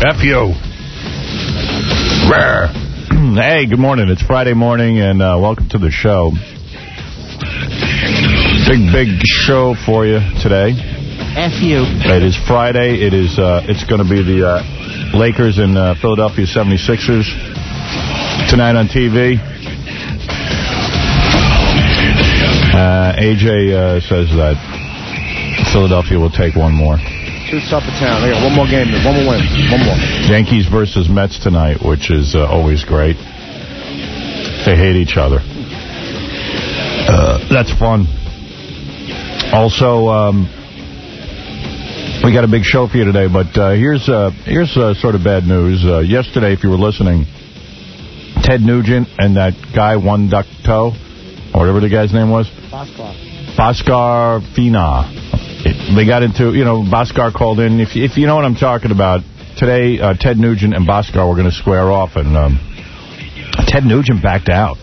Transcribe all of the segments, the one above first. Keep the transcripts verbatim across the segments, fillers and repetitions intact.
F you. Rare. Hey, good morning. It's Friday morning, and uh, welcome to the show. Big, big show for you today. F you. It is Friday. It is. Uh, it's going to be the uh, Lakers and uh, Philadelphia seventy-sixers tonight on T V. Uh, A J uh, says that Philadelphia will take one more. Two top of town. They got one more game. One more win. One more. Yankees versus Mets tonight, which is uh, always great. They hate each other. Uh, that's fun. Also, um, we got a big show for you today, but uh, here's uh, here's uh, sort of bad news. Uh, yesterday, if you were listening, Ted Nugent and that guy, One Duck Toe, or whatever the guy's name was. Bhaskar. Bhaskar Fina. They got into, you know, Bhaskar called in. If, if you know what I'm talking about, today, uh, Ted Nugent and Bhaskar were going to square off, and um, Ted Nugent backed out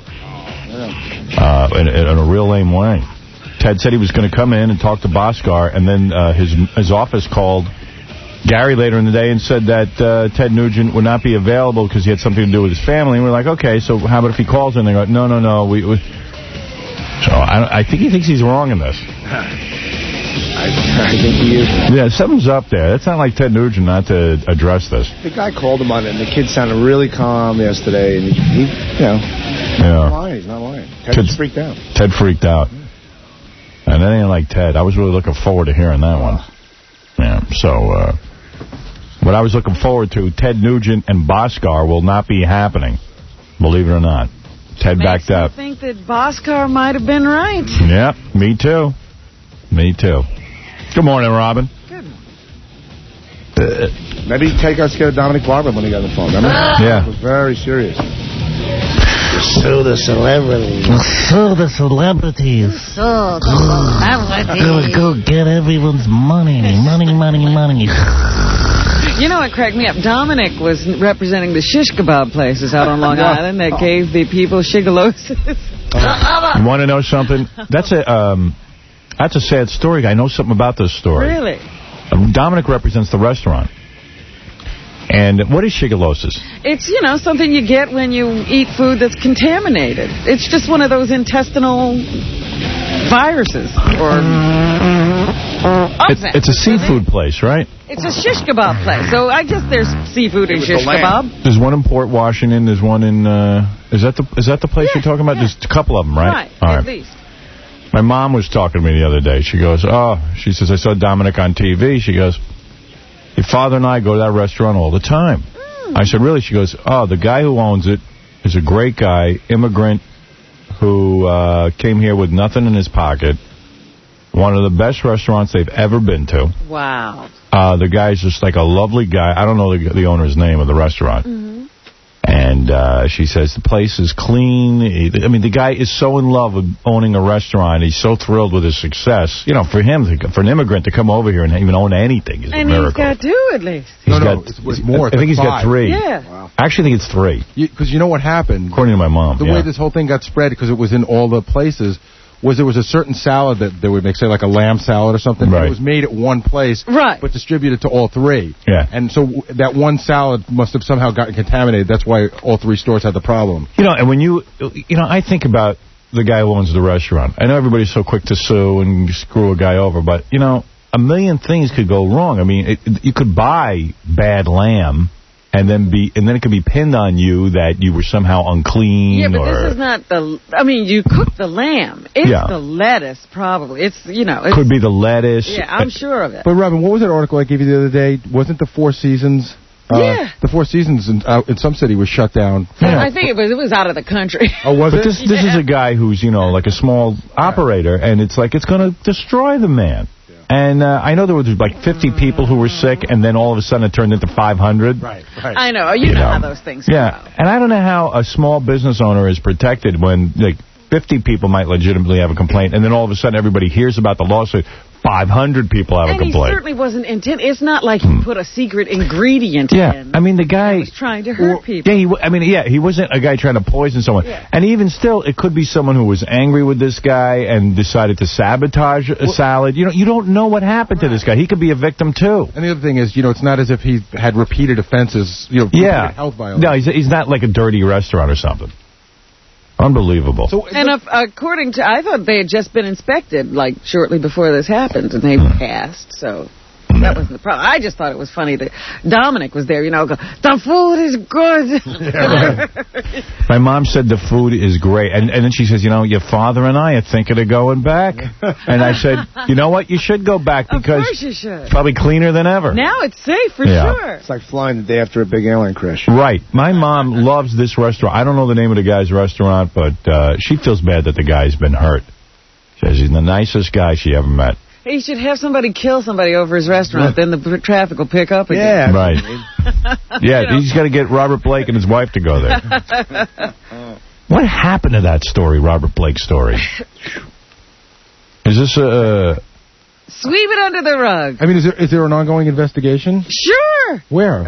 uh, in, in a real lame way. Ted said he was going to come in and talk to Bhaskar, and then uh, his his office called Gary later in the day and said that uh, Ted Nugent would not be available because he had something to do with his family. And we're like, okay, so how about if he calls in? They go, no, no, no. We, we... So I, I think he thinks he's wrong in this. I, I think he is. Yeah, something's up there. It's not like Ted Nugent not to address this. The guy called him on it, and the kid sounded really calm yesterday, and he, he you know, yeah. he's not lying. He's not lying. Ted Ted's, freaked out. Ted freaked out. And that ain't like Ted. I was really looking forward to hearing that one. Yeah, so uh, what I was looking forward to, Ted Nugent and Bhaskar will not be happening, believe it or not. Ted Makes backed up. I think that Bhaskar might have been right. Yeah, me too. Me too. Good morning, Robin. Good. Uh, Maybe Ted got scared of Dominic Barber when he got on the phone. Remember? Yeah. It was very serious. Sue the celebrities. Sue the celebrities. So, the Go, go get everyone's money. Money, money, money. You know what cracked me up? Dominic was representing the shish kebab places out on Long Island that gave the people shigallosis. You want to know something? That's a um, that's a sad story. I know something about this story. Really? Dominic represents the restaurant. And what is shigallosis? It's, you know, something you get when you eat food that's contaminated. It's just one of those intestinal viruses. Or It's, it's a seafood place, right? It's a shish kebab place. So I guess there's seafood in shish kebab. There's one in Port Washington. There's one in, uh, is that the is that the place Yeah, you're talking about? yeah. There's a couple of them, right? Right, All at right. least. My mom was talking to me the other day. She goes, oh, she says, I saw Dominic on T V. She goes, your father and I go to that restaurant all the time. Mm. I said, really? She goes, oh, the guy who owns it is a great guy, immigrant, who uh, came here with nothing in his pocket. One of the best restaurants they've ever been to. Wow. Uh, the guy's just like a lovely guy. I don't know the, the owner's name of the restaurant. Mm-hmm. And uh, she says the place is clean. I mean, the guy is so in love with owning a restaurant. He's so thrilled with his success. You know, for him, for an immigrant to come over here and even own anything is and a miracle. And he's got two, at least. He's no, got, no, it's, it's more. I think he's five. got three. Yeah. Wow. I actually think it's three. Because you, you know what happened? According to my mom, The yeah. way this whole thing got spread, because it was in all the places, was there was a certain salad that they would make, say like a lamb salad or something. Right. It was made at one place, right, but distributed to all three. Yeah. And so that one salad must have somehow gotten contaminated. That's why all three stores had the problem. You know, and when you, you know, I think about the guy who owns the restaurant. I know everybody's so quick to sue and screw a guy over, but, you know, a million things could go wrong. I mean, it, you could buy bad lamb. And then be, and then it could be pinned on you that you were somehow unclean. Yeah, but or, this is not the. I mean, you cook the lamb. It's yeah. the lettuce, probably. It's you know. It's, could be the lettuce. Yeah, I'm sure of it. But Robin, what was that article I gave you the other day? Wasn't the Four Seasons? Uh, yeah. The Four Seasons in, uh, in some city was shut down. Yeah. I think it was. It was out of the country. Oh, was but it? This, this yeah. is a guy who's, you know, like a small operator, and it's like it's going to destroy the man. And uh, I know there were like fifty people who were sick, and then all of a sudden it turned into five hundred. Right, right. I know. You, you know, know how those things go. Yeah, and I don't know how a small business owner is protected when like fifty people might legitimately have a complaint, and then all of a sudden everybody hears about the lawsuit. five hundred people have and a complaint. he certainly wasn't intent. It's not like he put a secret ingredient yeah. in. I mean, the guy was trying to hurt well, people. Yeah, he, I mean, yeah, he wasn't a guy trying to poison someone. Yeah. And even still, it could be someone who was angry with this guy and decided to sabotage a well, salad. You know, you don't know what happened right. to this guy. He could be a victim too. And the other thing is, you know, it's not as if he had repeated offenses. You know, yeah. health violations. No, he's he's not like a dirty restaurant or something. Unbelievable. So, and if, according to, I thought they had just been inspected, like, shortly before this happened, and they hmm. passed, so that wasn't the problem. I just thought it was funny that Dominic was there, you know, go, the food is good. Yeah, right. My mom said the food is great, and, and then she says, you know, your father and I are thinking of going back. And I said, you know what, you should go back because of course you should. It's probably cleaner than ever. Now it's safe for yeah. sure. It's like flying the day after a big airline crash. Right. My mom loves this restaurant. I don't know the name of the guy's restaurant, but uh, she feels bad that the guy's been hurt. She says he's the nicest guy she ever met. He should have somebody kill somebody over his restaurant, then the traffic will pick up again. Yeah. Right. Yeah, you know. He's got to get Robert Blake and his wife to go there. What happened to that story, Robert Blake's story? Is this a... Sweep it under the rug. I mean, is there is there an ongoing investigation? Sure. Where?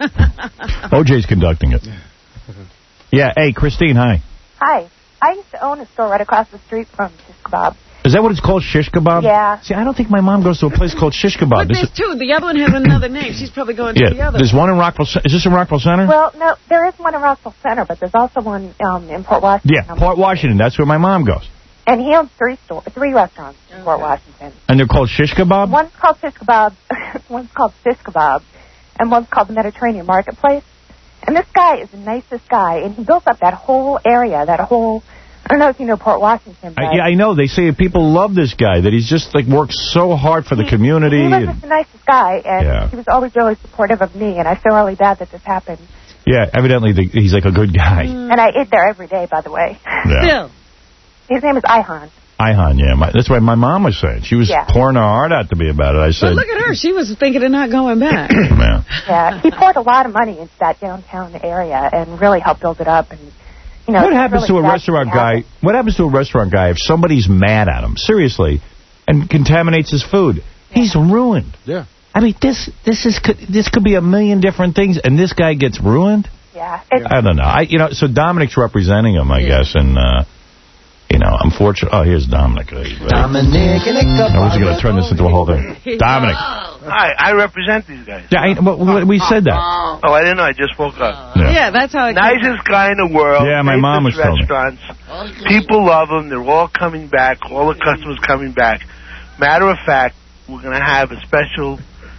O J's conducting it. Yeah, hey, Christine, hi. Hi. I used to own a store right across the street from Shish Kebab. Is that what it's called, Shish Kebab? Yeah. See, I don't think my mom goes to a place called Shish Kebab. But there's two. The other one has another name. She's probably going yeah, to the other there's one. one in Rockville. Is this in Rockville Center? Well, no, there is one in Rockville Center, but there's also one um, in Port Washington. Yeah, Port Washington. That's where my mom goes. And he owns three store, three restaurants in Port Washington. And they're called Shish Kebab? One's called Shish Kebab, one's called Shish Kebab, and one's called the Mediterranean Marketplace. And this guy is the nicest guy, and he built up that whole area, that whole... I don't know if you know Port Washington, but... I, yeah, I know. They say people love this guy, that he's just, like, works so hard for the he, community. He was and, just the nicest guy, and yeah. he was always really supportive of me, and I feel really bad that this happened. Yeah, evidently the, he's, like, a good guy. Mm. And I eat there every day, by the way. Yeah. Still. His name is Ihan. Ihan, yeah. My, that's what my mom was saying. She was yeah. pouring her heart out to me about it. I said... But look at her. She was thinking of not going back. yeah. Yeah, he poured a lot of money into that downtown area and really helped build it up. And you know, what happens really to a restaurant guy? Happen. What happens to a restaurant guy if somebody's mad at him, seriously, and contaminates his food? Yeah. He's ruined. Yeah. I mean, this this is this could be a million different things, and this guy gets ruined. Yeah. I don't know. I you know, so Dominic's representing him, I yeah. guess, and. Uh, You know, unfortunately... Oh, here's Dominic. Dominic. I was going to turn this into a whole thing. Dominic. Hi, I represent these guys. Yeah, I, well, we said that. Oh, I didn't know. I just woke up. Yeah, yeah that's how it Nicest guy in the world. Yeah, my mom was telling restaurants. Me. People love him. They're all coming back. All the customers coming back. Matter of fact, we're going to have a special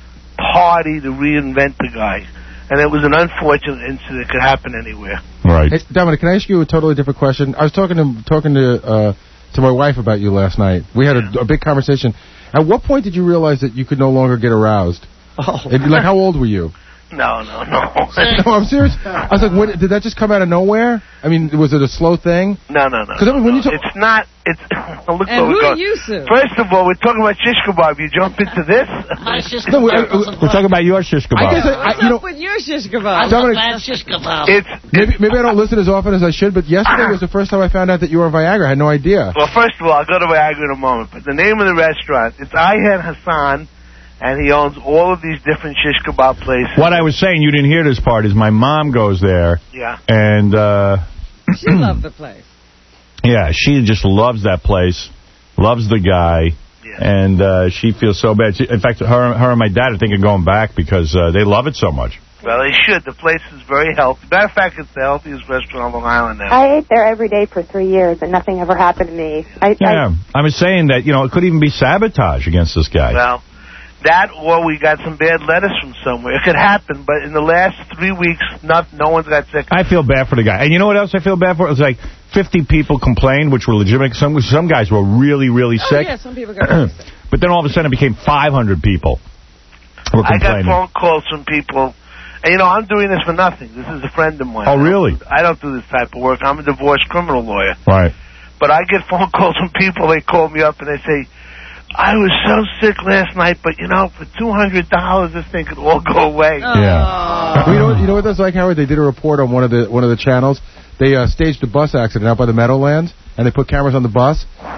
party to reinvent the guy. And it was an unfortunate incident. It could happen anywhere. Right. Hey, Dominic, can I ask you a totally different question? I was talking to talking to uh, to my wife about you last night. We had a, a big conversation. At what point did you realize that you could no longer get aroused? Oh. And, like, how old were you? No, no, no. No, I'm serious. I was like, what, did that just come out of nowhere? I mean, was it a slow thing? No, no, no. Because I mean, when no, you talk, it's not. It's look and who are you sue? First of all, we're talking about shish kebab. You jump into this. no, we, I, we're talking about your shish kebab. I guess I, I, What's you know, up with your shish kebab? Dominic, shish kebab. It's, maybe, maybe I don't listen as often as I should, but yesterday was the first time I found out that you were on Viagra. I had no idea. Well, first of all, I'll go to Viagra in a moment. But the name of the restaurant, it's Ihan Hassan. And he owns all of these different shish kebab places. What I was saying, you didn't hear this part, is my mom goes there. Yeah. And, uh... she loved the place. Yeah, she just loves that place, loves the guy, yeah. and uh, she feels so bad. She, in fact, her, her and my dad are thinking of going back because uh, they love it so much. Well, they should. The place is very healthy. Matter of fact, it's the healthiest restaurant on Long Island now. I ate there every day for three years, and nothing ever happened to me. I, yeah, I, I was saying that, you know, it could even be sabotage against this guy. Well... That or we got some bad lettuce from somewhere. It could happen, but in the last three weeks, not, no one's got sick. I feel bad for the guy. And you know what else I feel bad for? It was like fifty people complained, which were legitimate. Some some guys were really, really oh, sick. yeah, some people got really sick. But then all of a sudden it became five hundred people were complaining. I got phone calls from people. And, you know, I'm doing this for nothing. This is a friend of mine. Oh, really? I don't do this type of work. I'm a divorced criminal lawyer. Right. But I get phone calls from people. They call me up and they say, I was so sick last night, but, you know, for two hundred dollars, this thing could all go away. Oh. Yeah. Well, you know, you know what that's like, Howard? They did a report on one of the one of the channels. They uh, staged a bus accident out by the Meadowlands, and they put cameras on the bus.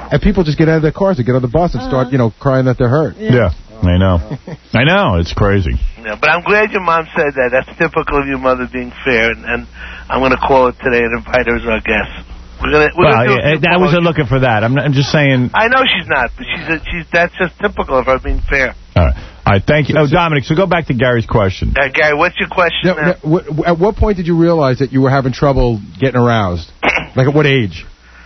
And people just get out of their cars and get on the bus and uh-huh. start, you know, crying that they're hurt. Yeah. yeah. I know. I know. It's crazy. Yeah, but I'm glad your mom said that. That's typical of your mother being fair, and, and I'm going to call her today and invite her as our guest. We're gonna, we're well, gonna yeah, I wasn't looking for that. I'm, not, I'm just saying. I know she's not, but she's a, she's that's just typical of her being fair. All right. All right, thank you. Oh, Dominic, so go back to Gary's question. Uh, Gary, what's your question now? now? At what point did you realize that you were having trouble getting aroused? Like, at what age?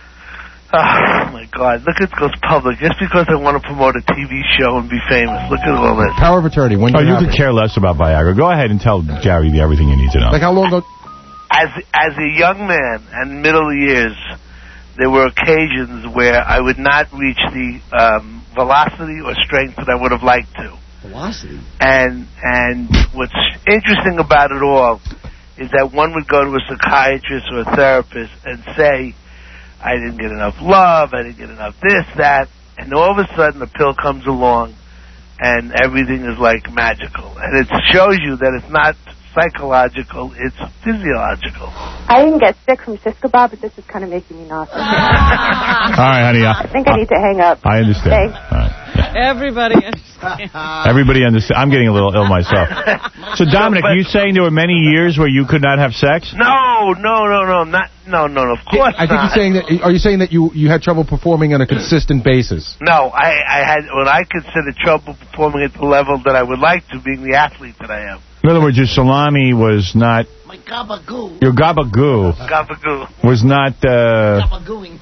Oh, my God. Look, it goes public. Just because I want to promote a T V show and be famous. Look at all this. Power of attorney. When oh, you could care less about Viagra. Go ahead and tell Gary everything you need to know. Like, how long ago? As, as a young man and middle years, there were occasions where I would not reach the um, velocity or strength that I would have liked to. Velocity? And, and what's interesting about it all is that one would go to a psychiatrist or a therapist and say, I didn't get enough love, I didn't get enough this, that, and all of a sudden a pill comes along and everything is like magical. And it shows you that it's not psychological, it's physiological. I didn't get sick from Cisco Bob, but this is kind of making me nauseous. All right, honey. I, I think I need to hang up. I understand. Thanks. All right. Everybody understands. Everybody understands. I'm getting a little ill myself. So, Dominic, are you saying there were many years where you could not have sex? No, no, no, no, not, no, no, no, of course I think not. you're saying that. Are you saying that you, you had trouble performing on a consistent basis? No, I, I had what I consider trouble performing at the level that I would like to, being the athlete that I am. In other words, your salami was not... My gabagoo. Your gabagoo... Gabagoo. Was not... Uh, Gabagooing.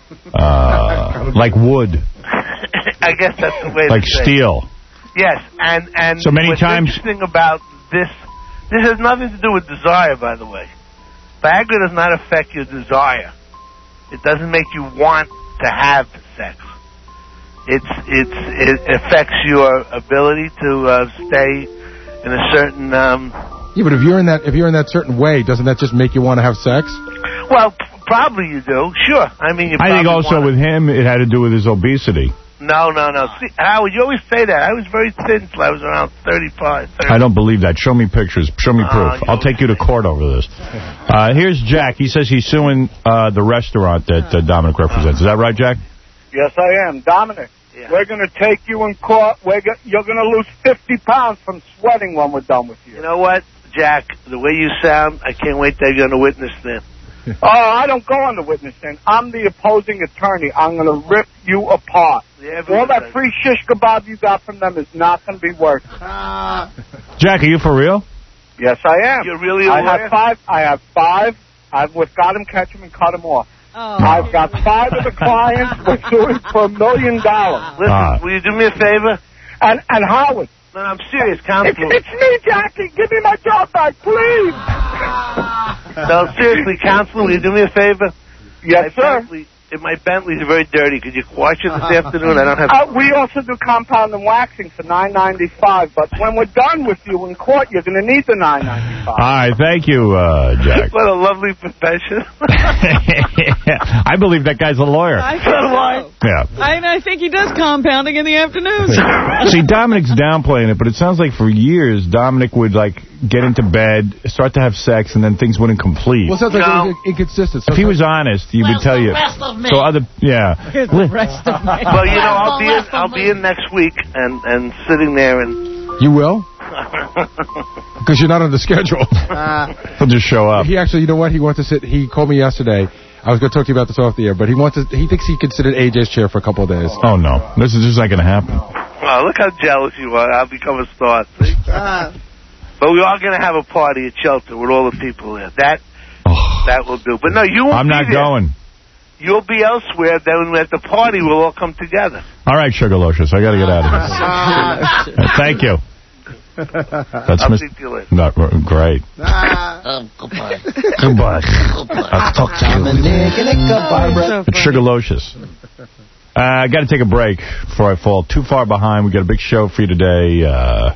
Uh, like wood. I guess that's the way like to say steel. It. Yes, and, and so many what's times... interesting about this... This has nothing to do with desire, by the way. Viagra does not affect your desire. It doesn't make you want to have sex. It's it's it affects your ability to uh, stay in a certain. Um, yeah, but if you're in that if you're in that certain way, doesn't that just make you want to have sex? Well, p- probably you do. Sure. I mean, you I think also wanna... with him, it had to do with his obesity. No, no, no. See, Howard, you always say that. I was very thin till I was around thirty-five. thirty. I don't believe that. Show me pictures. Show me proof. Uh, I'll take you to court over this. Uh, here's Jack. He says he's suing uh, the restaurant that uh, Dominic represents. Is that right, Jack? Yes, I am. Dominic, yeah. We're going to take you in court. We're go- you're going to lose fifty pounds from sweating when we're done with you. You know what, Jack? The way you sound, I can't wait to have you on the witness stand. Oh, I don't go on the witness stand. I'm the opposing attorney. I'm going to rip you apart. Yeah, all that free shish kebab you got from them is not going to be worth it. Uh, Jack, are you for real? Yes, I am. You're really a I lawyer? have five. I have five. I've with got him, catch him, and cut him off. Oh. I've got five of the clients. We're suing for a million dollars. Listen, Ah. will you do me a favor? And and Howard. No, I'm serious, counsel. It's, it's me, Jackie. Give me my job back, please. No, seriously, counsel, will you do me a favor? Yes, my sir. Bentley, if my Bentley's very dirty, could you wash it this afternoon? I don't have... Uh, we also do compound and waxing for nine ninety-five, but when we're done with you in court, you're going to need the nine ninety-five. All right, thank you, uh, Jack. What a lovely profession. I believe that guy's a lawyer. I think so. Yeah. I, I think he does compounding in the afternoons. See, Dominic's downplaying it, but it sounds like for years, Dominic would, like, get into bed, start to have sex, and then things wouldn't complete. Well, it sounds like No. it was inconsistent. If he was honest, he would tell you. Rest of me. So other, yeah. The rest of me. Well, you know, I'll be in, I'll be in next week and, and sitting there and... You will? Because you're not on the schedule. Uh, He'll just show up. He actually, you know what? He wants to sit. He called me yesterday. I was going to talk to you about this off the air, but he wants to. He thinks he could sit at A J's chair for a couple of days. Oh, no. This is just not going to happen. Oh, look how jealous you are. I'll become a star. See? uh, But we are going to have a party at Shelter with all the people there. That Oh, that will do. But no, you won't I'm be not there. going. You'll be elsewhere. Then at the party, we'll all come together. All right, Sugarlocious. I got to get out of here. Uh, Thank you. That's I'll Miss speak to you later. Not great. uh, oh, goodbye. Goodbye. I'll talk to you. It's Sugarlocious. Uh, I got to take a break before I fall too far behind. We got a big show for you today. Uh,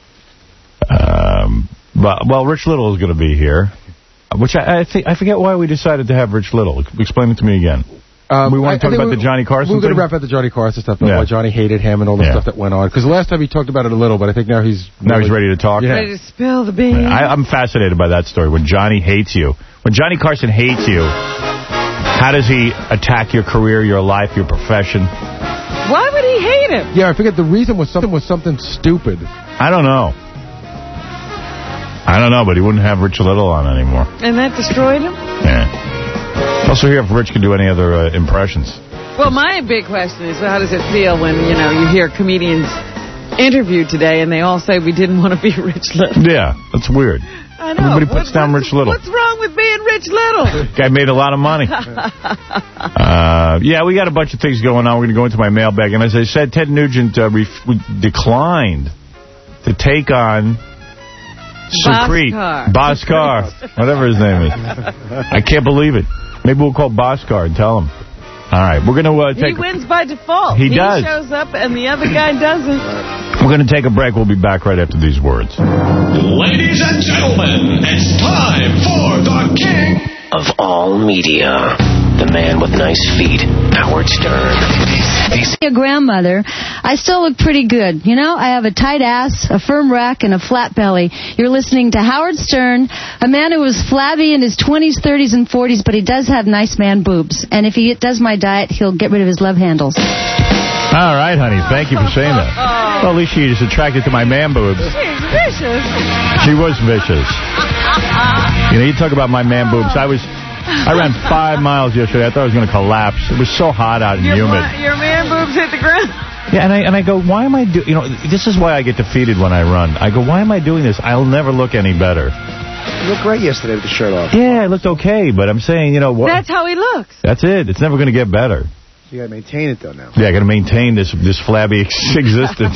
um, but, well, Rich Little is going to be here, which I, I think I forget why we decided to have Rich Little. Explain it to me again. Um, we want to talk about we, the Johnny Carson We were going thing? to wrap out the Johnny Carson stuff, Yeah. why Johnny hated him and all the Yeah. stuff that went on. Because the last time he talked about it a little, but I think now he's... Now he's ready to talk? Yeah. Ready to spill the beans. I, I'm fascinated by that story, when Johnny hates you. When Johnny Carson hates you, How does he attack your career, your life, your profession? Why would he hate him? Yeah, I forget the reason was something was something stupid. I don't know. I don't know, but he wouldn't have Rich Little on anymore. And that destroyed him? Yeah. Also hear if Rich can do any other uh, impressions. Well, my big question is, how does it feel when, you know, you hear comedians interviewed today and they all say we didn't want to be Rich Little? Yeah, that's weird. I know. Everybody puts what, down Rich Little. What's wrong with being Rich Little? Guy made a lot of money. uh, yeah, we got a bunch of things going on. We're going to go into my mailbag. And as I said, Ted Nugent uh, ref declined to take on Sucrete. Bhaskar. Whatever his name is. I can't believe it. Maybe we'll call Bhaskar and tell him. All right, we're going to uh, take... He wins by default. He does. He shows up and the other guy doesn't. We're going to take a break. We'll be back right after these words. Ladies and gentlemen, it's time for the king of all media. The man with nice feet, Howard Stern. A grandmother, I still look pretty good. You know, I have a tight ass, a firm rack, and a flat belly. You're listening to Howard Stern, a man who was flabby in his twenties, thirties, and forties, but he does have nice man boobs. And if he does my diet, he'll get rid of his love handles. All right, honey. Thank you for saying that. Well, at least she is attracted to my man boobs. She's vicious. She was vicious. You know, you talk about my man boobs. I was... I ran five miles yesterday. I thought I was going to collapse. It was so hot out and your humid. Your man boobs hit the ground. Yeah, and I and I go, why am I doing... You know, this is why I get defeated when I run. I go, why am I doing this? I'll never look any better. You looked great yesterday with the shirt off. Yeah, I looked okay, but I'm saying, you know... what? That's how he looks. That's it. It's never going to get better. You got to maintain it, though, now. Yeah, I got to maintain this this flabby existence.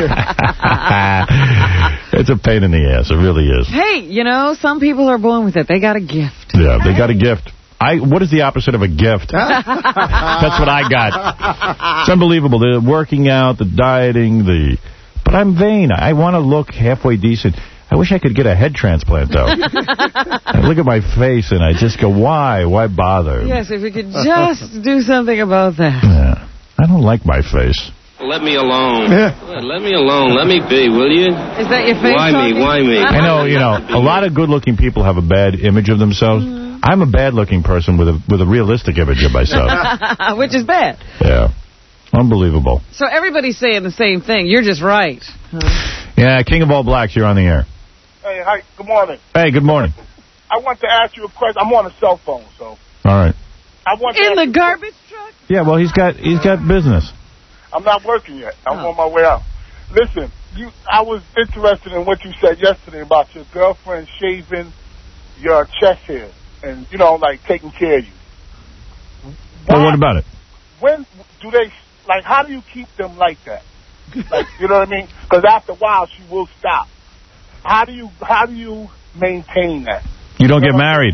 It's a pain in the ass. It really is. Hey, you know, some people are born with it. They got a gift. Yeah, they got a gift. I What is the opposite of a gift? That's what I got. It's unbelievable. The working out, the dieting, the... But I'm vain. I want to look halfway decent. I wish I could get a head transplant, though. I look at my face, and I just go, why? Why bother? Yes, if we could just do something about that. Yeah. I don't like my face. Let me alone. Let me alone. Let me be, will you? Is that your face Why talking? me? Why me? I know, you know, a lot of good-looking people have a bad image of themselves. Mm. I'm a bad-looking person with a with a realistic image of myself. Which is bad. Yeah. Unbelievable. So everybody's saying the same thing. You're just right. Huh? Yeah, King of All Blacks, you're on the air. Hey, hi. Good morning. Hey, good morning. I want to ask you a question. I'm on a cell phone, so. All right. I want In to the garbage truck? Yeah, well, he's got he's got business. I'm not working yet. I'm Oh. on my way out. Listen, you. I was interested in what you said yesterday about your girlfriend shaving your chest hair and, you know, like taking care of you. Well, what about it? When do they, like, how do you keep them like that? Like, you know what I mean? Because after a while, she will stop. How do you how do you maintain that? You don't get married.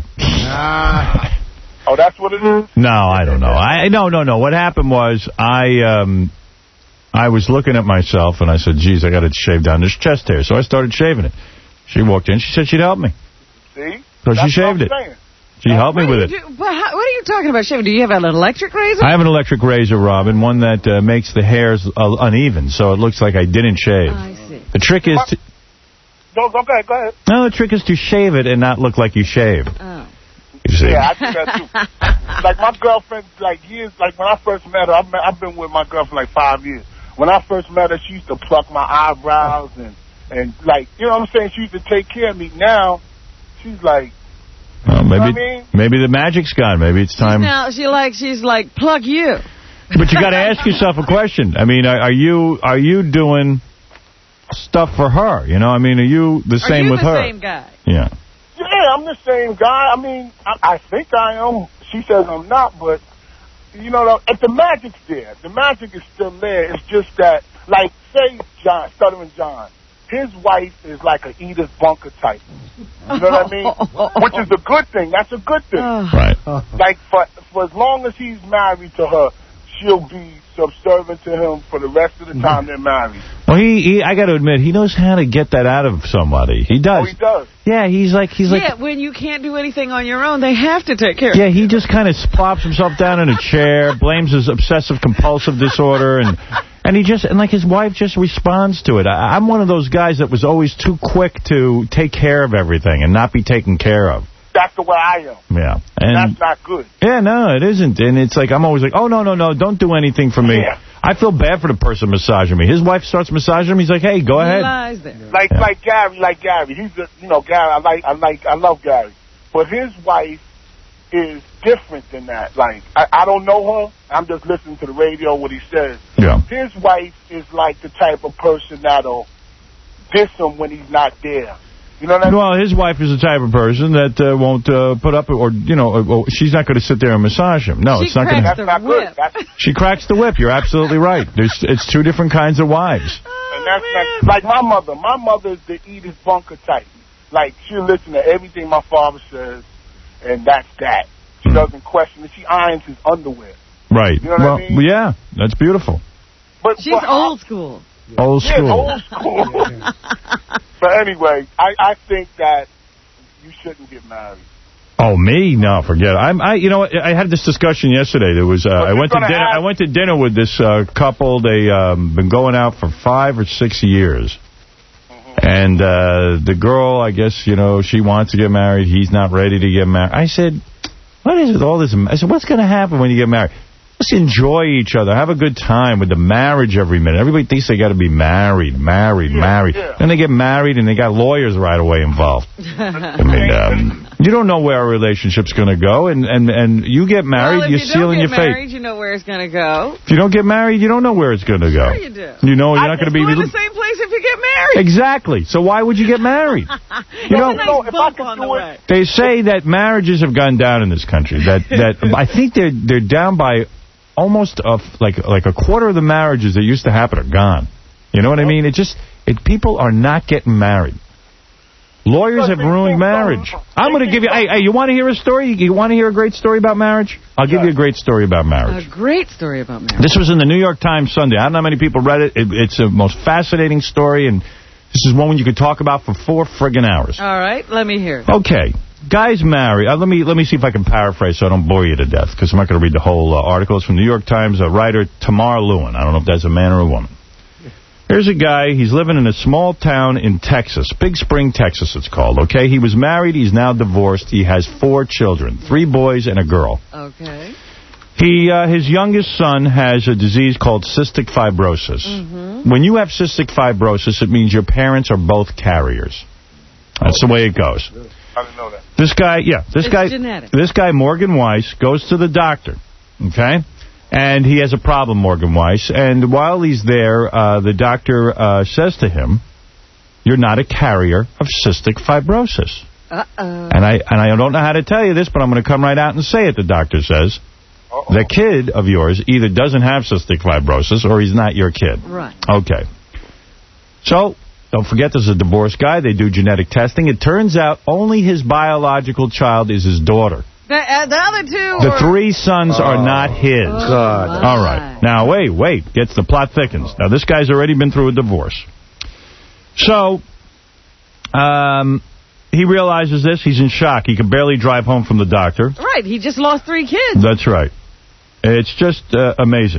Oh, that's what it is? No, I don't know. I no, no, no. What happened was I um, I was looking at myself, and I said, geez, I got to shave down this chest hair. So I started shaving it. She walked in. She said she'd help me. See? So That's she shaved it. saying. She helped me What with do it. you do- but how, what are you talking about shaving? Do you have an electric razor? I have an electric razor, Robin, one that uh, makes the hairs uh, uneven, so it looks like I didn't shave. I see. The trick is to... No, go ahead, go ahead. No, the trick is to shave it and not look like you shaved. Oh. You see? Yeah, I do that too. Like my girlfriend, like years, like when I first met her, I've, met, I've been with my girlfriend like five years. When I first met her, she used to pluck my eyebrows and, and like, you know what I'm saying? She used to take care of me. Now, she's like, Well, maybe, you know what I mean? maybe the magic's gone. Maybe it's time. Now she like she's like plug you. But you got to ask yourself a question. I mean, are, are you are you doing stuff for her? You know, I mean, are you the Are same you with the her? same guy? Yeah. yeah, I'm the same guy. I mean, I, I think I am. She says I'm not, but, you know, if the magic's there. The magic is still there. It's just that, like, say John, Stuttering John, his wife is like an Edith Bunker type. You know what I mean? Which is a good thing. That's a good thing. Right. Like, for, for as long as he's married to her, she'll be subservient to him for the rest of the time they're married. Well, he, he I got to admit, he knows how to get that out of somebody. He does. Oh, he does. Yeah, he's like, he's like, Yeah, when you can't do anything on your own, they have to take care of yeah, he just kind of plops himself down in a chair, blames his obsessive-compulsive disorder, and and he just, and like his wife just responds to it. I, I'm one of those guys that was always too quick to take care of everything and not be taken care of. that's the way I am. Yeah. And that's not good. Yeah, no, it isn't. And it's like, I'm always like, oh, no, no, no, don't do anything for me. Yeah. I feel bad for the person massaging me. His wife starts massaging him. He's like, hey, go ahead. Lies there. Like, Yeah. like Gary, like Gary. He's a, you know, Gary, I like, I like, I love Gary. But his wife is different than that. Like, I, I don't know her. I'm just listening to the radio, what he says. Yeah. His wife is like the type of person that'll diss him when he's not there. You know what I mean? Well, his wife is the type of person that uh, won't uh, put up, or, you know, uh, she's not going to sit there and massage him. No, she it's not going to cracks the whip. That's, She cracks the whip. You're absolutely right. There's, it's two different kinds of wives. and that's not, like my mother. My mother is the Edith Bunker type. Like, she'll listen to everything my father says, and that's that. She doesn't question it. She irons his underwear. Right. You know what well, I mean? yeah, that's beautiful. But She's but, old school. Old Yeah, school. old school. But anyway, I, I think that you shouldn't get married. Oh, me? No, forget it. I'm, I, you know, I had this discussion yesterday. There was, uh, I went to dinner. I went to dinner with this uh, couple. They um, been going out for five or six years, mm-hmm. and uh, the girl, I guess, you know, she wants to get married. He's not ready to get married. I said, what is it? All this? I said, what's going to happen when you get married? Just enjoy each other. Have a good time with the marriage every minute. Everybody thinks they got to be married, married, yeah, married. Yeah. Then they get married and they got lawyers right away involved. I mean, um, you don't know where a relationship's going to go, and, and, and you get married, well, you're you sealing your fate. If you don't get married, fate. you know where it's going to go. If you don't get married, you don't know where it's going to go. Sure you do. You know you're not going to be... It's going to the same place if you get married. Exactly. So why would you get married? You know, a nice bump on the way. They say that marriages have gone down in this country. That that I think they're they're down by almost a, like like a quarter of the marriages that used to happen are gone. You know what I mean? It just it people are not getting married. Lawyers have ruined marriage. I'm going to give you... Hey, hey, you want to hear a story? You want to hear a great story about marriage? I'll give you a great story about marriage. A great story about marriage. This was in the New York Times Sunday. I don't know how many people read it. it it's a most fascinating story, and this is one you could talk about for four friggin' hours. All right, let me hear it. Okay. Guy's married. Uh, let me let me see if I can paraphrase so I don't bore you to death, because I'm not going to read the whole uh, article. It's from the New York Times, uh, writer Tamar Lewin. I don't know if that's a man or a woman. Here's a guy. He's living in a small town in Texas. Big Spring, Texas, it's called. Okay. He was married. He's now divorced. He has four children, three boys and a girl. Okay. He, uh, his youngest son has a disease called cystic fibrosis. Mm-hmm. When you have cystic fibrosis, it means your parents are both carriers. That's the way it goes. I didn't know that. This guy, yeah, this it's guy, genetic. this guy, Morgan Weiss, goes to the doctor, okay? And he has a problem, Morgan Weiss. And while he's there, uh, the doctor uh, says to him, you're not a carrier of cystic fibrosis. Uh-oh. And I and I don't know how to tell you this, but I'm going to come right out and say it, the doctor says. Uh-oh. The kid of yours either doesn't have cystic fibrosis or he's not your kid. Right. Okay. So, don't forget, there's a divorced guy. They do genetic testing. It turns out only his biological child is his daughter. The, uh, the other two The are... three sons oh. are not his. Oh, God. All right. Now, wait, wait. Gets the plot thickens. Now, this guy's already been through a divorce. So, um, he realizes this. He's in shock. He can barely drive home from the doctor. Right. He just lost three kids. That's right. It's just uh, amazing.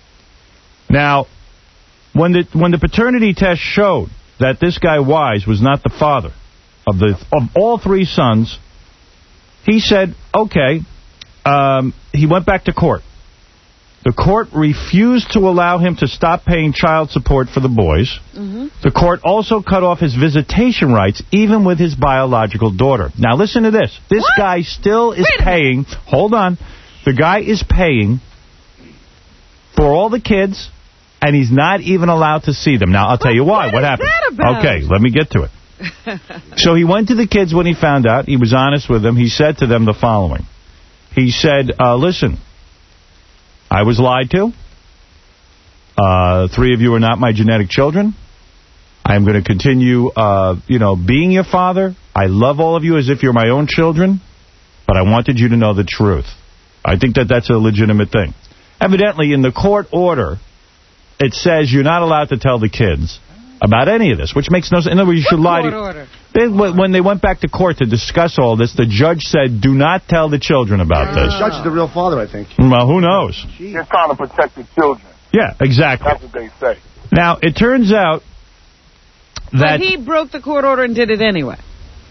Now, when the when the paternity test showed that this guy Wise was not the father of the of all three sons, he said, okay, um, he went back to court. The court refused to allow him to stop paying child support for the boys. Mm-hmm. The court also cut off his visitation rights, even with his biological daughter. Now, listen to this. This what? guy still is Wait paying. Hold on. The guy is paying for all the kids, and he's not even allowed to see them. Now, I'll tell you why. What, what is happened? That about? Okay, let me get to it. So he went to the kids when he found out. He was honest with them. He said to them the following. He said, uh, listen, I was lied to. Uh, three of you are not my genetic children. I'm going to continue, uh, you know, being your father. I love all of you as if you're my own children, but I wanted you to know the truth. I think that that's a legitimate thing. Evidently, in the court order, it says you're not allowed to tell the kids about any of this, which makes no sense. In other words, you should lie to... Order? They, when they went back to court to discuss all this, the judge said, do not tell the children about this. The judge is the real father, I think. Well, who knows? They're trying to protect the children. Yeah, exactly. That's what they say. Now, it turns out that... But he broke the court order and did it anyway.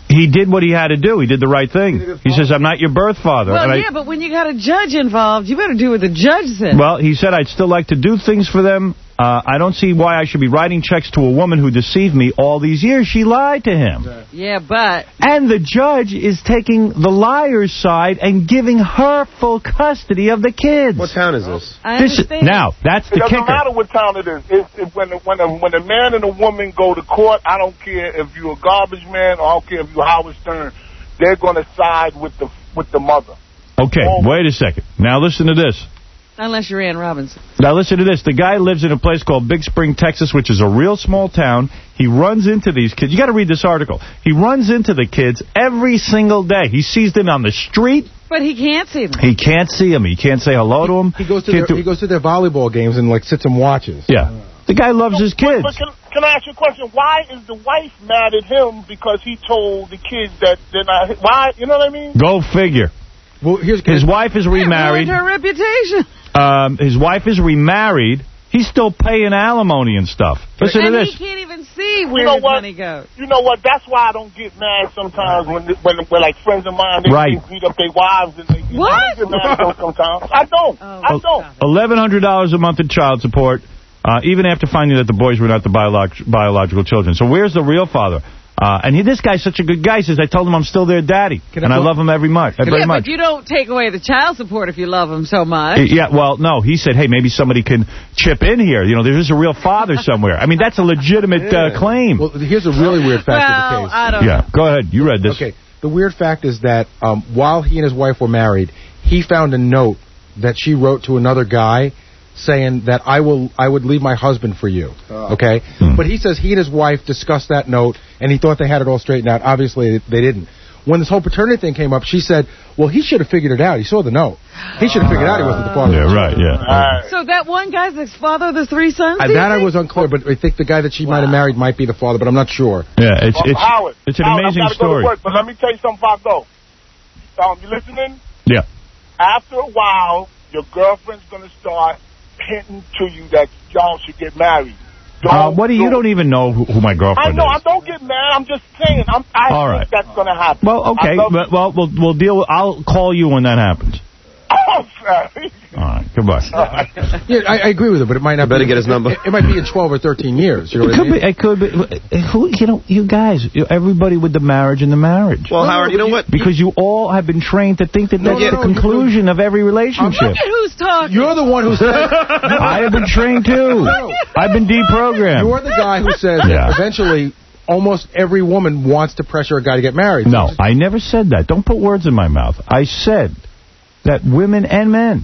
He did what he had to do. He did the right thing. He says, I'm not your birth father. Well, and yeah, I, but when you got a judge involved, you better do what the judge said. Well, he said, I'd still like to do things for them. Uh, I don't see why I should be writing checks to a woman who deceived me all these years. She lied to him. Yeah, but... And the judge is taking the liar's side and giving her full custody of the kids. What town is this? I this understand. Now, that's the It doesn't kicker. matter what town it is. It's, it, when, when, a, when a man and a woman go to court, I don't care if you're a garbage man or I don't care if you're Howard Stern, they're going to side with the with the mother. Okay, wait a second. Now listen to this. Unless you're Ann Robinson. Now listen to this. The guy lives in a place called Big Spring, Texas, which is a real small town. He runs into these kids. You got to read this article. He runs into the kids every single day. He sees them on the street. But he can't see them. He can't see them. He can't say hello to them. He goes to Can't their, do- he goes to their volleyball games and like sits and watches. Yeah. The guy loves his kids. But, but can, can I ask you a question? Why is the wife mad at him because he told the kids that they're not... Why? You know what I mean? Go figure. Well, here's his wife is remarried. Ruined her reputation. Um, his wife is remarried. He's still paying alimony and stuff. Listen and to this. he can't even see where You know his what? money goes. You know what? That's why I don't get mad sometimes when, when, when like, friends of mine, they Right. beat up their wives. And they, What? I don't get mad at them sometimes. I don't. Oh, I don't. eleven hundred dollars a month in child support, uh, even after finding that the boys were not the biolog biological children. So where's the real father? Uh, and he, this guy's such a good guy. He says, I told him I'm still their daddy. Can and I I go- love him every much, very Yeah, much. but you don't take away the child support if you love him so much. Yeah, well, no. He said, hey, maybe somebody can chip in here. You know, there's a real father somewhere. I mean, that's a legitimate uh, claim. Well, here's a really weird fact well, of the case. I don't Yeah, go ahead. You read this. Okay. The weird fact is that um, while he and his wife were married, he found a note that she wrote to another guy saying that I will, I would leave my husband for you. Okay? Hmm. But he says he and his wife discussed that note, and he thought they had it all straightened out. Obviously, they didn't. When this whole paternity thing came up, she said, well, he should have figured it out. He saw the note. He should have figured out he wasn't the father. Yeah, right, yeah. So that one guy's the father of the three sons? Uh, do you that I think? was unclear, but I think the guy that she might have married might be the father, but I'm not sure. Yeah, it's Uh, it's Howard, it's an Howard, amazing I've got to go story. to work, but let me tell you something before I go. Um, you listening? Yeah. After a while, your girlfriend's going to start hinting to you that y'all should get married. Uh, what do you, you don't even know who, who my I girlfriend know. is. I don't get mad. I'm just saying. I'm, I All think right. that's going to happen. Well, okay. I love But, you. well, we'll we'll deal. With, I'll call you when that happens. Oh, sorry. All right. Goodbye. Yeah, I, I agree with it, but it might not. better be, get his number. It, it might be in twelve or thirteen years. You know It what I could mean? be. It could be. Who? You know, you guys. You, everybody with the marriage and the marriage. Well, Howard, you know what? Because you all have been trained to think that No, that's no, the no, you- conclusion of every relationship. Look at who's talking. You're the one who said. I have been trained too. No. I've been deprogrammed. You're the guy who says Yeah. that eventually almost every woman wants to pressure a guy to get married. No, I never said that. Don't put words in my mouth. I said that women and men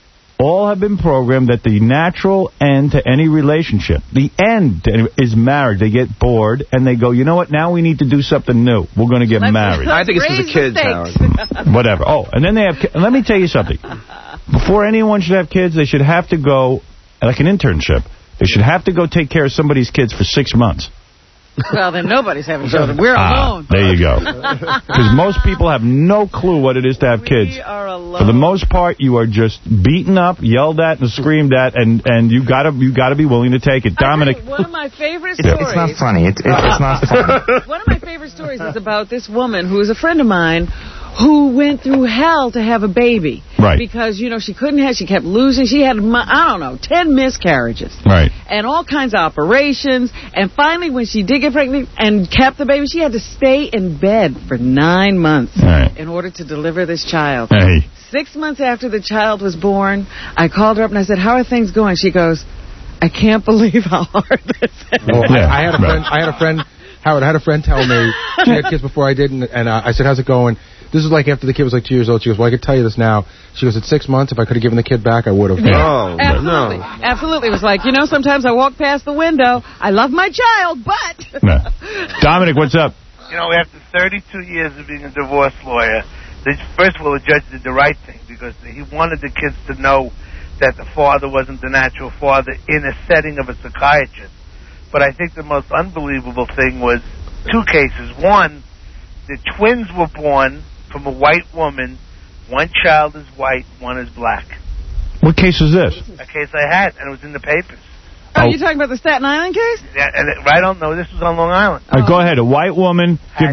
all have been programmed that the natural end to any relationship, the end to any, is marriage. They get bored and they go, you know what, now we need to do something new. We're going to get Let's- married. I think it's for the Raise kids, stakes. Howard. Whatever. Oh, and then they have, ki- let me tell you something. Before anyone should have kids, they should have to go, like an internship, they should have to go take care of somebody's kids for six months. Well, then nobody's having children. We're Ah, alone. there you go. Because most people have no clue what it is to have kids. We are alone. For the most part, you are just beaten up, yelled at, and screamed at, and and you gotta you gotta be willing to take it. Dominic, I one of my favorite It's, stories. it's not funny. It's, it's, it's not funny. One of my favorite stories is about this woman who is a friend of mine who went through hell to have a baby. Right. Because, you know, she couldn't have, she kept losing. She had, I don't know, ten miscarriages. right? And all kinds of operations. And finally, when she did get pregnant and kept the baby, she had to stay in bed for nine months Right. in order to deliver this child. Hey, Six months after the child was born, I called her up and I said, how are things going? She goes, I can't believe how hard this is. Well, Yeah, I, I had a right. friend. I had a friend. Howard, I had a friend tell me she had kids before I did, and, and uh, I said, "How's it going?" This is like after the kid was like two years old. She goes, "Well, I could tell you this now." She goes, "At six months, if I could have given the kid back, I would have." Oh, Absolutely. no. Absolutely. It was like, you know, sometimes I walk past the window. I love my child, but... no. Dominic, what's up? You know, after thirty-two years of being a divorce lawyer, the, first of all, the judge did the right thing because he wanted the kids to know that the father wasn't the natural father in a setting of a psychiatrist. But I think the most unbelievable thing was two cases. One, the twins were born from a white woman. One child is white, one is black. What case is this? A case I had, and it was in the papers. Oh, you talking about the Staten Island case? Yeah, and it, I don't know. This was on Long Island. Uh, go ahead. A white woman Had gives...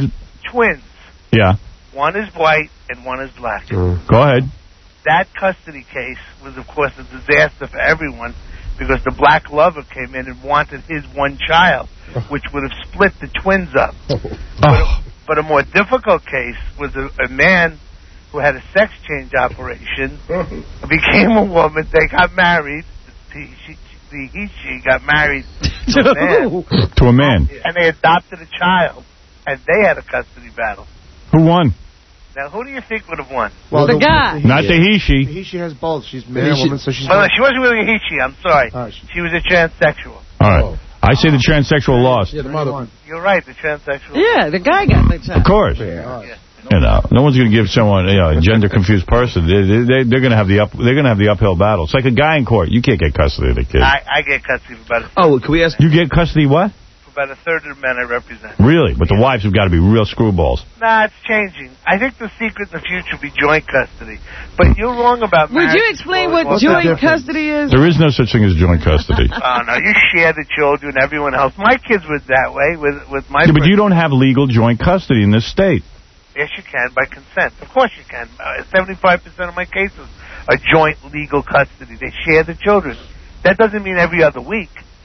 twins. Yeah. One is white and one is black. Mm. Go ahead. That custody case was, of course, a disaster for everyone because the black lover came in and wanted his one child, which would have split the twins up. Oh. But, a, but a more difficult case was a, a man who had a sex change operation, became a woman, they got married, he, she, the he, she got married to a man. To a man. And they adopted a child, and they had a custody battle. Who won? Now, who do you think would have won? Well, the, the guy. Not the he-she. The he-she has both. She's man and woman, so she's... Well, no, she wasn't really a he-she, I'm sorry. Oh, she, she was a transsexual. All right. Oh. I say the transsexual lost. Yeah, the mother one. You're right, the transsexual. Yeah, the guy got the child. Of course. Yeah. Yeah. You know, no one's going to give someone, you know, a gender-confused person. They, they, they're going to have the up. They're going to have the uphill battle. It's like a guy in court. You can't get custody of the kid. I, I get custody for about a Oh, can we ask? You get custody what? For about a third of the men I represent. Really? But the wives have got to be real screwballs. Nah, it's changing. I think the secret in the future will be joint custody. But you're wrong about marriage. Would you explain what joint custody is? There is no such thing as joint custody. Oh, no, you share the children, everyone else. My kids were that way with, with my... Yeah, but you don't have legal joint custody in this state. Yes, you can, by consent. Of course you can. Uh, seventy-five percent of my cases are joint legal custody. They share the children. That doesn't mean every other week.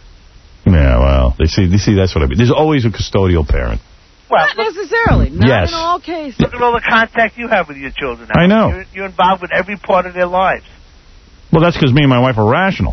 Yeah, well, they see, they see that's what I mean. There's always a custodial parent. Well, not necessarily. Not yes. in all cases. Look at all the contact you have with your children. I know. You're, you're involved with every part of their lives. Well, that's because me and my wife are rational.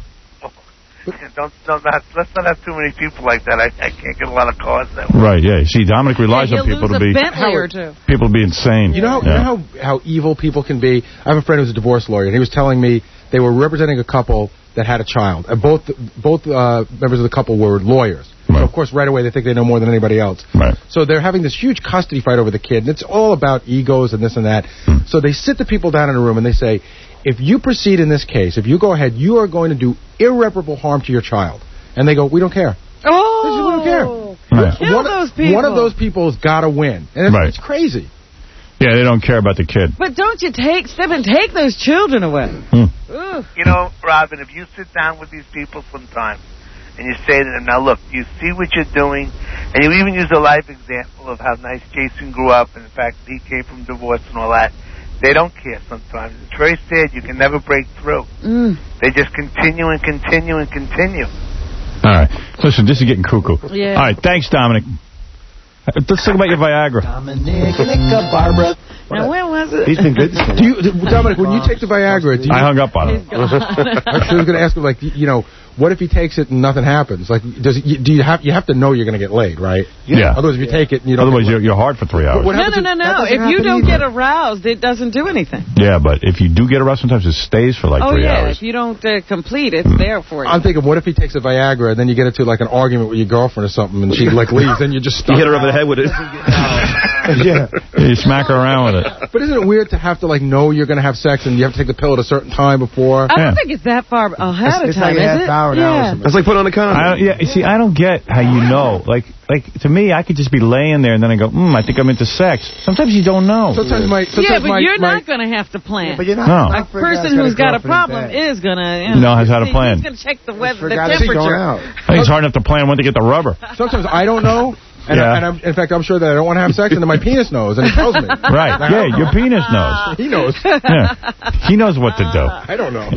Don't, don't not, let's not have too many people like that. I, I can't get a lot of cars that way. Right, yeah. See, Dominic relies yeah, on people to lose be... a Bentley or two. People to be insane. You know, yeah. you know how, how evil people can be? I have a friend who's a divorce lawyer, and he was telling me they were representing a couple that had a child. And both both uh, members of the couple were lawyers. Right. So, of course, right away they think they know more than anybody else. Right. So they're having this huge custody fight over the kid, and it's all about egos and this and that. Hmm. So they sit the people down in a room, and they say, if you proceed in this case, if you go ahead, you are going to do irreparable harm to your child. And they go, we don't care. Oh, we don't care. Right. Kill one, those people. One of those people has got to win. And it's, right. it's crazy. Yeah, they don't care about the kid. But don't you take, step and take those children away. Hmm. You know, Robin, if you sit down with these people sometime and you say to them, now look, you see what you're doing, and you even use a life example of how nice Jason grew up, and in fact, he came from divorce and all that. They don't care sometimes. It's very sad. You can never break through. Mm. They just continue and continue and continue. All right. Listen, this is getting cuckoo. Yeah. All right. Thanks, Dominic. Let's talk about your Viagra. Dominic, Barbara. Now, when was it? He's been good. Do you, Dominic, when you take the Viagra, do you... I hung up on him. I was going to ask him, like, you know, what if he takes it and nothing happens? Like, does it, do you have you have to know you're going to get laid, right? Yeah. Otherwise, if you take it, and you don't. Otherwise, you're, you're hard for three hours. What No, no, no, no. If you don't get aroused, it doesn't do anything. Yeah, but if you do get aroused, sometimes it stays for like oh, three yeah. hours. If you don't uh, complete, it's there for you. I'm thinking, what if he takes a Viagra and then you get into like an argument with your girlfriend or something, and she like leaves, and you just stuck You hit her over the head with it. yeah. You smack her around with it. But isn't it weird to have to like know you're going to have sex and you have to take the pill at a certain time before? I don't think it's that far ahead of It's time, like a is half it? hour, an yeah. hour or something. That's like put on a condom. I don't, yeah, you see, I don't get how you know. Like, like to me, I could just be laying there and then I go, hmm, I think I'm into sex. Sometimes you don't know. Sometimes my sometimes Yeah, but my, you're my, not going to have to plan. Yeah, but you're not. No. A person who's got a problem is going to, you know, Knows how to plan. He's going to check the weather, the Forgot it's going temperature. out. I think it's hard enough to plan when to get the rubber. Sometimes I don't know. And, Yeah. I, and I'm, in fact, I'm sure that I don't want to have sex, and then my penis knows, and it tells me. Right. Yeah, your penis knows. He knows. Yeah. He knows what to do. I don't know.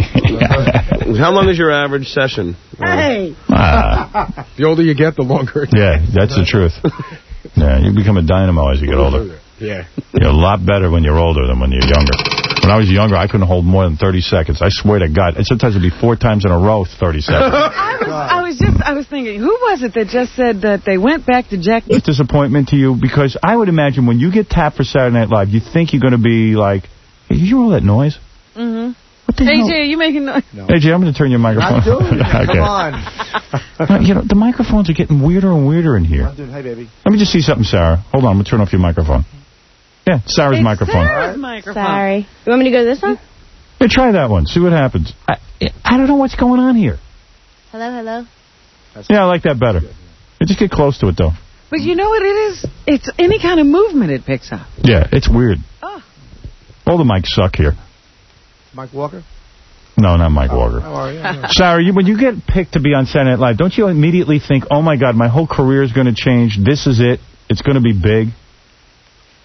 How long is your average session? Hey. Uh, The older you get, the longer it yeah, that's the truth. Yeah, you become a dynamo as you get older. Yeah. You're a lot better when you're older than when you're younger. When I was younger, I couldn't hold more than thirty seconds. I swear to God. And sometimes it'd be four times in a row, thirty seconds. I was, I was just, I was thinking, who was it that just said that they went back to Jack? It's disappointment to you because I would imagine when you get tapped for Saturday Night Live, you think you're going to be like, hey, did you hear all that noise? Mm-hmm. What the A J, hell? are you making noise? No. A J, I'm going to turn your microphone. I'm doing it. Okay. Come on. Uh, you know, the microphones are getting weirder and weirder in here. I'm doing, hey, baby. Let me just see something, Sarah. Hold on, I'm going to turn off your microphone. Yeah, Sarah's It's microphone. Sarah's microphone. Sorry. You want me to go to this one? Yeah, try that one. See what happens. I, I don't know what's going on here. Hello, hello. Yeah, I like that better. Yeah, just get close to it, though. But you know what it is? It's any kind of movement it picks up. Yeah, it's weird. Oh. All the mics suck here. Mike Walker? No, not Mike Walker. How are you? Sarah, you, when you get picked to be on Saturday Night Live, don't you immediately think, oh, my God, my whole career is going to change. This is it. It's going to be big.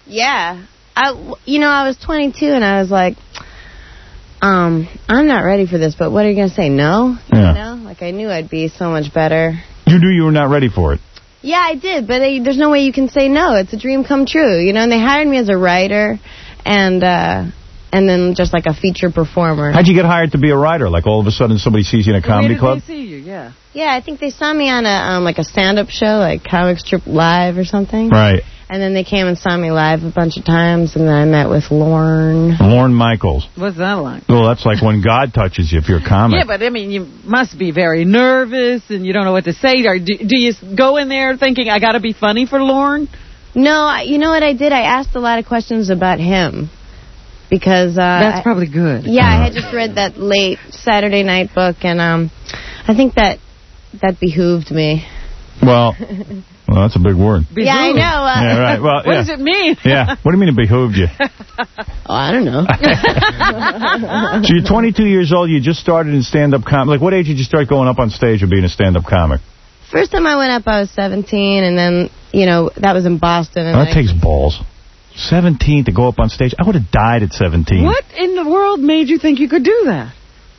Yeah. I, you know, I was twenty-two, and I was like, um, I'm not ready for this, but what are you going to say, no? Yeah. You know? Like, I knew I'd be so much better. You knew you were not ready for it. Yeah, I did, but they, there's no way you can say no. It's a dream come true, you know? And they hired me as a writer, and uh, and then just like a feature performer. How'd you get hired to be a writer? Like, all of a sudden somebody sees you in a comedy club? Where did they see you, yeah. Yeah, I think they saw me on a um, like a stand-up show, like Comic Strip Live or something. Right. And then they came and saw me live a bunch of times, and then I met with Lorne. Lorne Michaels. What's that like? Well, that's like when God touches you if you're a comic. Yeah, but I mean, you must be very nervous, and you don't know what to say. Or do, do you go in there thinking, I got to be funny for Lorne? No, I- you know what I did? I asked a lot of questions about him. Because... Uh, That's I- probably good. Yeah, I had just read that late Saturday night book, and um, I think that that behooved me. Well, well, that's a big word. Behooved. Yeah, I know. Uh, yeah, right. Well, what yeah. does it mean? Yeah. What do you mean it behooved you? Oh, I don't know. So you're twenty-two years old. You just started in stand-up comedy. Like, what age did you start going up on stage and being a stand-up comic? First time I went up, I was seventeen, and then, you know, that was in Boston. And Oh, that I, takes balls. seventeen to go up on stage. I would have died at seventeen. What in the world made you think you could do that?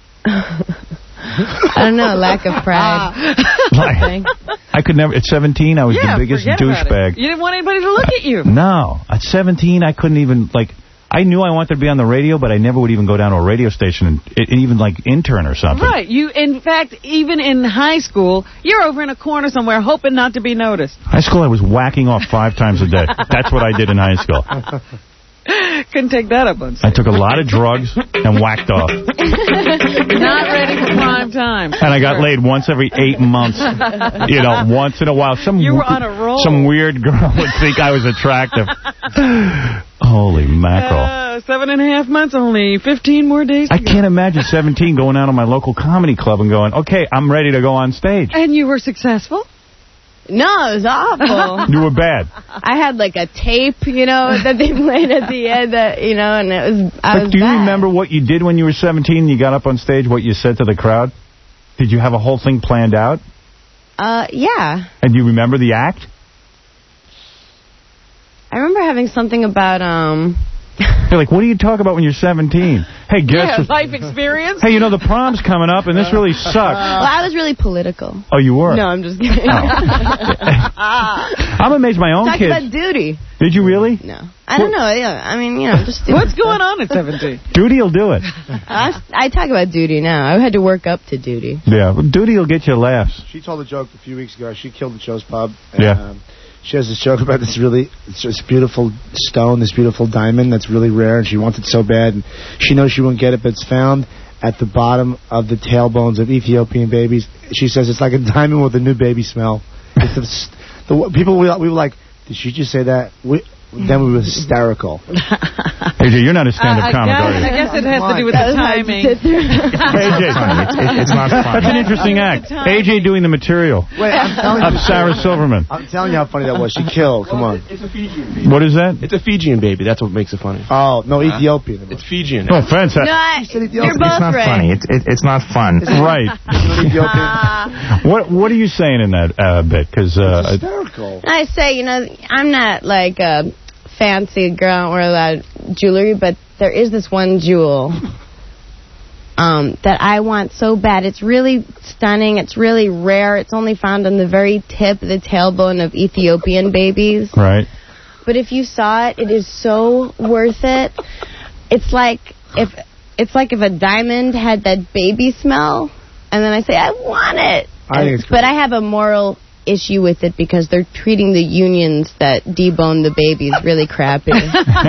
I don't know, lack of pride. Like, I could never, at seventeen, I was yeah, the biggest forget about douchebag. it. You didn't want anybody to look at you. No. At seventeen, I couldn't even, like, I knew I wanted to be on the radio, but I never would even go down to a radio station and, and even, like, intern or something. Right. You, in fact, even in high school, you're over in a corner somewhere hoping not to be noticed. High school, I was whacking off five times a day. That's what I did in high school. Couldn't take that up on I took a lot of drugs and whacked off. Not ready for prime time. And I got laid once every eight months. You know, once in a while. Some You were on a roll. Some weird girl would think I was attractive. Holy mackerel. Uh, seven and a half months, only fifteen more days to I go. can't imagine seventeen going out on my local comedy club and going, okay, I'm ready to go on stage. And you were successful? No, it was awful. You were bad. I had like a tape, you know, that they played at the end, that, you know, and it was, I But was do you bad. remember what you did when you were seventeen and you got up on stage, what you said to the crowd? Did you have a whole thing planned out? Uh, yeah. And do you remember the act? I remember having something about, um... You're like, what do you talk about when you're seventeen? Hey, guess Yeah, what? life experience? Hey, you know, the prom's coming up, and this really sucks. Well, I was really political. Oh, you were? No, I'm just kidding. I'm amazed my own Talk kids. about duty. Did you really? No. I don't know. Yeah, I mean, you know, just... What's going on at seventeen? Duty will do it. I, I talk about duty now. I had to work up to duty. Yeah, well, duty will get you laughs. She told a joke a few weeks ago. She killed the Joe's Pub. And, Yeah. Um, she has this joke about this really, it's this beautiful stone, this beautiful diamond that's really rare, and she wants it so bad. And she knows she won't get it, but it's found at the bottom of the tailbones of Ethiopian babies. She says it's like a diamond with a new baby smell. It's the, the people we, we were like, did she just say that? We, then we were hysterical. A J, you're not a stand-up Uh, I comic, guess- are you? I guess it has to do with That the was hard to timing. sit through. A J, It's not fun. That's an interesting act. A J doing the material. Wait, I'm telling Of you. Sarah Silverman. I'm telling you how funny that was. She killed. Come on. It's a Fijian baby. What is that? It's a Fijian baby. That's what makes it funny. Oh, no, Ethiopian. It's Fijian. No offense. No, I, you're both right. It's it, it's not fun. Right. Uh, What What are you saying in that uh, bit? Because uh, hysterical. I say, you know, I'm not like a fancy girl. I don't wear a lot of jewelry, but there is this one jewel um, that I want so bad. It's really stunning. It's really rare. It's only found on the very tip of the tailbone of Ethiopian babies. right. But if you saw it, it is so worth it. It's like if it's like if a diamond had that baby smell, and then I say, I want it. I think it's But I have a moral issue with it because they're treating the unions that debone the babies really crappy. So,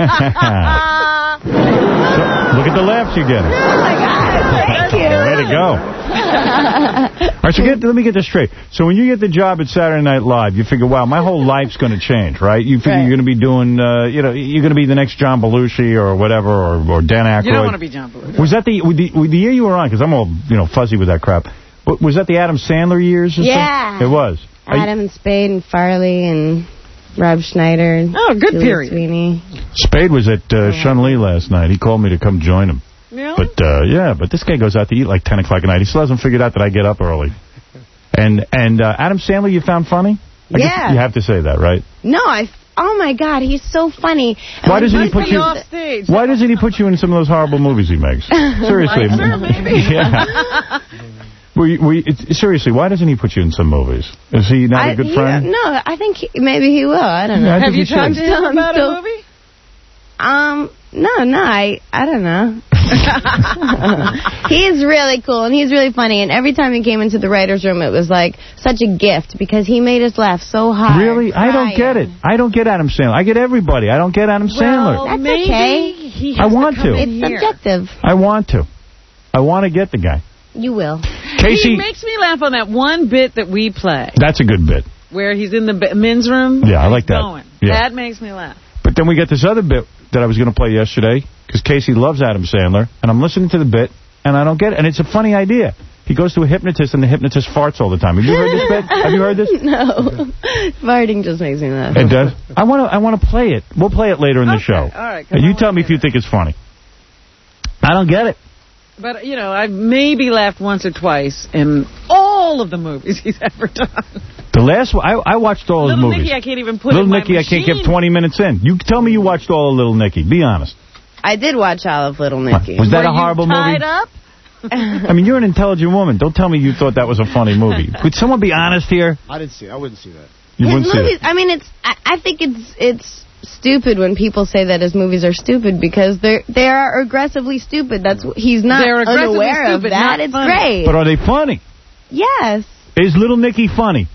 look at the laughs you're getting. Oh, my God. Thank you. Way to go. All right, so get, let me get this straight. So when you get the job at Saturday Night Live, you figure, wow, my whole life's going to change, right? You figure Right. you're going to be doing, uh, you know, you're going to be the next John Belushi or whatever, or, or Dan Aykroyd. You don't want to be John Belushi. Was that the, with the, with the year you were on? Because I'm all, you know, fuzzy with that crap. W- Was that the Adam Sandler years or Yeah. something? It was. Are you- Adam and Spade and Farley and Rob Schneider. And Oh, good Julia period. Sweeney. Spade was at uh, Shun Lee last night. He called me to come join him. Really? But, uh, yeah, but this guy goes out to eat like ten o'clock at night. He still hasn't figured out that I get up early. And and uh, Adam Sandler, you found funny? I guess Yeah. you have to say that, right? No, I, oh my God, he's so funny. And Why when doesn't he he's put you? off stage? Why doesn't he put you in some of those horrible movies he makes? Seriously. Like her, maybe. Yeah. We, we, it, seriously, why doesn't he put you in some movies? Is he not I, a good he- friend? No, I think he, maybe he will. I don't know. Yeah, I think Have you he should. talked to him I'm about still- a movie? Um, no, no, I, I don't know. He's really cool, and he's really funny, and every time he came into the writer's room, it was like such a gift, because he made us laugh so hard. Really? I don't get it. I don't get Adam Sandler. I get everybody. I don't get Adam Sandler. That's maybe okay. he I has want to. Come to. in It's here. subjective. I want to. I want to get the guy. You will. Casey. He makes me laugh on that one bit that we play, That's a good bit. where he's in the b- men's room. Yeah, I and like he's that. Going. Yeah. That makes me laugh. But then we got this other bit that I was going to play yesterday, because Casey loves Adam Sandler, and I'm listening to the bit, and I don't get it. And it's a funny idea. He goes to a hypnotist, and the hypnotist farts all the time. Have you heard this bit? Have you heard this? No. Farting just makes me laugh. It does? I want to I want to play it. We'll play it later in the Okay, show. all right, 'cause And I you wanna tell me if you think it's funny. I don't get it. But, you know, I've maybe laughed once or twice in all of the movies he's ever done. The last one, I, I watched all his Little movies. Nicky, I can't even put Little in my Nicky, I can't machine. give twenty minutes in. You tell me you watched all of Little Nicky. Be honest. I did watch all of Little Nicky. Was that Were a horrible you tied movie? up? I mean, you're an intelligent woman. Don't tell me you thought that was a funny movie. Would someone be honest here? I didn't see it. I wouldn't see that. You His wouldn't see movies, it. I mean, it's. I, I think it's it's stupid when people say that his movies are stupid, because they're they are aggressively stupid. That's he's not They're aggressively unaware of stupid, that. not It's funny. great. But are they funny? Yes. Is Little Nicky funny?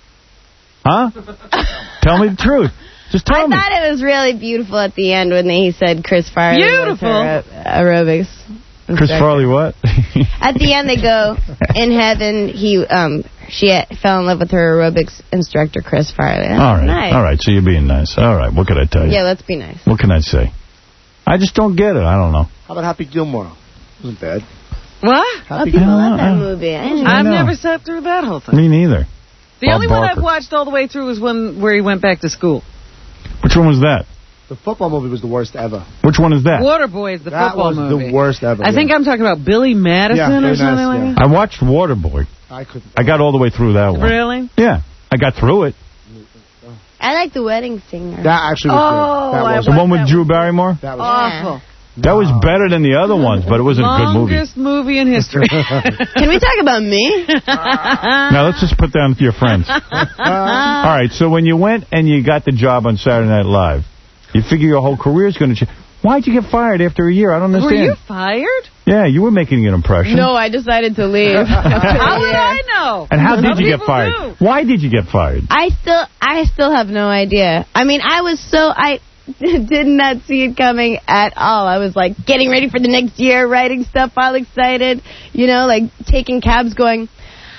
Huh? Tell me the truth. Just tell I me. thought it was really beautiful at the end when he said Chris Farley Beautiful. was her uh, aerobics. Chris instructor. Farley what? At the end, they go in heaven. He um she had, fell in love with her aerobics instructor, Chris Farley. That's All right. nice. All right. So you're being nice. All right. What could I tell you? Yeah, let's be nice. What can I say? I just don't get it. I don't know. How about Happy Gilmore? Wasn't bad. What? Oh, Happy people Gilmore. love that Uh, movie. I didn't I've know. never sat through that whole thing. Me neither. The Bob only one Barker. I've watched all the way through was one where he went back to school. Which one was that? The football movie was the worst ever. Which one is that? Waterboy is the that football was movie. the worst ever. I think yeah. I'm talking about Billy Madison Yeah, or Billy something Madison, like yeah. I watched Waterboy. I couldn't. I got all the way through that that. one. Really? Yeah. I got through it. I like The Wedding Singer. That actually was Oh, good. That I was The watched one with that Drew Barrymore? That was Awful. That was better than the other ones, but it wasn't a good movie. Longest movie in history. Can we talk about me? Now, let's just put down your friends. All right, so when you went and you got the job on Saturday Night Live, you figure your whole career's going to change. Why'd you get fired after a year? I don't Were understand. you fired? Yeah, you were making an impression. No, I decided to leave. How would I know? And how did Some you get people fired? do. Why did you get fired? I still, I still have no idea. I mean, I was so, I did not see it coming at all. I was like getting ready for the next year, writing stuff, all excited, you know, like taking cabs, going,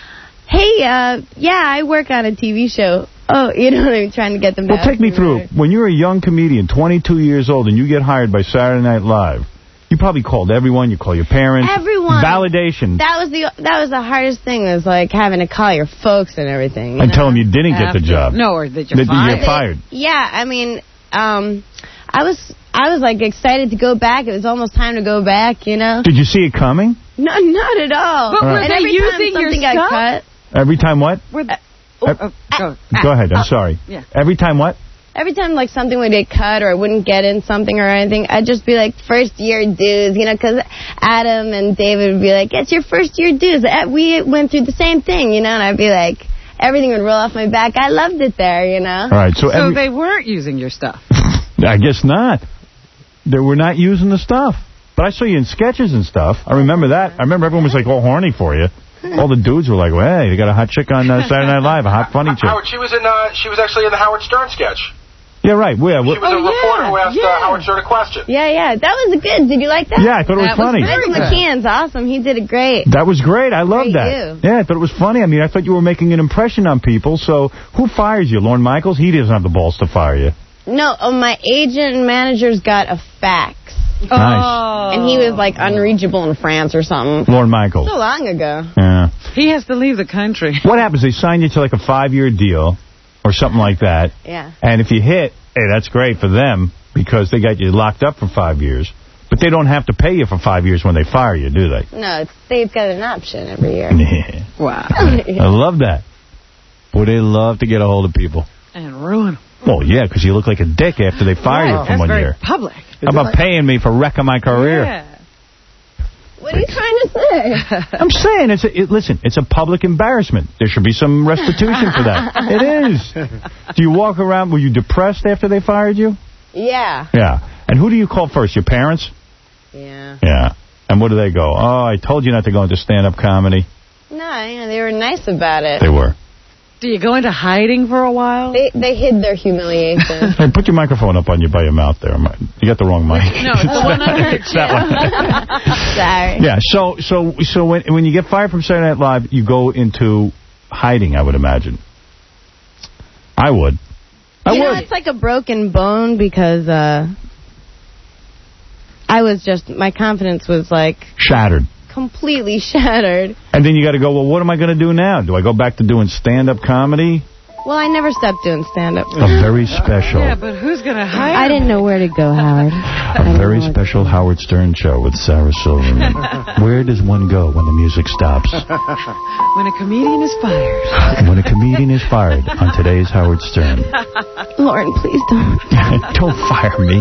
"Hey, uh, yeah, I work on a T V show." Oh, you know what I mean? Trying to get them. to Well, take ask me through. When you're a young comedian, twenty-two years old, and you get hired by Saturday Night Live, you probably called everyone. You call your parents. Everyone. Validation. That was the that was the hardest thing. Was like having to call your folks and everything. You And know? tell them you didn't get the After- job. No, or that you're That you fired. get fired. Yeah, I mean, um, I was I was like excited to go back. It was almost time to go back. You know. Did you see it coming? No, not at all. But were and they every using time your something got stuff? cut. Every time what? Were they- Uh, oh, go. Go ahead. I'm sorry. Yeah. Every time what? Every time, like, something would get cut or I wouldn't get in something or anything, I'd just be like, first year dues, you know, because Adam and David would be like, it's your first year dues. Uh, We went through the same thing, you know, and I'd be like, everything would roll off my back. I loved it there, you know. All right. So, So every, they weren't using your stuff. I guess not. They were not using the stuff. But I saw you in sketches and stuff. I remember that. I remember everyone was like all horny for you. All the dudes were like, well, hey, they got a hot chick on uh, Saturday Night Live, a hot funny chick. Howard, she was in. Uh, she was actually in the Howard Stern sketch. Yeah, right. Where? She was Oh, a reporter yeah, who asked yeah. uh, Howard Stern a question. Yeah, yeah. That was good. Did you like that? Yeah, I thought it was That funny. Michael McKeon's awesome. He did it great. That was great. I loved Great that. you. Yeah, I thought it was funny. I mean, I thought you were making an impression on people. So who fires you? Lorne Michaels? He doesn't have the balls to fire you. No, oh, my agent and managers got a fax. Nice. And he was, like, unreachable in France or something. Lorne Michaels. So long ago. Yeah. He has to leave the country. What happens? They sign you to like a five-year deal or something like that. Yeah. And if you hit, hey, that's great for them because they got you locked up for five years. But they don't have to pay you for five years when they fire you, do they? No, it's, they've got an option every year. Yeah. Wow. I love that. Boy, they love to get a hold of people. And ruin them. Well, yeah, because you look like a dick after they fire Right, you from that's one very year. public. How about paying me for wrecking my career? Yeah. What are you trying to say? I'm saying, it's a, it, listen, it's a public embarrassment. There should be some restitution for that. It is. Do you walk around, were you depressed after they fired you? Yeah. Yeah. And who do you call first, your parents? Yeah. Yeah. And what do they go? Oh, I told you not to go into stand-up comedy. No, you know, they were nice about it. They were. Do you go into hiding for a while? They they hid their humiliation. Hey, put your microphone up on you by your mouth there. You got the wrong mic. No, it's the one on It's that one. Sorry. Yeah, so so so when when you get fired from Saturday Night Live, you go into hiding, I would imagine. I would. I you would. know, it's like a broken bone because uh, I was just, my confidence was like Shattered. completely shattered. And then you got to go, well, what am I going to do now? Do I go back to doing stand-up comedy? Well, I never stopped doing stand-up. A very special. Yeah, but who's going to hire I didn't know where to go, Howard. A very special Howard Stern show with Sarah Silverman. Where does one go when the music stops? When a comedian is fired. When a comedian is fired on today's Howard Stern. Lauren, please don't. Don't fire me.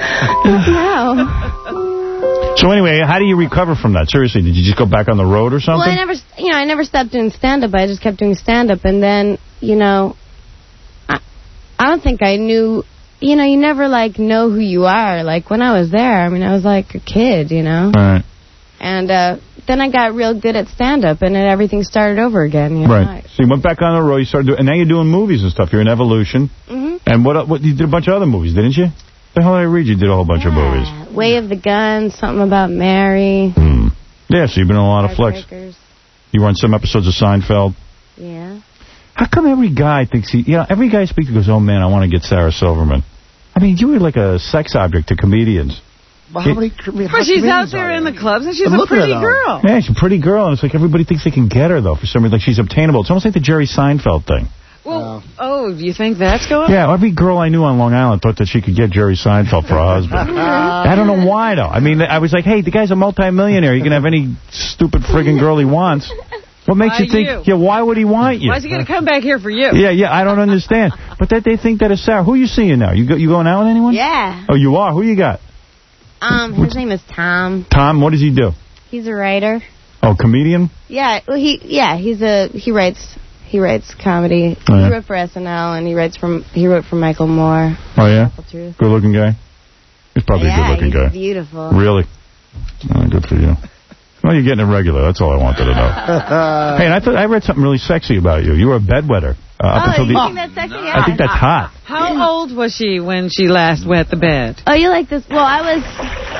No. So anyway, how do you recover from that? Seriously, did you just go back on the road or something? Well, I never, you know, I never stopped doing stand-up. I just kept doing stand-up, and then, you know, I, I don't think I knew. You know, you never like know who you are. Like when I was there, I mean, I was like a kid, you know. All right. And uh, then I got real good at stand-up, and then everything started over again. You know? Right. So you went back on the road. You started doing, and now you're doing movies and stuff. You're in Evolution. Mm-hmm. And what? What? You did a bunch of other movies, didn't you? The hell did I read? You did a whole bunch of movies. Way of the Gun, something about Mary. Hmm. Yeah, so you've been on a lot of flicks. Heartbreakers. You were on some episodes of Seinfeld. Yeah. How come every guy thinks he, you know, every guy speaks and goes, oh, man, I want to get Sarah Silverman. I mean, you were like a sex object to comedians. Well, how many, I mean, how But she's out comedians there are in the clubs, and she's And a look at her, pretty though. girl. Yeah, she's a pretty girl, and it's like everybody thinks they can get her, though, for some reason. Like she's obtainable. It's almost like the Jerry Seinfeld thing. Well, oh, do you think that's going? Yeah, every girl I knew on Long Island thought that she could get Jerry Seinfeld for a husband. I don't know why, though. I mean, I was like, hey, the guy's a multimillionaire. You can have any stupid friggin' girl he wants. What makes Why you think, you? yeah, why would he want you? Why is he going to come back here for you? Yeah, yeah, I don't understand. But that they think that is Sarah. Who are you seeing now? You go, you going out with anyone? Yeah. Oh, you are? Who you got? Um, his name is Tom. Tom, what does he do? He's a writer. Oh, comedian? Yeah, well, he yeah, he's a he writes he writes comedy. Oh, yeah? He wrote for S N L, and he writes from he wrote for Michael Moore. Oh, yeah? Truth. Good-looking guy? He's probably Yeah, a good-looking he's guy. beautiful. Really? Oh, good for you. Well, you're getting it regular. That's all I wanted to know. Hey, and I thought I read something really sexy about you. You were a bedwetter. Uh, up Oh, until you the, think that's sexy? I think that's hot. How old was she when she last wet the bed? Oh, you like this? Well, I was.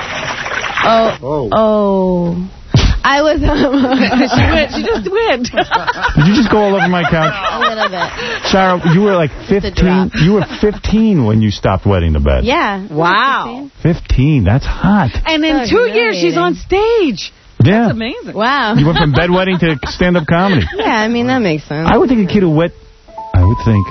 Oh. Oh. I was. Um, she went. She just went. Did you just go all over my couch? A little bit. Sarah, you were like fifteen. You were fifteen when you stopped wetting the bed. Yeah. Wow. fifteen. That's hot. And in So two years, she's on stage. Yeah. That's amazing. Wow. You went from bedwetting to stand-up comedy. Yeah, I mean, that makes sense. I would think a kid who wet... I would think...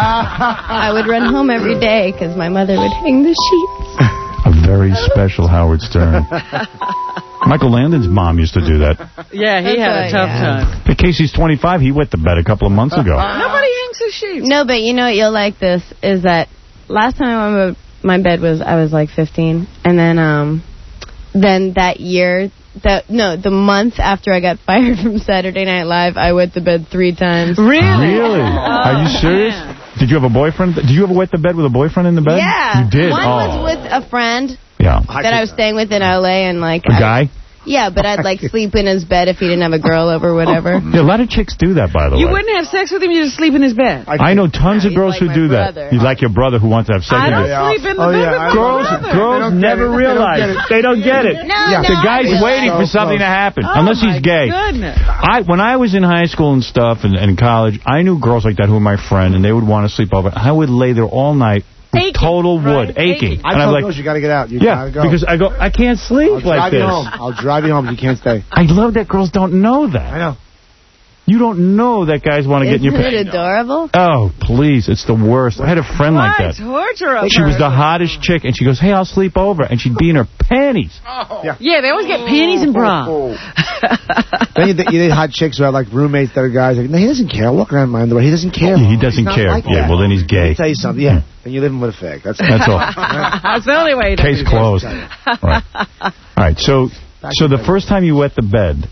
I would run home every day because my mother would hang the sheets. A very special Howard Stern. Michael Landon's mom used to do that. Yeah, he That's had a right, tough yeah. time. But Casey's twenty-five. He wet the bed a couple of months ago. Nobody hangs the sheets. No, but you know what, you'll like this, is that last time I went, my bed was, I was like fifteen. And then, um, then that year, that no, the month after I got fired from Saturday Night Live, I wet the bed three times. Really? Really? Are you serious? man. Did you have a boyfriend? Did you ever wet the bed with a boyfriend in the bed? Yeah. You did? One oh. was with a friend Yeah. that I was staying with in L A, and like... A I- guy? Yeah, but I'd like sleep in his bed if he didn't have a girl over, whatever. Yeah, a lot of chicks do that, by the You way. wouldn't have sex with him, you just sleep in his bed. I know tons No, of girls he's like who my do that. brother. He's like your brother who wants to have sex I with don't you. sleep in the Oh, bed yeah, with I my Girls, brother. girls They don't get never it. They don't realize. get it. They don't get it. No, Yeah. no, The guy's I waiting for So something close. to happen, Oh, unless he's my gay. goodness. I when I was in high school and stuff and, and college, I knew girls like that who were my friend, and they would want to sleep over. I would lay there all night with Aching, total wood, right? aching. Aching. I and I'm told like, girls you got to get out. You yeah, gotta go. because I go, I can't sleep I'll like drive this. you home. I'll drive you home. You can't stay. I love that girls don't know that. I know. You don't know that guys want to get in your Isn't pants. it adorable? Oh, please. It's the worst. I had a friend like Why that. torture a She was the person? hottest chick, and she goes, hey, I'll sleep over. And she'd be in her panties. Yeah. Yeah, they always get panties and bra. Then you, you need hot chicks who have like roommates that are guys. Like, no, he doesn't care. Look around my underwear. He doesn't care. Yeah, he doesn't He's not care. like Yeah, that. well, then he's Let gay. me tell you something. Yeah, and you live with a fag. That's, That's all. That's the only way to Case closed. Right. All right, so so the first time you wet the bed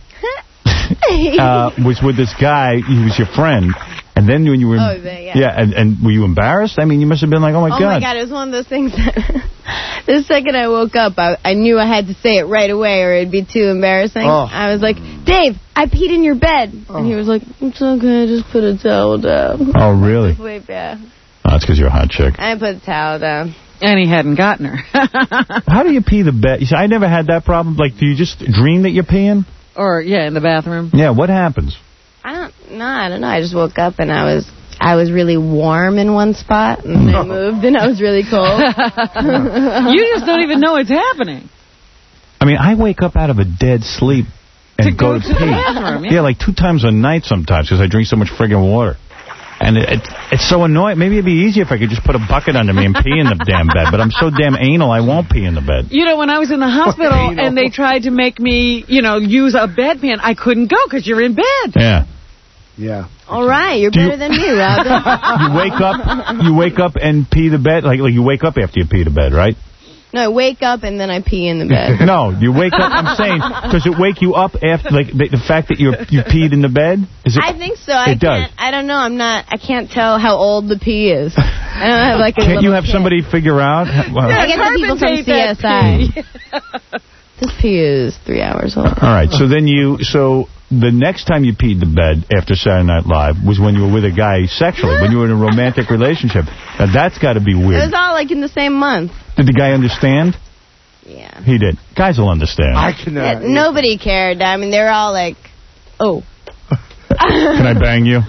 uh, was with this guy. He was your friend. And then when you were... Oh, the, yeah. Yeah, and, and were you embarrassed? I mean, you must have been like, oh, my oh God. my God, it was one of those things that the second I woke up, I, I knew I had to say it right away or it'd be too embarrassing. Oh. I was like, Dave, I peed in your bed. Oh. And he was like, it's okay, just put a towel down. Oh, really? Wait, yeah. Oh, that's because you're a hot chick. I put a towel down. And he hadn't gotten her. How do you pee the bed? You see, I never had that problem. Like, do you just dream that you're peeing? Or, yeah, in the bathroom. Yeah, what happens? I don't know. I don't know. I just woke up and I was I was really warm in one spot, and I moved and I was really cold. You just don't even know it's happening. I mean, I wake up out of a dead sleep and To go go, to to the pee. bathroom, yeah. Yeah, like two times a night sometimes because I drink so much friggin' water. And it, it, it's so annoying. Maybe it'd be easier if I could just put a bucket under me and pee in the damn bed. But I'm so damn anal, I won't pee in the bed. You know, when I was in the hospital and they tried to make me, you know, use a bedpan, I couldn't go because you're in bed. Yeah. Yeah. All right, you're Do better you- than me, Robin. You wake up, you wake up and pee the bed. Like, like you wake up after you pee the bed, right? No, I wake up and then I pee in the bed. No, you wake up. I'm saying, does it wake you up after, like, the, the fact that you you peed in the bed? Is it? I think so. I It does. can't. I don't know. I'm not. I can't tell how old the pee is. I don't have like a Can't you little have kid. somebody figure out? Well, I get the people from C S I. This pee is three hours old. all right. So then you. So the next time you peed the bed after Saturday Night Live was when you were with a guy sexually, when you were in a romantic relationship. Now that's got to be It weird. was all like in the same month. Did the guy understand? Yeah. He did. Guys will understand. I can. Yeah, Uh, nobody cared. I mean, they were all like, "Oh." Can I bang you?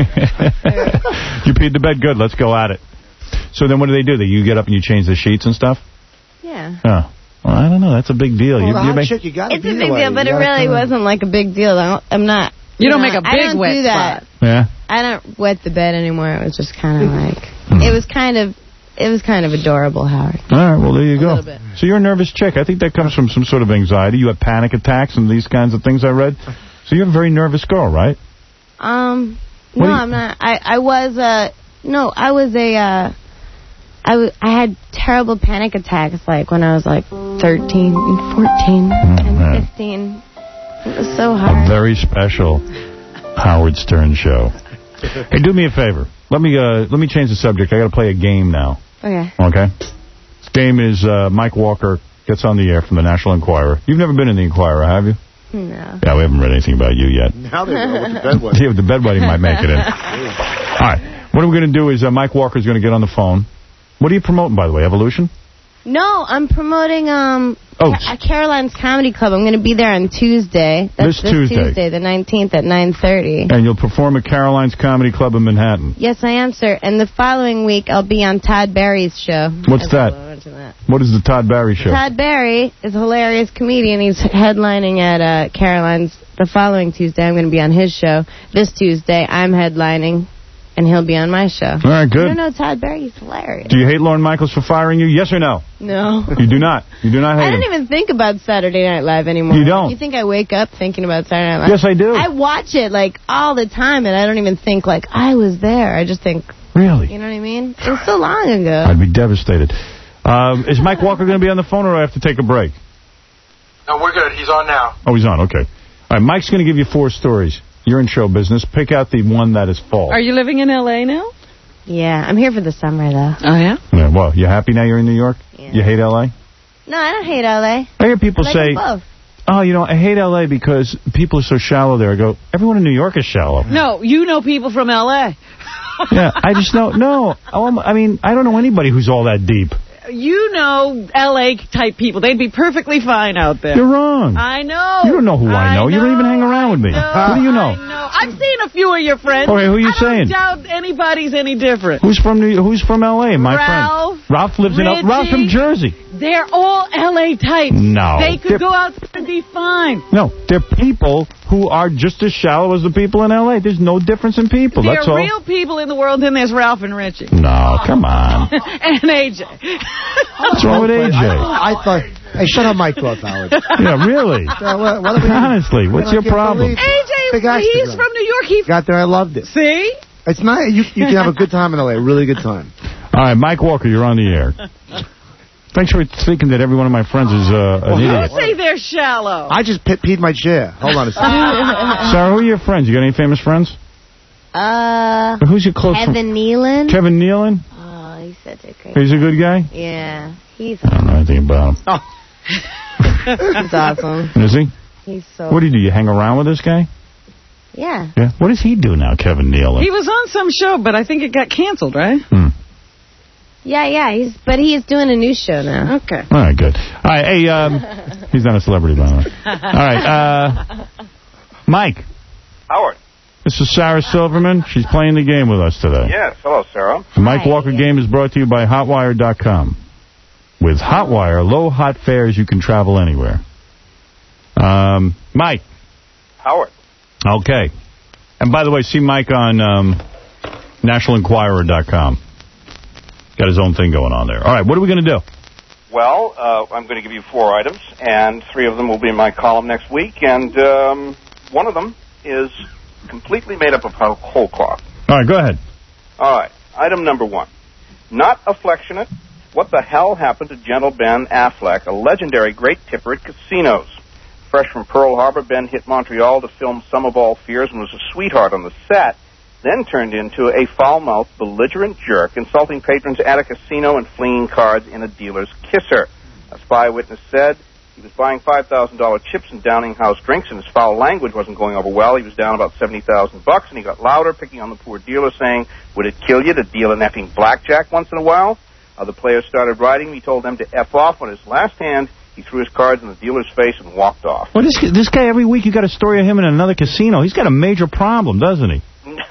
You peed the bed? Good. Let's go at it. So then what do they do? They, you get up and you change the sheets and stuff? Yeah. Oh. Well, I don't know. That's a big deal. Well, you, the you hot make- chick, you gotta It's a be big that way. deal, but You it gotta really come in. wasn't like a big deal. I don't, I'm not. You don't know, make a I big don't wet do that. spot. Yeah. I don't wet the bed anymore. It was just kind of like, Hmm. it was kind of, it was kind of adorable, Howard. All right, well, there you go. little bit. So you're a nervous chick. I think that comes from some sort of anxiety. You have panic attacks and these kinds of things I read. So you're a very nervous girl, right? Um, What no, do you- I'm not. I, I was, uh, no, I was a, uh, I, w- I had terrible panic attacks, like, when I was, like, thirteen, fourteen, man. and fifteen. It was so A hard. very special Howard Stern show. Hey, do me a favor. Let me uh, let me change the subject. I got to play a game now. Okay. Okay? This game is uh, Mike Walker gets on the air from the National Enquirer. You've never been in the Enquirer, have you? No. Yeah, we haven't read anything about you yet. Now they know what the bed was. Yeah, the bedwetting might make it in. All right. What we're going to do is uh, Mike Walker's going to get on the phone. What are you promoting, by the way? Evolution? No, I'm promoting um Oh. Ca- Caroline's Comedy Club. I'm going to be there on Tuesday. That's This Tuesday. Tuesday, the nineteenth at nine thirty. And you'll perform at Caroline's Comedy Club in Manhattan. Yes, I am, sir. And the following week, I'll be on Todd Barry's show. What's that? What is the Todd Barry show? Todd Barry is a hilarious comedian. He's headlining at uh, Caroline's the following Tuesday. I'm going to be on his show. This Tuesday, I'm headlining, and he'll be on my show. All right, good. I don't know Todd Barry. He's hilarious. Do you hate Lorne Michaels for firing you? Yes or no? No. You do not. You do not hate I don't him. even think about Saturday Night Live anymore. You don't? You think I wake up thinking about Saturday Night Live? Yes, I do. I watch it, like, all the time, and I don't even think, like, I was there. I just think, Really? you know what I mean? It was so long ago. I'd be devastated. Um, is Mike Walker going to be on the phone, or do I have to take a break? No, we're good. He's on now. Oh, he's on. Okay. All right, Mike's going to give you four stories. You're in show business. Pick out the one that is false. Are you living in L A now? Yeah, I'm here for the summer, though. Oh, yeah? Yeah, well, you happy now you're in New York? Yeah. You hate L A? No, I don't hate L A. I hear people I like say, them both. oh, you know, I hate L A because people are so shallow there. I go, everyone in New York is shallow. No, you know people from L A. Yeah, I just know, no. Oh, I mean, I don't know anybody who's all that deep. You know L A-type people. They'd be perfectly fine out there. You're wrong. I know. You don't know who I know. You don't even hang around with me. know, Who do you know? I know. I've seen a few of your friends. Okay, who are you I saying? don't doubt anybody's any different. Who's from New, Who's from L A? My Ralph, friend. Ralph lives in L A. Richie. Ralph's from Jersey. They're all L A types. No. They could They're- go out and be fine. No, they're people who are just as shallow as the people in L A. There's no difference in people. There That's are all. real people in the world, and there's Ralph and Richie. No, come on. And A J. What's wrong with A J? I, I thought... Hey, shut up, Mike Roth, Howard. Yeah, really? Uh, what, what are we- Honestly, what's I your can't problem? believe A it. J, Big Ice he's Cream. from New York. He Got there, I loved it. See? It's not. You, you can have a good time in L A, a really good time. All right, Mike Walker, you're on the air. Thanks for thinking that every one of my friends is uh, an idiot. Don't say they're shallow. I just pe- peed my chair. Hold on a second. Sarah, who are your friends? You got any famous friends? Uh, Who's your close friend? Kevin Nealon. Kevin Nealon? Oh, he's such a great. He's a good guy? Yeah, he's. I don't know anything about him. Oh. He's awesome. Is he? He's so. What do you do? You hang around with this guy? Yeah. Yeah. What does he do now, Kevin Nealon? He was on some show, but I think it got canceled, right? Hmm. Yeah, yeah. He's, but he is doing a new show now. Okay. All right, good. All right, hey, um, he's not a celebrity, by the way. All right, uh, Mike. Howard. This is Sarah Silverman. She's playing the game with us today. Yes. Hello, Sarah. The Mike Walker game is brought to you by Hotwire dot com. With Hotwire, low hot fares, you can travel anywhere. Um, Mike. Howard. Okay. And by the way, see Mike on um, National Enquirer dot com. Got his own thing going on there. All right, what are we going to do? Well, uh, I'm going to give you four items, and three of them will be in my column next week, and um, one of them is completely made up of whole cloth. All right, go ahead. All right, item number one. Not affectionate. What the hell happened to Gentle Ben Affleck, a legendary great tipper at casinos? Fresh from Pearl Harbor, Ben hit Montreal to film Sum of All Fears and was a sweetheart on the set, then turned into a foul-mouthed, belligerent jerk, insulting patrons at a casino and flinging cards in a dealer's kisser. A spy witness said he was buying five thousand dollars chips and downing house drinks, and his foul language wasn't going over well. He was down about seventy thousand bucks, and he got louder, picking on the poor dealer, saying, "Would it kill you to deal an effing blackjack once in a while?" Other players started riding him. He told them to F off. On his last hand, he threw his cards in the dealer's face and walked off. Well, this this guy, every week you got a story of him in another casino. He's got a major problem, doesn't he?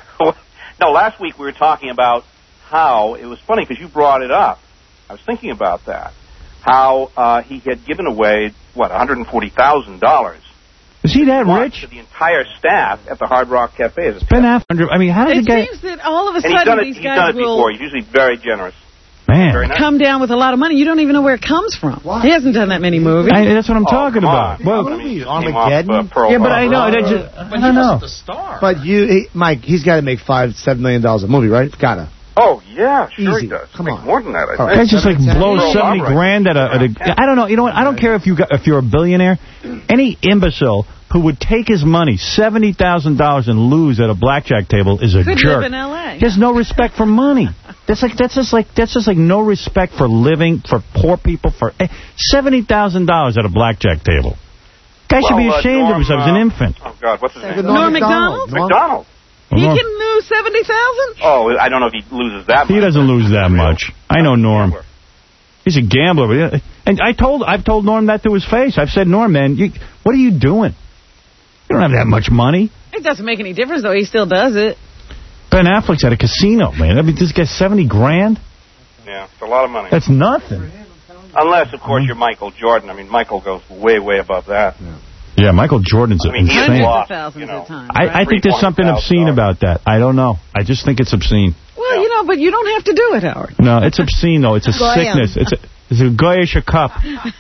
No, last week we were talking about how, it was funny because you brought it up. I was thinking about that. How uh, he had given away, what, one hundred forty thousand dollars. Is he that rich? To the entire staff at the Hard Rock Cafe. As a Ben Affleck, I mean, how did It the guy... seems that all of a and he's done sudden it, these he's guys done it will before. He's usually very generous. Man. Very nice. come down with a lot of money. You don't even know where it comes from. He hasn't done that many movies. I, that's what I'm Oh, talking come about. on. Well, I mean, just came Armageddon? off, uh, Pearl yeah, but I Harbor. know. I, just, I don't know. But you, he, Mike, he's got to make five, seven million dollars a movie, right? Gotta. Oh, yeah, sure Easy. he does. Come Makes on. more than that, I All think. Guys just like blow Pearl seventy Harbor. grand at a, at a... I don't know. You know what? I don't care if, you got, if you're a billionaire. Any imbecile who would take his money, seventy thousand dollars, and lose at a blackjack table is a Could jerk. live in L A He has no respect for money. That's like that's just like that's just like no respect for living, for poor people, for eh, seventy thousand dollars at a blackjack table. Guy should be Well, uh, ashamed Norm, of himself. He's an uh, infant. Oh, God, what's his name? Norm Macdonald? McDonald. He Norm- can lose seventy thousand Oh, I don't know if he loses that much. He doesn't lose that much. I know Norm. He's a gambler. But he- and I told I've told Norm that to his face. I've said, Norm, man, you, what are you doing? You don't have that much money. It doesn't make any difference, though. He still does it. Ben Affleck's at a casino, man. I mean, this guy's seventy grand. Yeah, it's a lot of money. That's nothing. Unless, of course, you're Michael Jordan. I mean, Michael goes way, way above that. Yeah, Michael Jordan's I mean, he's insane. lost, thousands you know. of times. I, I think there's something obscene about that. I don't know. I just think it's obscene. Well, you know, but you don't have to do it, Howard. No, it's obscene, though. It's a Goyim. sickness. It's a, it's a goyish cup.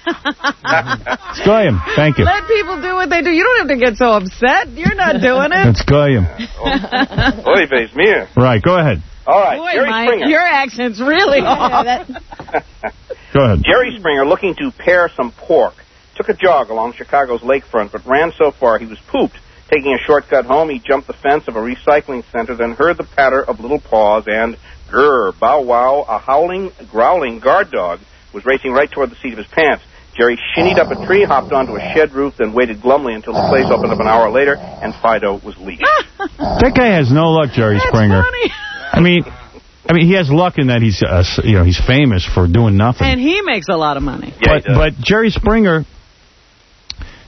It's goyim. Thank you. Let people do what they do. You don't have to get so upset. You're not doing it. It's goyim. Oy vey's mir. Right, go ahead. All right, Boy, Jerry Mike, Springer. your accent's really off. Go ahead. Jerry Springer, looking to pare some pork, took a jog along Chicago's lakefront, but ran so far he was pooped. Taking a shortcut home, he jumped the fence of a recycling center, then heard the patter of little paws, and, grr, bow wow, a howling, growling guard dog was racing right toward the seat of his pants. Jerry shinnied up a tree, hopped onto a shed roof, then waited glumly until the place opened up an hour later, and Fido was leashed. That guy has no luck, Jerry Springer. Funny. I mean, I mean, he has luck in that he's, uh, you know, he's famous for doing nothing. And he makes a lot of money. Yeah, but, but Jerry Springer,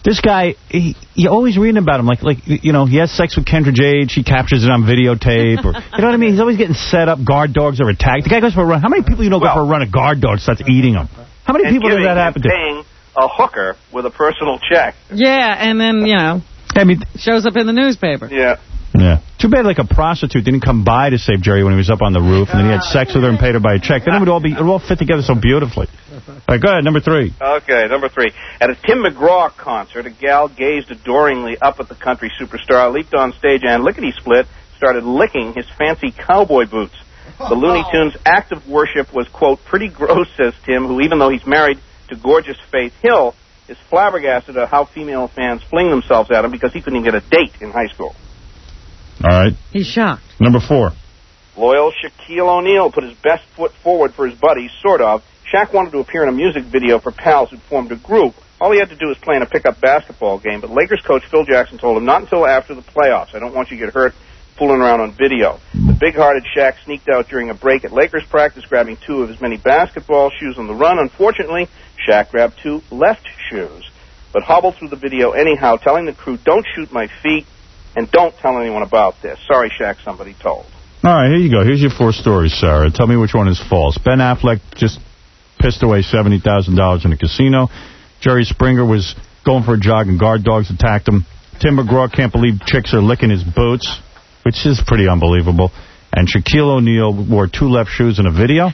This guy, he, you always reading about him. Like, like you know, he has sex with Kendra Jade. She captures it on videotape. Or, you know what I mean? He's always getting set up. Guard dogs are attacked. The guy goes for a run. How many people you know well, go for a run? A guard dog starts eating them. How many people does that happen to? Paying a hooker with a personal check. Yeah, and then, you know, I mean, shows up in the newspaper. Yeah. Yeah. Too bad like a prostitute didn't come by to save Jerry when he was up on the roof, and then he had sex with her and paid her by a check. Then it would all be it would all fit together so beautifully. All right, go ahead, number three. Okay, number three. At a Tim McGraw concert, a gal gazed adoringly up at the country superstar, leaped on stage, and lickety-split started licking his fancy cowboy boots. The Looney Tunes' act of worship was, quote, pretty gross, says Tim, who, even though he's married to gorgeous Faith Hill, is flabbergasted at how female fans fling themselves at him because he couldn't even get a date in high school. All right. He's shocked. Number four. Loyal Shaquille O'Neal put his best foot forward for his buddies, sort of. Shaq wanted to appear in a music video for pals who'd formed a group. All he had to do was play in a pickup basketball game, but Lakers coach Phil Jackson told him, not until after the playoffs. I don't want you to get hurt fooling around on video. The big-hearted Shaq sneaked out during a break at Lakers practice, grabbing two of his many basketball shoes on the run. Unfortunately, Shaq grabbed two left shoes, but hobbled through the video anyhow, telling the crew, don't shoot my feet, and don't tell anyone about this. Sorry, Shaq, somebody told. All right, here you go. Here's your four stories, Sarah. Tell me which one is false. Ben Affleck just pissed away seventy thousand dollars in a casino. Jerry Springer was going for a jog and guard dogs attacked him. Tim McGraw can't believe chicks are licking his boots, which is pretty unbelievable. And Shaquille O'Neal wore two left shoes in a video.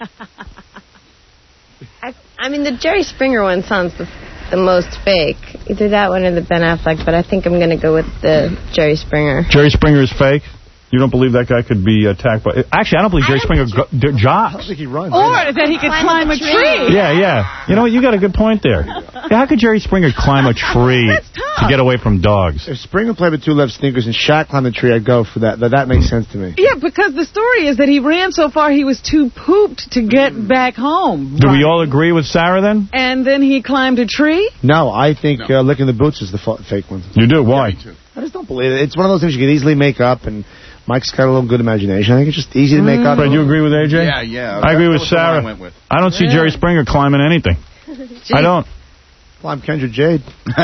I, I mean, the Jerry Springer one sounds the, the most fake. Either that one or the Ben Affleck, but I think I'm going to go with the Jerry Springer. Jerry Springer is fake? You don't believe that guy could be attacked by... Actually, I don't believe Jerry Springer go, jogs. I don't think he runs. Or that he could climb, climb a tree. tree. Yeah, yeah. You know what? You got a good point there. Yeah, how could Jerry Springer climb a tree to get away from dogs? If Springer played with two left sneakers and Shaq climbed the tree, I'd go for that. That, that makes sense to me. Yeah, because the story is that he ran so far he was too pooped to get back home. Do right. we all agree with Sarah then? And then he climbed a tree? No, I think no. Uh, licking the boots is the fa- fake one. You do? Why? Yeah, I just don't believe it. It's one of those things you can easily make up, and Mike's got a little good imagination. I think it's just easy to make up. But you agree with A J? Yeah, yeah. I agree with Sarah. I, went with. I don't see yeah. Jerry Springer climbing anything. I don't. Well, I'm Kendra Jade.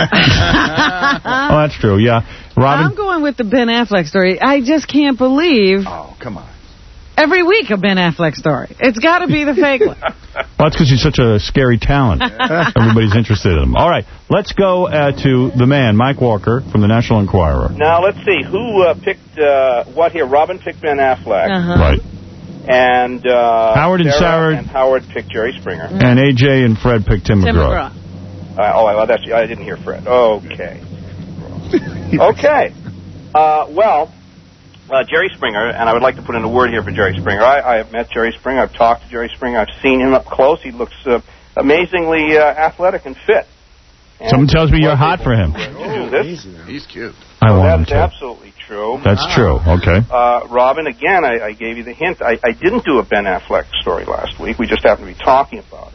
Oh, that's true, yeah. Robin? I'm going with the Ben Affleck story. I just can't believe... Oh, come on. Every week a Ben Affleck story. It's got to be the fake one. Well, that's because he's such a scary talent. Everybody's interested in him. All right, let's go uh, to the man, Mike Walker, from the National Enquirer. Now, let's see. Who uh, picked uh, what here? Robin picked Ben Affleck. Uh-huh. Right. And uh, Howard and Sarah, Sarah and Howard picked Jerry Springer. Mm-hmm. And A J and Fred picked Tim, Tim McGraw. McGraw. Uh, oh, well, that's, I didn't hear Fred. Okay. Okay. Uh, well... Uh, Jerry Springer, and I would like to put in a word here for Jerry Springer. I, I have met Jerry Springer. I've talked to Jerry Springer. I've seen him up close. He looks uh, amazingly uh, athletic and fit. And someone tells me you're hot for him. Do this. He's cute. I so want him to. That's absolutely true. That's ah. true. Okay. Uh, Robin, again, I, I gave you the hint. I, I didn't do a Ben Affleck story last week. We just happened to be talking about him.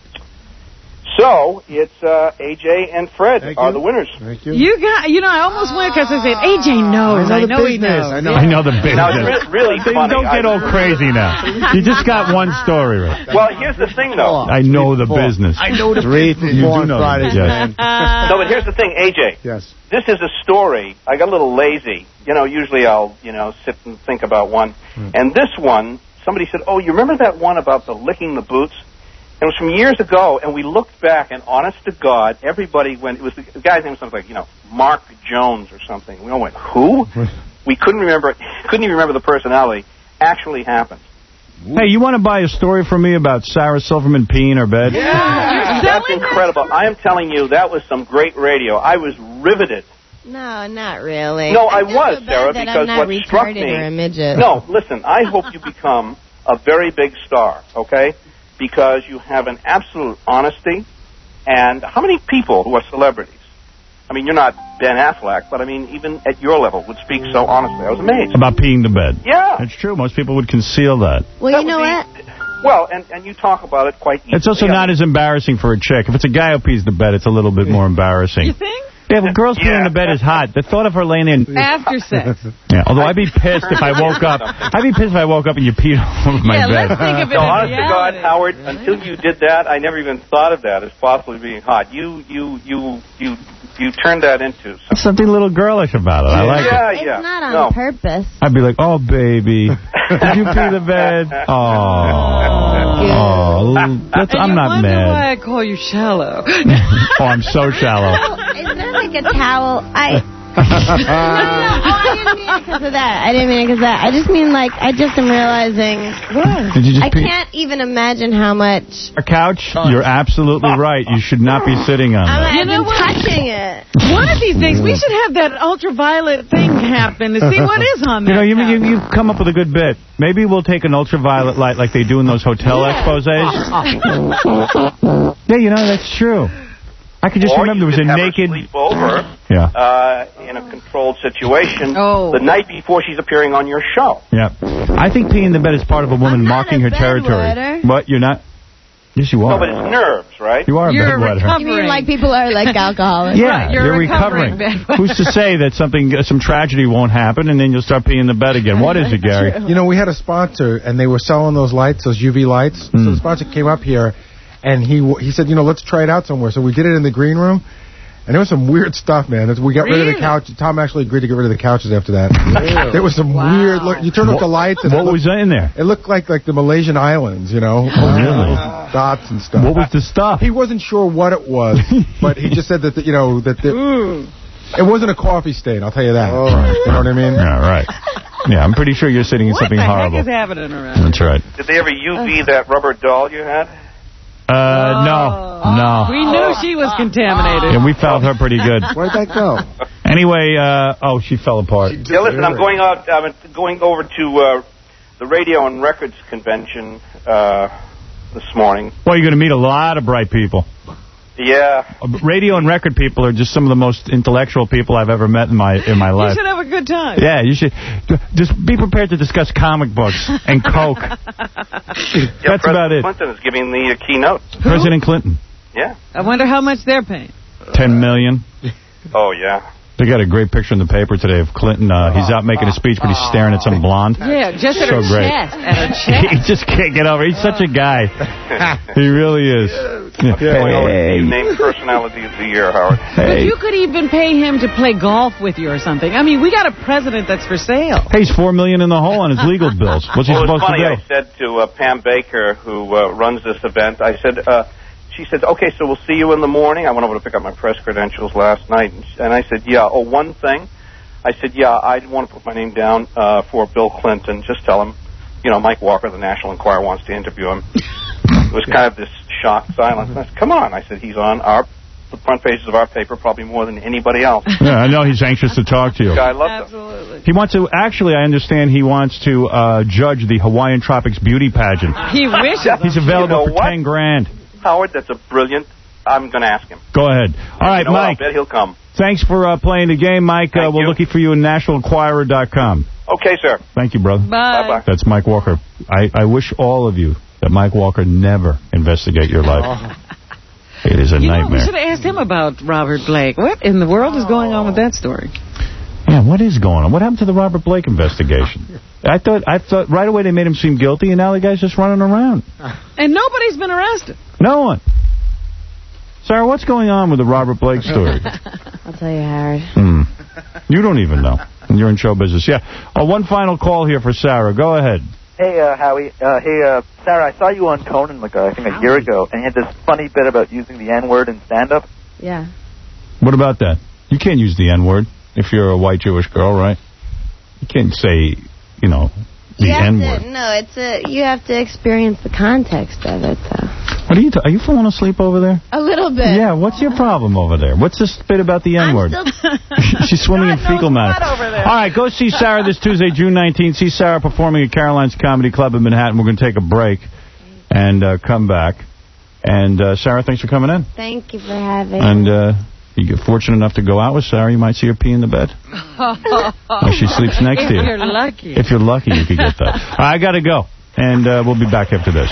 So, it's uh, A J and Fred Thank are you. the winners. Thank you. You got, you know, I almost went because I said, A J knows. I know, I know he knows. I know, I know the business. Now, it's re- really funny. Don't get all crazy now. You just got one story right. Well, here's the thing, though. I know the business. I know the Three from You four do on know Fridays, that, yes. man. No, but here's the thing, A J. Yes. This is a story. I got a little lazy. You know, usually I'll, you know, sit and think about one. Hmm. And this one, somebody said, oh, you remember that one about the licking the boots? It was from years ago, and we looked back, and honest to God, everybody went, it was the, the guy's name was something like, you know, Mark Jones or something. We all went, who? We couldn't remember, couldn't even remember the personality. Actually happened. Hey, you want to buy a story from me about Sarah Silverman peeing in her bed? Yeah, that's incredible. I am telling you, that was some great radio. I was riveted. No, not really. No, I, I was, so Sarah, that because I'm not what struck me... or a midget. No, listen, I hope you become a very big star, okay? Because you have an absolute honesty. And how many people who are celebrities, I mean, you're not Ben Affleck, but I mean, even at your level, would speak so honestly. I was amazed. About peeing the bed. Yeah. It's true. Most people would conceal that. Well, that you know be, what? Well, and, and you talk about it quite easily. It's also not as embarrassing for a chick. If it's a guy who pees the bed, it's a little bit more embarrassing. You think? Yeah, when girls pee in the bed is hot. The thought of her laying in... After sex. Yeah, although I'd be pissed if I woke up. I'd be pissed if I woke up and you peed all over my yeah, bed. let's think of it No, as honest to God, reality. Howard, until you did that, I never even thought of that as possibly being hot. You, you, you, you, you turned that into something. Something a little girlish about it. I like yeah, it. Yeah, It's not on no. purpose. I'd be like, oh, baby, did you pee the bed? Oh, oh, that's, And I'm you not wonder mad. why I call you shallow. Oh, I'm so shallow. Is there like a towel? I... no, no, no. Oh, I didn't mean it because of that. I didn't mean it because of that. I just mean, like, I just am realizing... What? Did you just I pee? can't even imagine how much... A couch? You're absolutely right. You should not be sitting on I'm that. not even touching it. One of these days, we should have that ultraviolet thing happen to see what is on You there. know, you, you, you've come up with a good bit. Maybe we'll take an ultraviolet light like they do in those hotel exposés. Yeah, you know, that's true. I could just or remember there was you a could have naked... her sleep over Yeah. uh, in a controlled situation Oh. the night before she's appearing on your show. Yeah. I think peeing in the bed is part of a woman marking her territory. bedwetter. What? You're not? Yes, you are. No, but it's nerves, right? You are a You're bedwetter. recovering. You mean like people are like alcoholics? Yeah, Right, you're you're recovering recovering. bedwetter. Who's to say that something, uh, some tragedy won't happen and then you'll start peeing in the bed again? What is it, Gary? You know, we had a sponsor, and they were selling those lights, those U V lights. So the sponsor came up here, and he w- he said, you know, let's try it out somewhere. So we did it in the green room. And there was some weird stuff, man. It's- We got rid of the Really? couch. Tom actually agreed to get rid of the couches after that. There was some Wow. weird look. You turned off the lights. And What it looked, was in there? it looked like like the Malaysian islands, you know, Really? dots and stuff. What was the stuff? He wasn't sure what it was, but he just said that the, you know that the, it wasn't a coffee stain. I'll tell you that. You know what I mean? Yeah, right. Yeah, I'm pretty sure you're sitting in What something the horrible. heck is happening around? That's right. Did they ever U V that rubber doll you had? Uh, no, no. We knew she was contaminated. Yeah, we found her pretty good. Where'd that go? Anyway, uh, oh, she fell apart. Yeah, listen, I'm going out. I'm going over to uh, the Radio and Records Convention uh, this morning. Well, you're going to meet a lot of bright people. Yeah. Uh, Radio and record people are just some of the most intellectual people I've ever met in my in my You life. should have a good time. Yeah, you should. Just be prepared to discuss comic books and Coke. Yeah, That's President about it. Clinton is giving the uh, keynote. President Clinton. Yeah. I wonder how much they're paying. Ten million. Oh, yeah. They got a great picture in the paper today of Clinton. Uh, he's out making a speech, but he's staring at some blonde. Yeah, just at So her great. chest. At her He chest. just can't get over it. He's such a guy. He really is. Yeah. Going over to Hey. be named Personality of the Year, Howard. But Hey. you could even pay him to play golf with you or something. I mean, we got a president that's for sale. Hey, he's four million in the hole on his legal bills. What's he Well, it's supposed funny. to do? I said to uh, Pam Baker, who uh, runs this event, I said, uh, she said, okay, so we'll see you in the morning. I went over to pick up my press credentials last night, and, she, and I said, yeah, oh, one thing. I said, yeah, I want to put my name down uh, for Bill Clinton. Just tell him, you know, Mike Walker, the National Enquirer, wants to interview him. It was kind of this shocked silence. And I said, come on. I said, he's on our the front pages of our paper probably more than anybody else. Yeah, I know he's anxious to talk to you. The guy loves him. Absolutely. He wants to, actually, I understand he wants to uh, judge the Hawaiian Tropics Beauty Pageant. He wishes. He's available You know for what? ten grand. Howard, that's a brilliant. I'm going to ask him. Go ahead. All right, you know what? Mike. I'll bet he'll come. Thanks for uh, playing the game, Mike. Uh, Thank we're you. looking for you in national enquirer dot com. Okay, sir. Thank you, brother. Bye. Bye-bye. That's Mike Walker. I, I wish all of you that Mike Walker never investigate your life. It is a You know, we nightmare. should have asked him about Robert Blake. What in the world is going on with that story? Yeah, what is going on? What happened to the Robert Blake investigation? I thought I thought right away they made him seem guilty, and now the guy's just running around. And nobody's been arrested. No one. Sarah, what's going on with the Robert Blake story? I'll tell you, Howard. Hmm. You don't even know. You're in show business. Yeah. Uh, one final call here for Sarah. Go ahead. Hey, uh, Howie. Uh, hey, uh, Sarah, I saw you on Conan, like, uh, I think a year ago, and you had this funny bit about using the N-word in stand-up. Yeah. What about that? You can't use the N-word if you're a white Jewish girl, right? You can't say, you know, the You have N-word. to, no, it's a. You have to experience the context of it, though. What are you? T- are you falling asleep over there? A little bit. Yeah. What's your problem over there? What's this bit about the N-word? She's swimming in fecal matter. over there. All right, go see Sarah this Tuesday, June nineteenth. See Sarah performing at Caroline's Comedy Club in Manhattan. We're going to take a break and uh, come back. And uh, Sarah, thanks for coming in. Thank you for having And me. uh, you get fortunate enough to go out with Sarah, you might see her pee in the bed. Or she sleeps next if to you. you're lucky. If you're lucky, you could get that. All right, I got to go. And uh, we'll be back after this.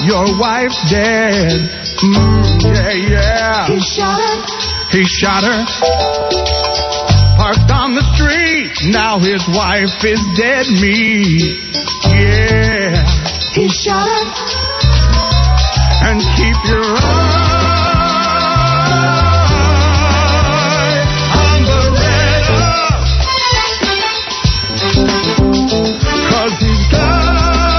your wife's dead. Mm, yeah, yeah. He shot her. He shot her. Parked on the street. Now his wife is dead meat. Yeah. He shot her. And keep your eye on the redder. 'Cause he's got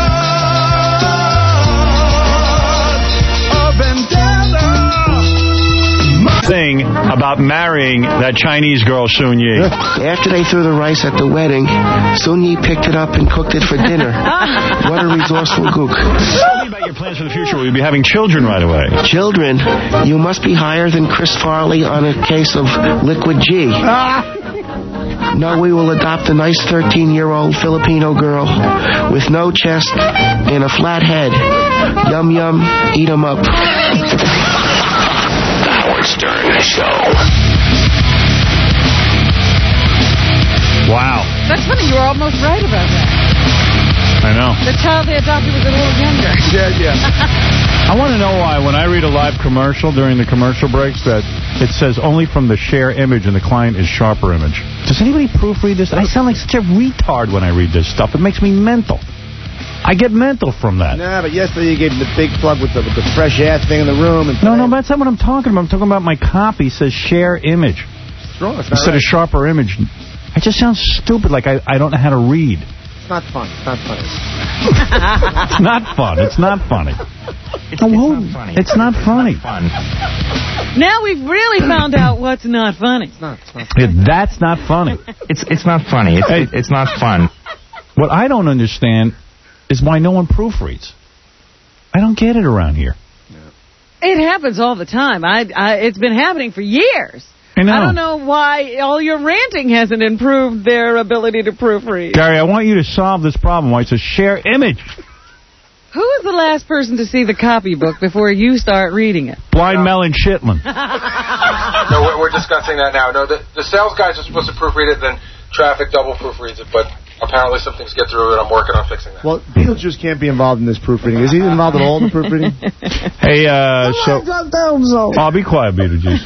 a vendetta. Thing about marrying that Chinese girl, Sun Yi. After they threw the rice at the wedding, Sun Yi picked it up and cooked it for dinner. What a resourceful gook. Tell me about your plans for the future. Will you be having children right away? Children, you must be higher than Chris Farley on a case of Liquid G. No, we will adopt a nice thirteen-year-old Filipino girl with no chest and a flat head. Yum, yum, eat 'em up. The Howard Stern Show. Wow. That's funny. You were almost right about that. I know. The child they adopted was a little younger. Yeah, yeah. I want to know why when I read a live commercial during the commercial breaks that it says only from the share image and the client is sharper image. Does anybody proofread this? I sound like such a retard when I read this stuff. It makes me mental. I get mental from that. Nah, but yesterday you gave him the big plug with the, with the fresh ass thing in the room. And no, no, that's not what I'm talking about. I'm talking about my copy says share image. It's wrong. It's not Instead right. of sharper image. It just sounds stupid, like I, I don't know how to read. It's not fun. It's not funny. It's not fun. It's not funny. It's, it's not funny. It's not funny. It's not fun. Now we've really found out what's not funny. It's not. It's not Yeah, that's not funny. It's it's not funny. It's, Hey. it, it's not fun. What I don't understand is why no one proofreads. I don't get it around here. It happens all the time. I, I, it's been happening for years. I know. I don't know why all your ranting hasn't improved their ability to proofread. Gary, I want you to solve this problem. Why it's a share image. Who was the last person to see the copybook before you start reading it? Blind Melon Chitlin. No, we're, we're discussing that now. No, the, the sales guys are supposed to proofread it, then traffic double proofreads it, but apparently some things get through it. I'm working on fixing that. Well, Beetlejuice can't be involved in this proofreading. Is he involved at all in the proofreading? Hey, uh, so... Oh, be quiet, Beetlejuice.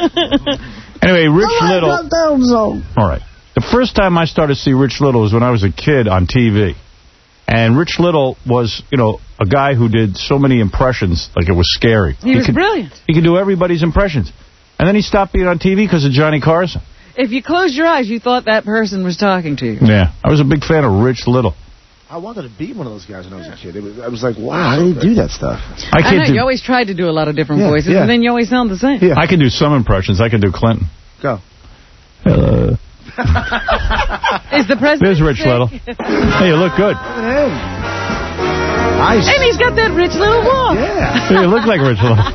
Anyway, Rich Little... All right. The first time I started to see Rich Little was when I was a kid on T V. And Rich Little was, you know, a guy who did so many impressions, like it was scary. He, he was could, brilliant. He could do everybody's impressions. And then he stopped being on T V because of Johnny Carson. If you closed your eyes, you thought that person was talking to you. Yeah. I was a big fan of Rich Little. I wanted to be one of those guys when I was a kid. It was, I was like, wow, how do you do that stuff? I I can't know, do... you always tried to do a lot of different Yeah, voices, yeah. and then you always sound the same. Yeah. I can do some impressions. I can do Clinton. Go. Uh, Is the president There's Rich sick? Little. Hey, you look good. Look at him. Nice. And he's got that Rich Little walk. Yeah. Hey, you look like Rich Little.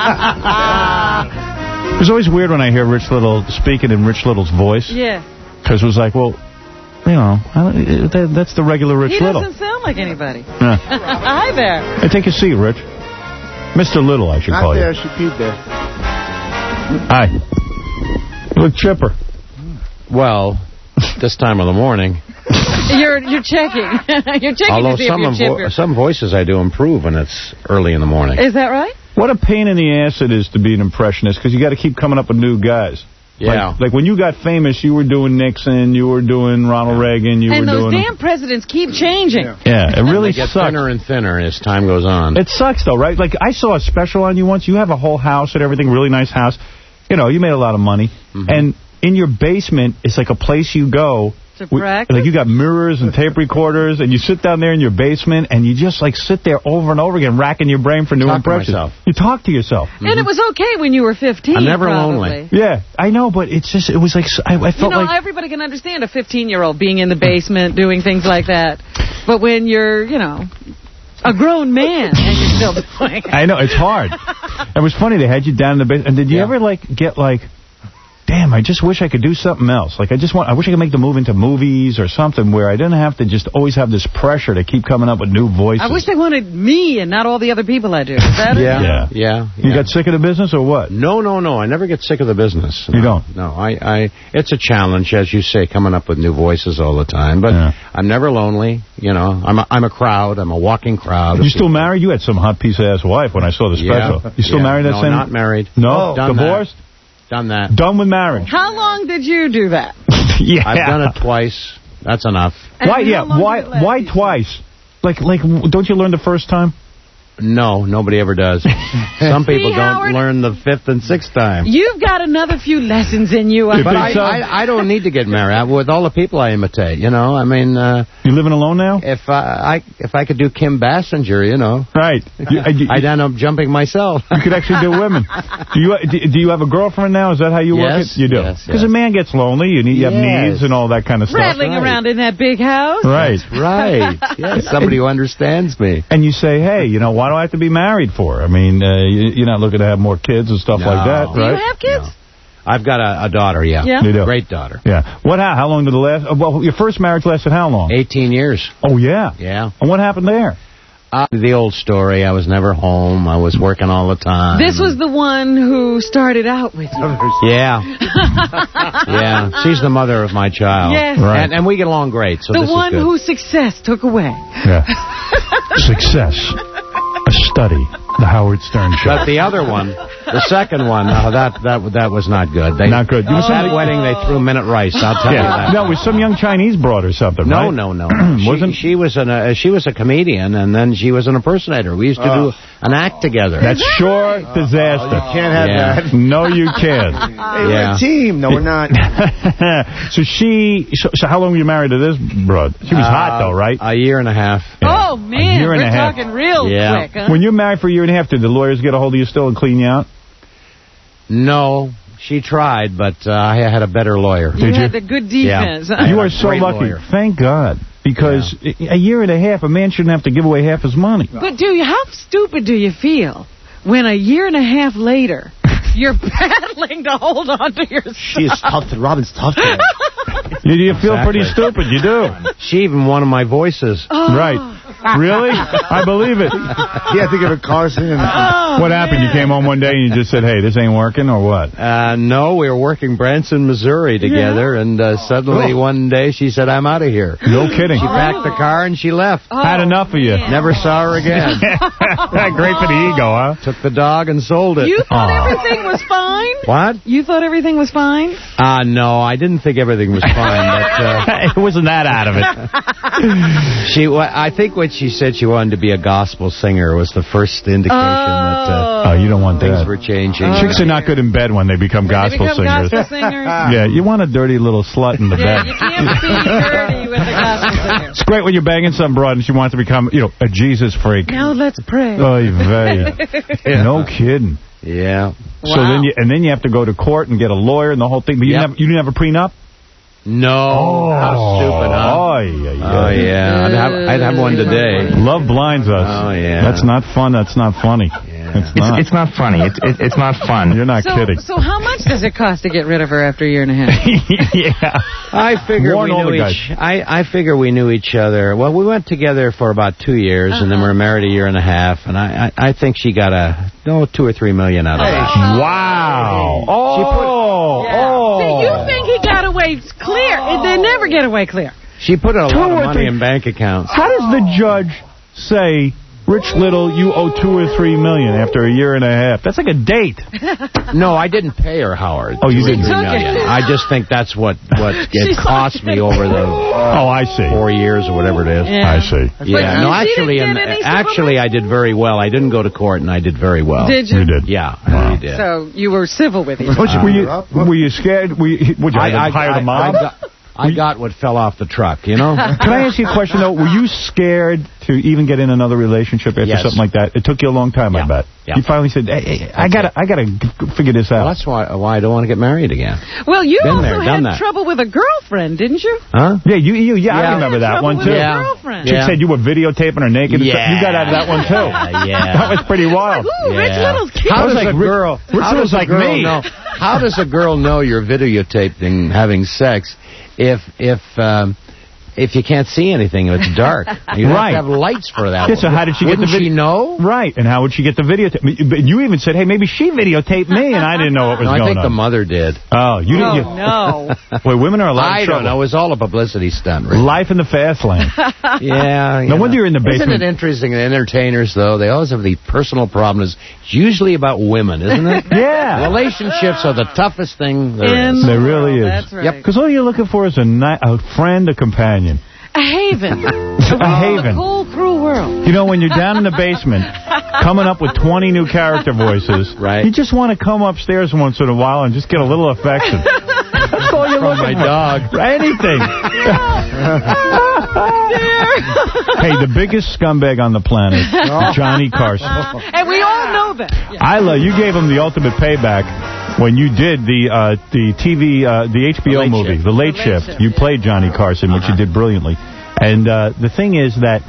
It was always weird when I hear Rich Little speaking in Rich Little's voice. Yeah. Because it was like, well, you know, I- that- that's the regular Rich He Little. doesn't sound like anybody. Yeah. Hi there. Hey, take a seat, Rich. Mister Little, I should Not call there. you. She peed there. Hi. You look chipper. Well, this time of the morning. You're you're checking. You're checking Although to see some, if you're vo chipper. some voices I do improve when it's early in the morning. Is that right? What a pain in the ass it is to be an impressionist, because you got to keep coming up with new guys. Yeah. Like, like when you got famous, you were doing Nixon, you were doing Ronald Reagan, you and were those doing... damn presidents keep changing. Yeah, yeah, it really They get sucks. thinner and thinner as time goes on. It sucks, though, right? Like, I saw a special on you once. You have a whole house and everything, really nice house. You know, you made a lot of money. Mm-hmm. And in your basement, it's like a place you go. To We- practice? Like, you got mirrors and tape recorders, and you sit down there in your basement, and you just, like, sit there over and over again, racking your brain for new Talk to impressions. myself. You talk to yourself. And it was okay when you were fifteen. I'm never probably. lonely. Yeah, I know, but it's just, it was like, I, I You felt know, like... everybody can understand a fifteen-year-old being in the basement doing things like that. But when you're, you know, a grown man and you're still doing it. I know, it's hard. It was funny, they had you down in the basement. And did you Yeah. ever, like, get, like... damn, I just wish I could do something else. Like, I just want, I wish I could make the move into movies or something where I didn't have to just always have this pressure to keep coming up with new voices. I wish they wanted me and not all the other people I do. Is that yeah, it? yeah, yeah. You got sick of the business or what? No, no, no. I never get sick of the business. You don't? No, I, I. It's a challenge, as you say, coming up with new voices all the time. But Yeah. I'm never lonely. You know, I'm a, I'm a crowd. I'm a walking crowd. You still married? You had some hot piece of ass wife when I saw the special. Yeah. You still Yeah. married that no, same? not married. No? Done Divorced? That. Done that. Done with marriage? How long did you do that? Yeah. I've done it twice. That's enough. And Why? how Yeah. long Why? did it last, Why you twice? Like, like, don't you learn the first time? No, nobody ever does. Some people See, don't Howard? learn the fifth and sixth time. You've got another few lessons in you. I But I, think. I, I don't need to get married. I, with all the people I imitate, you know. I mean, uh, You living alone now? if I, I if I could do Kim Basinger, you know, Right. You, uh, you, I'd end up jumping myself. you could actually do women. Do you do, do you have a girlfriend now? Is that how you work Yes, it? You do. yes, Because yes. a man gets lonely. You need you have Yes. needs and all that kind of stuff. Rattling right. around in that big house. Right. Right. Yes, somebody who understands me. And you say, hey, you know, why do I have to be married for? I mean, uh, you- you're not looking to have more kids and stuff No. like that, Do right? you have kids? I've got a, a daughter, yeah. Yeah? You do. Great daughter. Yeah. What? How, how long did it last? Uh, well, your first marriage lasted how long? eighteen years. Oh, yeah. Yeah. And what happened there? Uh, the old story. I was never home. I was working all the time. This was the one who started out with you. Yeah. Yeah. She's the mother of my child. Yes. Right. And, and we get along great, so The this one is good. whose success took away. Yeah. Success. A study. The Howard Stern Show. But the other one, the second one, uh, that that that was not good. They, Not good. You That was somebody- wedding, they threw minute rice. I'll tell you Yeah. that. No, it was some young Chinese broad or something, No, right? no, no. Wasn't- she, she was an uh, she was a comedian, and then she was an impersonator. We used to do an act together. That's sure disaster. You can't have Yeah. that. No, you can't. Hey, we're Yeah. a team. No, we're not. so she, so, so how long were you married to this broad? She was hot though, right? A year and a half. Oh, man. year and We're a half. talking real Yeah. quick, huh? When you're married for a year and a half, did the lawyers get a hold of you still and clean you out? No, she tried, but uh, I had a better lawyer. You Did had you? the good defense. Yeah. You a are so great lucky. lawyer. Thank God. Because a year and a half, a man shouldn't have to give away half his money. But do you, how stupid do you feel when a year and a half later you're battling to hold on to your She is tough. To, Robin's tough today. You, you feel Exactly. pretty stupid. You do. She even wanted my voices. Oh. Right. Really? I believe it. Yeah, think of a Carson. And Oh, What happened? You came home one day and you just said, hey, this ain't working, or what? Uh, no, we were working Branson, Missouri together, and uh, suddenly Oh. one day she said, I'm out of here. No kidding. She packed the car and she left. Oh, Had enough of you. man. Never saw her again. Great for the ego, huh? Took the dog and sold it. You thought Aw. everything was fine? What? You thought everything was fine? Uh, no, I didn't think everything was fine, but uh, it wasn't that out of it. she. Wa- I think what she said she wanted to be a gospel singer was the first indication that uh, Oh, you don't want things that. were changing. Chicks are not good in bed when they become They gospel become singers. gospel singers? Yeah, you want a dirty little slut in the Yeah, bed. you can't be dirty with a gospel singer. It's great when you're banging some broad and she wants to become, you know, a Jesus freak. Now let's pray. Oy vey. No kidding. Yeah. So then you, and then you have to go to court and get a lawyer and the whole thing. But you, Yep. didn't, have, you didn't have a prenup? No. How stupid, huh? Oh, yeah, Oh, yeah. I'd have, I'd have one today. Love blinds us. Oh, yeah. That's not fun. That's not funny. It's not. It's, it's not funny. It's it, it's not fun. You're not So, kidding. so how much does it cost to get rid of her after a year and a half? Yeah. I figure Warn we all knew the guys. each. I, I figure we knew each other. Well, we went together for about two years, and then we were married a year and a half. And I, I, I think she got a no two or three million out of it. Wow. Oh. Yeah. See, you think he got away clear. They never get away clear. She put a Two lot of or money three- in bank accounts. How does the judge say, Rich Little, you owe two or three million after a year and a half? That's like a date. No, I didn't pay her, Howard. Oh, you two or didn't? three She took million. it. I just think that's what what She it cost took me it. over the Oh, I see. four years or whatever it is. Yeah. I see. Yeah, But no, you actually, didn't and get any actually, I did very well. I didn't go to court, and I did very well. Did you? You did. Yeah, I really did. So you were civil with each Were other. you, were you scared? Were you, would you I, I, hire the I- mob? I got, I got what fell off the truck, you know? Can I ask you a question, though? Were you scared to even get in another relationship after Yes. something like that? It took you a long time, I bet. Yeah. You finally said, hey, hey, I gotta, I gotta g- figure this out. Well, that's why why I don't want to get married again. Well, you Been also there, had done that. trouble with a girlfriend, didn't you? Huh? Yeah, you, you, yeah, Yeah. I remember that Trouble one with too. a Yeah. girlfriend. Chick Yeah. said you were videotaping her naked. and Yeah. stuff. You got out of that one too. Yeah, yeah. That was pretty wild. Ooh, Rich Yeah. Little's cute. How was does like a Rich- girl? Rich how Little's does a like girl me. know? How does a girl know you're videotaping having sex if if um, if you can't see anything? If it's dark, you Right. have to have lights for that. Yeah, so how did she Wouldn't get the video? she know? Right, and how would she get the videotape? But you even said, hey, maybe she videotaped me, and I didn't know what was No, I going think on. the mother did. Oh, you Oh, didn't. no. Boy, women are a lot I of don't trouble. know. It was all a publicity stunt. Really. Life in the fast lane. Yeah. No wonder you're in the basement. Isn't it interesting? The entertainers, though, they always have these personal problems. It's usually about women, isn't it? Yeah. Relationships are the toughest thing there In is. There really is. That's right. Yep. Because all you're looking for is a, ni- a friend, a companion. A haven. A haven. The cold, cruel world. You know, when you're down in the basement, coming up with twenty new character voices, Right. you just want to come upstairs once in a while and just get a little affection. That's all you're From looking my for. dog. Anything. Hey, the biggest scumbag on the planet, Johnny Carson. And we all know that. Yeah. I love you. Gave him the ultimate payback when you did the uh, the T V, uh, the H B O The Late movie, Shift. The Late The Late Shift. Shift, You yeah. played Johnny Carson, which you did brilliantly. And uh, the thing is that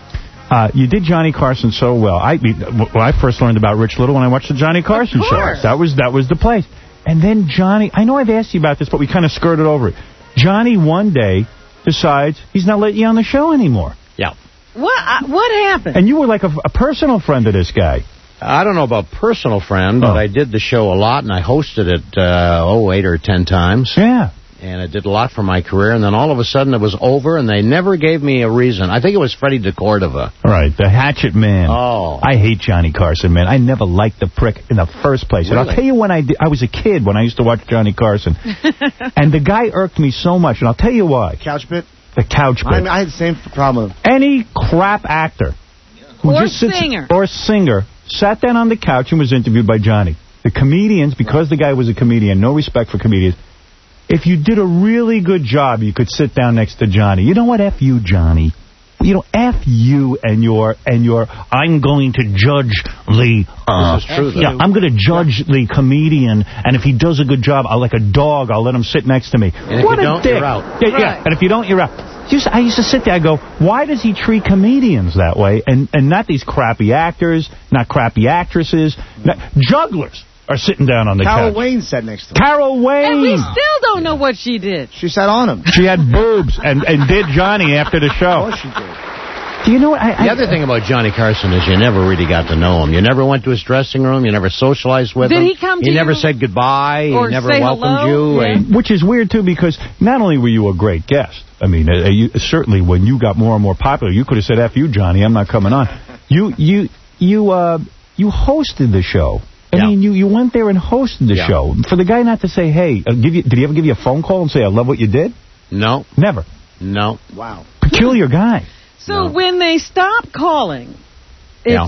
uh, you did Johnny Carson so well. I mean, when I first learned about Rich Little when I watched the Johnny Carson show. course. That was that was the place. And then Johnny, I know I've asked you about this, but we kind of skirted over it. Johnny one day decides he's not letting you on the show anymore. Yeah. What, uh, what happened? And you were like a, a personal friend of this guy. I don't know about personal friend, but Oh. I did the show a lot, and I hosted it, uh, oh, eight or ten times. Yeah. And it did a lot for my career, and then all of a sudden it was over, and they never gave me a reason. I think it was Freddie DeCordova. Right, the Hatchet Man. Oh. I hate Johnny Carson, man. I never liked the prick in the first place. And I'll Really? tell you when I did, I was a kid when I used to watch Johnny Carson. And the guy irked me so much, and I'll tell you why. Couch bit? The couch bit. I, mean, I had the same problem. Any crap actor who Or just sits- singer. or singer sat down on the couch and was interviewed by Johnny. The comedians, because the guy was a comedian, no respect for comedians, if you did a really good job, you could sit down next to Johnny. You know what? F you, Johnny. You know, F you and your, and your, I'm going to judge the, uh, This is true, though. yeah, I'm going to judge the comedian, and if he does a good job, I'll, like a dog, I'll let him sit next to me. And if what you a don't, dick. you're out. Yeah, yeah, Right. and if you don't, you're out. Just, I used to sit there, I go, why does he treat comedians that way, and, and not these crappy actors, not crappy actresses, not, jugglers are sitting down on the Carol couch. Wayne sat next to him. Carol Wayne. And we still don't know what she did. She sat on him. She had boobs and, and did Johnny after the show. Of course she did. Do you know what? I, The I, other thing about Johnny Carson is you never really got to know him. You never went to his dressing room. You never socialized with Did him. he come to He never you? said goodbye. Or he never say welcomed hello? you. Yeah. And- Which is weird, too, because not only were you a great guest, I mean, uh, you, certainly when you got more and more popular, you could have said, F you, Johnny, I'm not coming on. You you you uh, you hosted the show. I Yeah. mean, you, you went there and hosted the Yeah. show. For the guy not to say, hey, uh, give you, did he ever give you a phone call and say, I love what you did? No. Never. No. Wow. Peculiar guy. So No. when they stop calling, it's Yeah.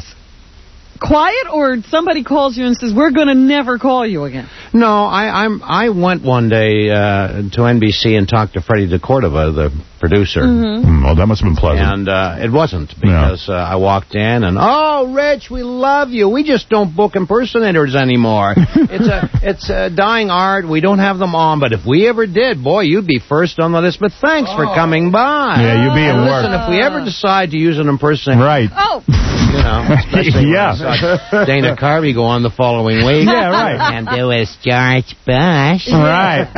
quiet, or somebody calls you and says, we're going to never call you again? No, I I'm I went one day uh, to N B C and talked to Freddie DeCordova, the producer. Mm-hmm. Mm, well, that must have been pleasant. And uh, it wasn't, because uh, I walked in and, oh, Rich, we love you. We just don't book impersonators anymore. it's a it's a dying art. We don't have them on. But if we ever did, boy, you'd be first on the list. But thanks for coming by. Yeah, you'd be and at listen, work. if we ever decide to use an impersonator, Right. Oh, you know, especially Yeah. when I saw Dana Carvey go on the following week. Yeah, right. And there was George Bush. Right.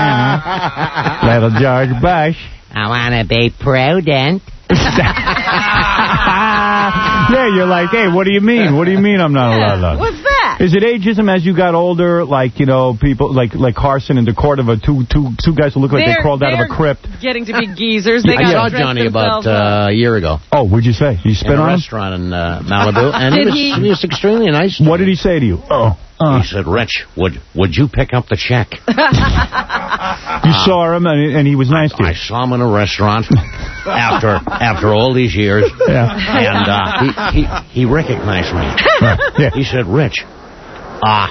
Yeah. Little George Bush. I want to be prudent. Yeah, you're like, hey, what do you mean? What do you mean I'm not allowed on? what's that? Is it ageism as you got older, like, you know, people like like Carson and DeCordova, two two two guys who look like they They're- crawled out of a they're crypt? Getting to be geezers. They I got saw dressed Johnny about themselves up. uh, a year ago Oh, what'd you say? You in spit a on him? restaurant in uh, Malibu, and Did he, was, he? he was extremely nice. What did he say to you? Oh, uh, He said, "Rich, would would you pick up the check?" you saw him and, and he was nice to you. I saw him in a restaurant after after all these years, Yeah. and uh, he, he he recognized me. Right. Yeah. He said, "Rich, ah,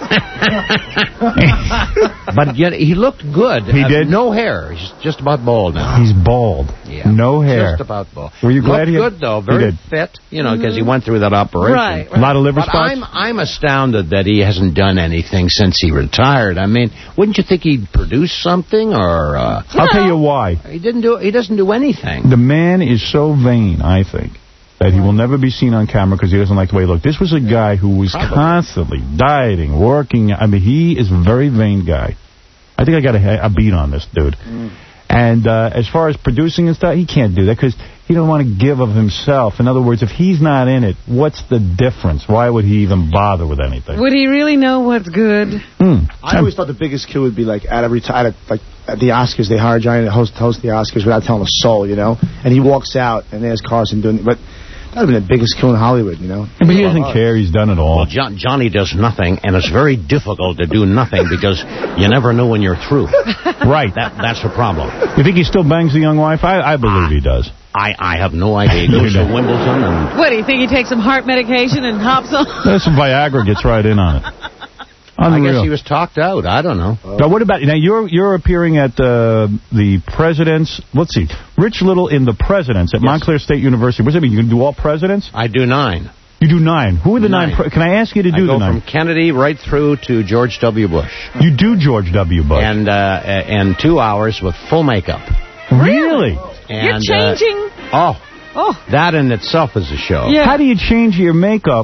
But yet he looked good. He Uh, did? No hair. He's just about bald now. He's bald. Yeah. No hair. Just about bald. Were you glad Looked he had... good, though. He Very did. fit, you know, because he went through that operation. Right, right. A lot of liver But spots? I'm, I'm astounded that he hasn't done anything since he retired. I mean, wouldn't you think he'd produce something or... Uh, I'll tell you why. He didn't do. He doesn't do anything. The man is so vain, I think, that he will never be seen on camera because he doesn't like the way he looked. This was a guy who was Probably. constantly dieting, working. I mean, he is a very vain guy. I think I got a, a beat on this dude. Mm. And uh, as far as producing and stuff, he can't do that because he don't want to give of himself. In other words, if he's not in it, what's the difference? Why would he even bother with anything? Would he really know what's good? Mm. I always thought the biggest kill would be like at a reti- like at the Oscars, they hire Johnny to host, host the Oscars without telling a soul, you know? And he walks out, and there's Carson doing it. But that would have been the biggest kill in Hollywood, you know? But he doesn't care. He's done it all. Well, John, Johnny does nothing, and it's very difficult to do nothing because you never know when you're through. Right. That That's the problem. You think he still bangs the young wife? I, I believe he does. I, I have no idea. He goes to Wimbledon and... What, do you think he takes some heart medication and hops on? There's some Viagra gets right in on it. Unreal. I guess he was talked out. I don't know. Now, what about... Now, you're you're appearing at uh, the President's... Let's see. Rich Little in the President's at yes. Montclair State University. What does that mean? You can do all presidents? I do nine. You do nine. Who are the nine? nine pre can I ask you to do I the nine? I go from Kennedy right through to George W. Bush. You do George W. Bush? And, uh, and two hours with full makeup. Really? And, You're changing... Uh, oh. Oh. That in itself is a show. Yeah. How do you change your makeup?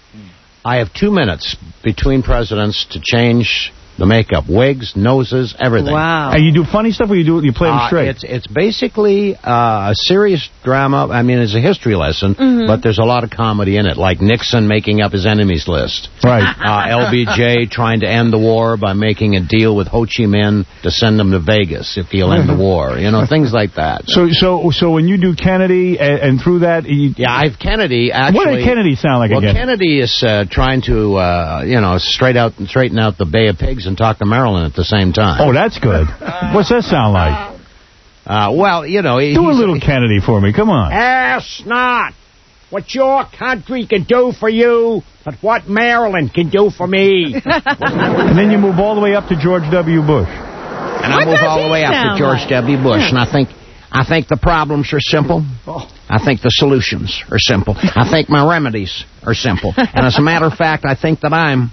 I have two minutes between presidents to change the makeup. Wigs, noses, everything. Wow. And you do funny stuff or you do you play them straight? Uh, it's it's basically uh, a serious drama. I mean, it's a history lesson, mm-hmm. but there's a lot of comedy in it, like Nixon making up his enemies list. Right. Uh, L B J trying to end the war by making a deal with Ho Chi Minh to send him to Vegas if he'll end the war. You know, things like that. So so so when you do Kennedy and, and through that... You, yeah, I have Kennedy, actually... What did Kennedy sound like well, again? Well, Kennedy is uh, trying to, uh, you know, straight out straighten out the Bay of Pigs and talk to Maryland at the same time. Oh, that's good. What's that sound like? Uh, well, you know... Do a little Kennedy for me. Come on. Ask not what your country can do for you, but what Maryland can do for me. And then you move all the way up to George W. Bush. And I move all the way up to George like? W. Bush, yeah. and I think... I think the problems are simple. Oh. I think the solutions are simple. I think my remedies are simple. And as a matter of fact, I think that I'm...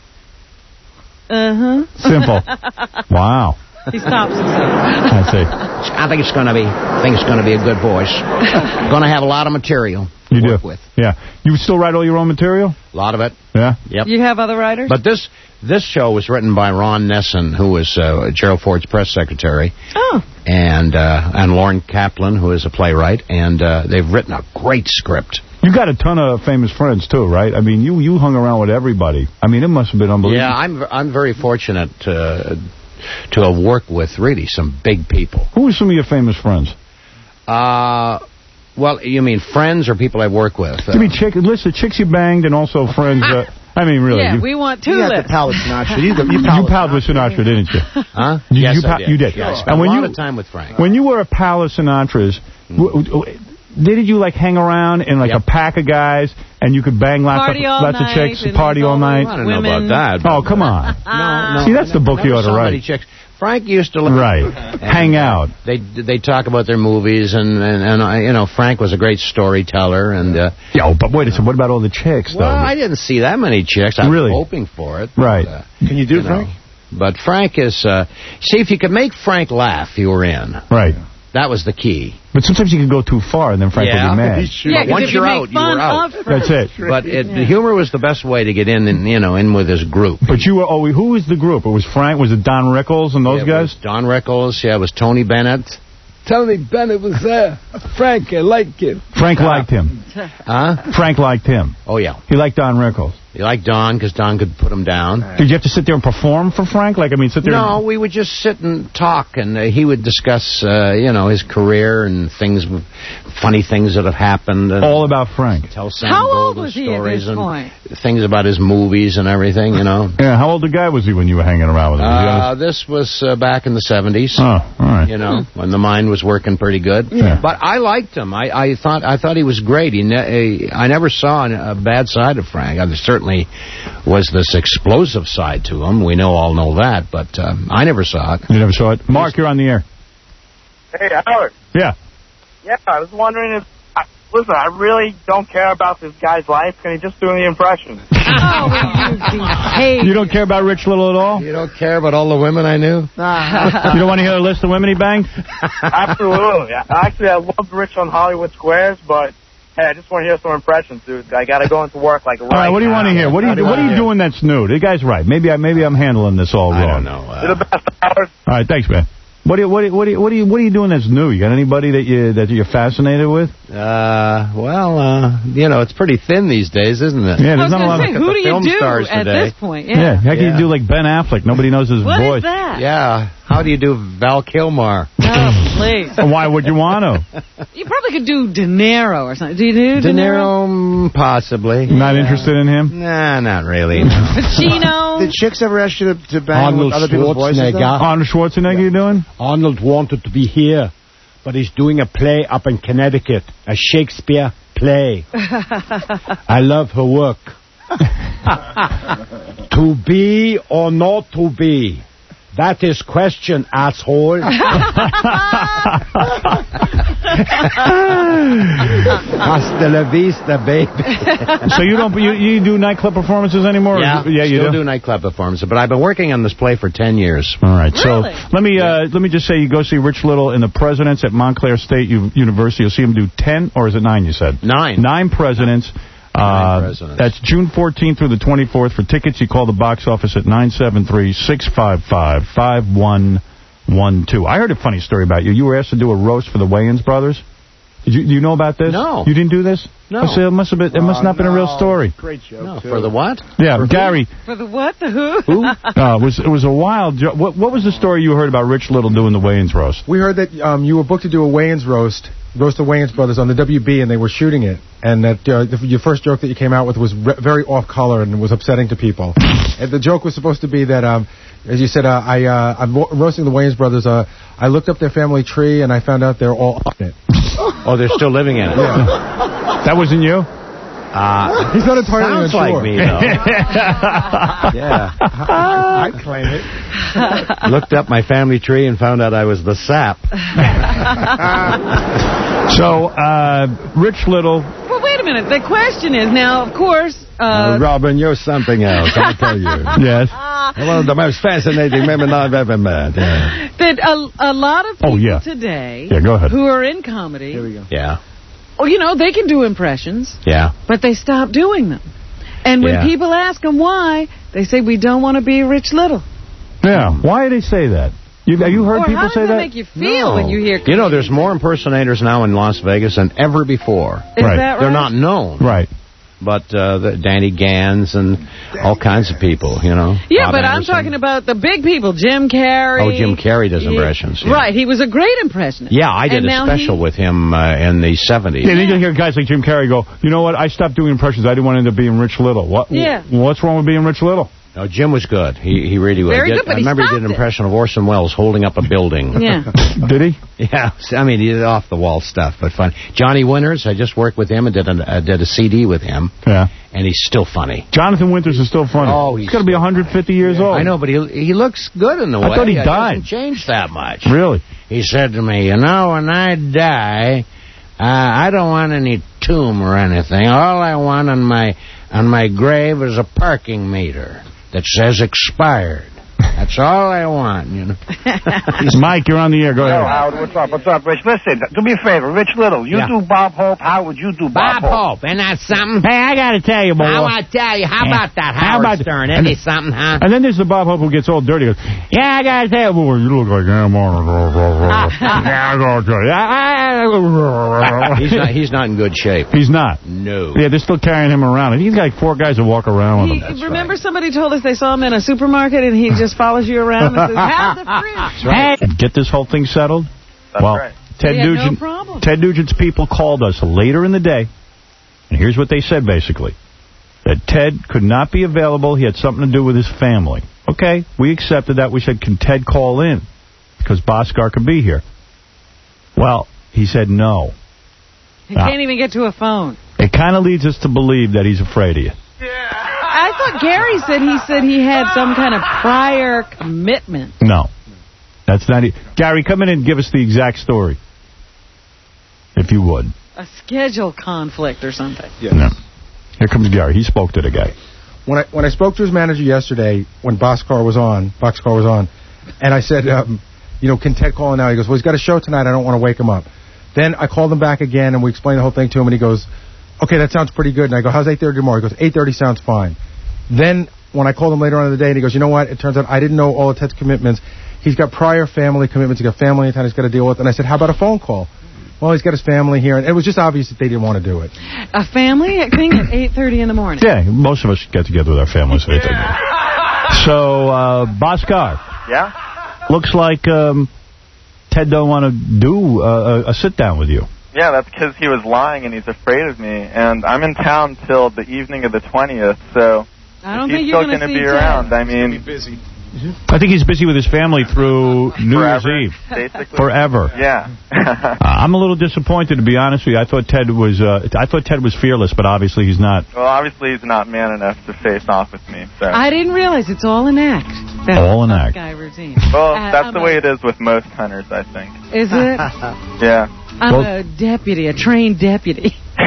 Uh-huh. Simple. Wow. He stops himself. I see. I think it's going to be. I think it's going to be a good voice. Going to have a lot of material. You to do. Work with. Yeah. You still write all your own material? A lot of it. Yeah. Yep. You have other writers? But this this show was written by Ron Nessen, who was uh, Gerald Ford's press secretary. Oh. And uh, and Lauren Kaplan, who is a playwright, and uh, they've written a great script. You got a ton of famous friends, too, right? I mean, you, you hung around with everybody. I mean, it must have been unbelievable. Yeah, I'm I'm very fortunate to, to have worked with, really, some big people. Who are some of your famous friends? Uh, well, you mean friends or people I've worked with? You mean chick, list of chicks you banged and also friends... Uh, I mean, really. Yeah, you, we want two you lists. You had to pal with Sinatra. You, you, you palled with Sinatra, didn't you? Huh? You, yes, you I did. You did. Yeah, I spent and when a lot you, of time with Frank. When you were a pal of Sinatra's, mm. w w didn't you, like, hang around in, like, yep. a pack of guys, and you could bang lots, party of, lots of chicks, party all night? I don't know about that. Oh, come on. no, no. See, that's the book you ought to so write. Many chicks. Frank used to live right, hang out. They they talk about their movies, and and, and uh, you know, Frank was a great storyteller, and uh, yeah. But wait a second, what about all the chicks? Well, though? I didn't see that many chicks. I really? was hoping for it. Right? But, uh, Can you do you it, Frank? Know, but Frank is. Uh, see, if you could make Frank laugh, you were in. Right. That was the key. But sometimes you can go too far, and then Frank yeah. will be mad. Yeah, once if you're you out, you were out. That's it. But it, yeah. the humor was the best way to get in, and you know, in with his group. But you were. Oh, who was the group? It was Frank. Was it Don Rickles and those it guys? Was Don Rickles. Yeah, it was Tony Bennett. Tony Bennett was there. Frank, I liked him. Frank uh, liked him. Huh? Frank liked him. Oh yeah. He liked Don Rickles. He liked Don because Don could put him down. Did you have to sit there and perform for Frank? Like, I mean, sit there No, and... we would just sit and talk, and uh, he would discuss, uh, you know, his career and things, funny things that have happened. And all about Frank. Tell Sam How Golden old was he stories at this point? And things about his movies and everything, you know. Yeah, how old a guy was he when you were hanging around with him? Uh, this was uh, back in the seventies. Oh, all right. You know, when the mind was working pretty good. Yeah. But I liked him. I, I thought I thought he was great. He ne- I never saw a bad side of Frank. I certainly certainly was this explosive side to him. We know all know that, but um, I never saw it. You never saw it? Mark, you're on the air. Hey, Howard. Yeah. Yeah, I was wondering if... I, listen, I really don't care about this guy's life. Can he just do the impression? Hey. You don't care about Rich Little at all? You don't care about all the women I knew? You don't want to hear a list of women he banged? Absolutely. Actually, I loved Rich on Hollywood Squares, but... Hey, I just want to hear some impressions, dude. I got to go into work like right All right, what do you now. want to hear? What are you, what are you doing that's new? The guy's right. Maybe, I, maybe I'm handling this all wrong. I don't know. Uh, You're the best, Howard. All right, thanks, man. What do you, what do you, what do you, what are you, what are you doing that's new? You got anybody that you that you're fascinated with? Uh, well, uh, you know, it's pretty thin these days, isn't it? Yeah, I was there's not a lot going to say, of who do you film do stars at today. this point? Yeah, Yeah. how can Yeah. you do like Ben Affleck? Nobody knows his What voice. is that? Yeah. How do you do Val Kilmer? Oh, please. Why would you want to? You probably could do De Niro or something. Do you do De, De Niro, mm, possibly. Not interested in him? Nah, not really. Pacino? Did chicks ever ask you to, to bang Arnold with other people's voices? though? Schwarzenegger. Arnold Schwarzenegger, you doing? Arnold wanted to be here, but he's doing a play up in Connecticut, a Shakespeare play. I love her work. To be or not to be? That is question, asshole. Hasta la vista, baby. So you don't you, you do nightclub performances anymore? Yeah, Or, yeah, you still do. do nightclub performances, but I've been working on this play for ten years. All right, Really? so let me uh, let me just say, you go see Rich Little in the Presidents at Montclair State U- University. You'll see him do ten, or is it nine? You said Nine. Nine Presidents. Uh, Nine Presidents. That's June fourteenth through the twenty-fourth. For tickets, you call the box office at nine seven three, six five five, five one one two. I heard a funny story about you. You were asked to do a roast for the Wayans brothers. Did you, do you know about this? No. You didn't do this? No. I said, it must have been. It must Oh, not have been a real no. story. Great joke. No, too. for the what? Yeah, Gary. For the what? The who? Who? Uh, it was it was a wild. Jo- what what was the story you heard about Rich Little doing the Wayans roast? We heard that um, you were booked to do a Wayans roast, roast of Wayans brothers on the W B, and they were shooting it. And that uh, the, your first joke that you came out with was re- very off color and was upsetting to people. And the joke was supposed to be that, um, as you said, uh, I uh, I'm ro- roasting the Wayans brothers. Uh, I looked up their family tree and I found out they're all on it. Oh, they're still living in it. Yeah. That wasn't you? Uh, He's not entirely sounds unsure. like me, though. Yeah. I claim it. Looked up my family tree and found out I was the sap. So, uh, Rich Little. Well, wait a minute. The question is now, of course... Uh, Robin, you're something else, I tell you. Yes. One of the most fascinating women I've ever met. Yeah. that a, a lot of people Oh, yeah. today Yeah, go ahead. who are in comedy, Here we go. Yeah. well, you know, they can do impressions, Yeah. but they stop doing them. And when Yeah. people ask them why, they say, we don't want to be Rich Little. Yeah. Why do they say that? You, have you heard or people how does say that that? make you feel when you hear You know, there's more impersonators now in Las Vegas than ever before. Is Right. that right? They're not known. Right. But uh, the Danny Gans and all kinds of people, you know. Yeah, Bob but I'm Anderson. talking about the big people, Jim Carrey. Oh, Jim Carrey does He- impressions. Yeah. Right, he was a great impressionist. Yeah, I did And a now special he- with him uh, in the seventies. Yeah, then you hear guys like Jim Carrey go, you know what, I stopped doing impressions. I didn't want to end up being Rich Little. What? Yeah. What's wrong with being Rich Little? No, Jim was good. He he really was. Very I did, good, but I he remember he stopped did an it. impression of Orson Welles holding up a building. Yeah. Did he? Yeah, I mean, he did off-the-wall stuff, but fun. Johnny Winters, I just worked with him and did a, uh, did a C D with him, Yeah. and he's still funny. Jonathan Winters is still funny. Oh, he's he's got to be one hundred fifty years old. I know, but he he looks good in the I way. thought he It died. hasn't changed that much. Really? He said to me, you know, when I die, uh, I don't want any tomb or anything. All I want on my on my grave is a parking meter that says expired. That's all I want, you know. Mike, you're on the air. Go Hello, ahead. Howard. What's up? What's up, Rich? Listen, do me a favor. Rich Little, you Yeah. do Bob Hope. How would you do Bob, Bob Hope, isn't that something? Hey, I got to tell you, boy. I want to tell you, how Yeah. about that, How Howard about- Stern? and- Isn't he something, huh? And then there's the Bob Hope who gets all dirty. He goes, yeah, I got to tell you, boy, you look like I'm on. Yeah, I got to tell you. I- he's not. He's not in good shape. He's not. No. Yeah, they're still carrying him around. He's got like four guys that walk around with him. He, remember somebody told us they saw him in a supermarket and he just follows you around and says, have the fridge. Hey, get this whole thing settled. That's well, right. Ted He had no Nugent. problem. Ted Nugent's people called us later in the day, and here's what they said basically: that Ted could not be available. He had something to do with his family. Okay, we accepted that. We said, can Ted call in because Bhaskar could be here? Well, he said no. He can't even get to a phone. It kind of leads us to believe that he's afraid of you. I thought Gary said he said he had some kind of prior commitment. No. That's not it. Gary, come in and give us the exact story. If you would. A schedule conflict or something. Yes. No. Here comes Gary. He spoke to the guy. When I when I spoke to his manager yesterday, when Boxcar was on, Boxcar was on, and I said, um, you know, can Ted call in now? He goes, well, he's got a show tonight. I don't want to wake him up. Then I called him back again, and we explained the whole thing to him, and he goes, okay, that sounds pretty good. And I go, how's eight thirty tomorrow? He goes, eight thirty sounds fine. Then when I called him later on in the day, and he goes, you know what? It turns out I didn't know all of Ted's commitments. He's got prior family commitments. He's got family in town he's got to deal with. And I said, how about a phone call? Well, he's got his family here. And it was just obvious that they didn't want to do it. A family thing at eight thirty in the morning. Yeah, most of us get together with our families at eight thirty. So, uh, Boxcar. Yeah? Looks like um, Ted don't want to do uh, a, a sit-down with you. Yeah, that's because he was lying and he's afraid of me. And I'm in town till the evening of the twentieth, so I don't if think he's you're still going to be see around. Ted. I mean, busy. I think he's busy with his family through New Forever, Year's Eve. basically. Forever. Yeah. uh, I'm a little disappointed, to be honest with you. I thought Ted was uh, I thought Ted was fearless, but obviously he's not. Well, obviously he's not man enough to face off with me. So. I didn't realize it's all an act. That All an act. Guy routine. Well, Uh, that's I'm the a- way it is with most hunters, I think. Is it? Yeah. I'm Well- a deputy, a trained deputy.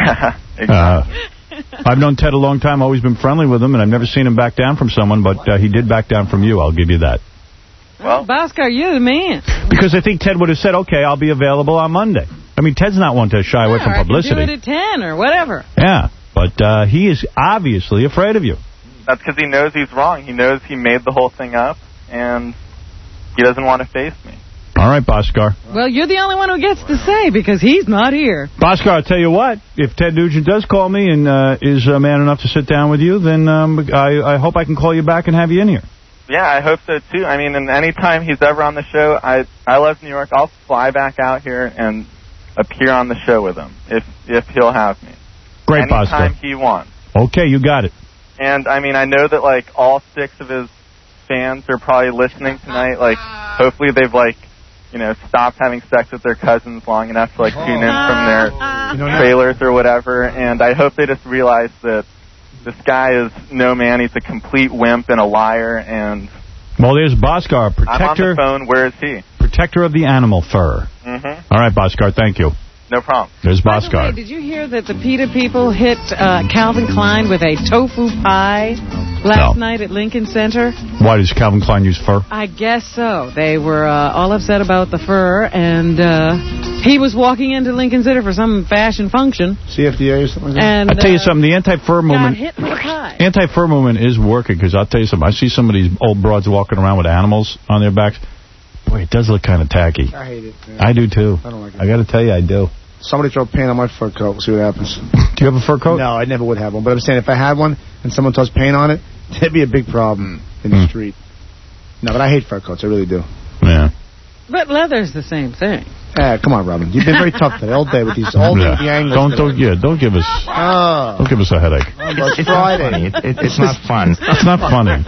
Uh, I've known Ted a long time, always been friendly with him, and I've never seen him back down from someone, but uh, he did back down from you, I'll give you that. Well, Boxcar, you're the man. Because I think Ted would have said, okay, I'll be available on Monday. I mean, Ted's not one to shy away from Or I can publicity. do it at ten or whatever. Yeah, but uh, he is obviously afraid of you. That's because he knows he's wrong. He knows he made the whole thing up, and he doesn't want to face me. All right, Boxcar. Well, you're the only one who gets to say because he's not here. Boxcar, I'll tell you what, if Ted Nugent does call me and uh, is uh, man enough to sit down with you, then um, I, I hope I can call you back and have you in here. Yeah, I hope so, too. I mean, and anytime he's ever on the show, I I love New York. I'll fly back out here and appear on the show with him if if he'll have me. Great, Anytime Boxcar. he wants. Okay, you got it. And, I mean, I know that, like, all six of his fans are probably listening tonight. Like, hopefully they've, like, you know, stopped having sex with their cousins long enough to, like, tune in from their trailers or whatever. And I hope they just realize that this guy is no man. He's a complete wimp and a liar. And Well, there's Boxcar, I'm on protector, the phone. Where is he? protector of the animal fur. Mm-hmm. All right, Boxcar, thank you. No problem. There's By the way, Boxcar. did you hear that the PETA people hit uh, Calvin Klein with a tofu pie last No. night at Lincoln Center? Why, does Calvin Klein use fur? I guess so. They were uh, all upset about the fur, and uh, he was walking into Lincoln Center for some fashion function. C F D A or something like that? And, I'll tell you uh, something, the anti-fur got movement... hit with a pie. Anti-fur movement is working, because I'll tell you something. I see some of these old broads walking around with animals on their backs. Boy, it does look kind of tacky. I hate it. Man. I do, too. I don't like it. I got to tell you, I do. Somebody throw paint on my fur coat. We'll see what happens. Do you have a fur coat? No, I never would have one. But I'm saying if I had one and someone throws paint on it, that'd be a big problem in the Mm. street. No, but I hate fur coats. I really do. Yeah. But leather's the same thing. Eh, come on, Robin. You've been very tough today, all day with these, all day Yeah. with the angles. Don't, today. don't, yeah, don't give us, Oh. don't give us a headache. Well, it's It's not Friday. funny. It, it, it's not fun. It's not funny.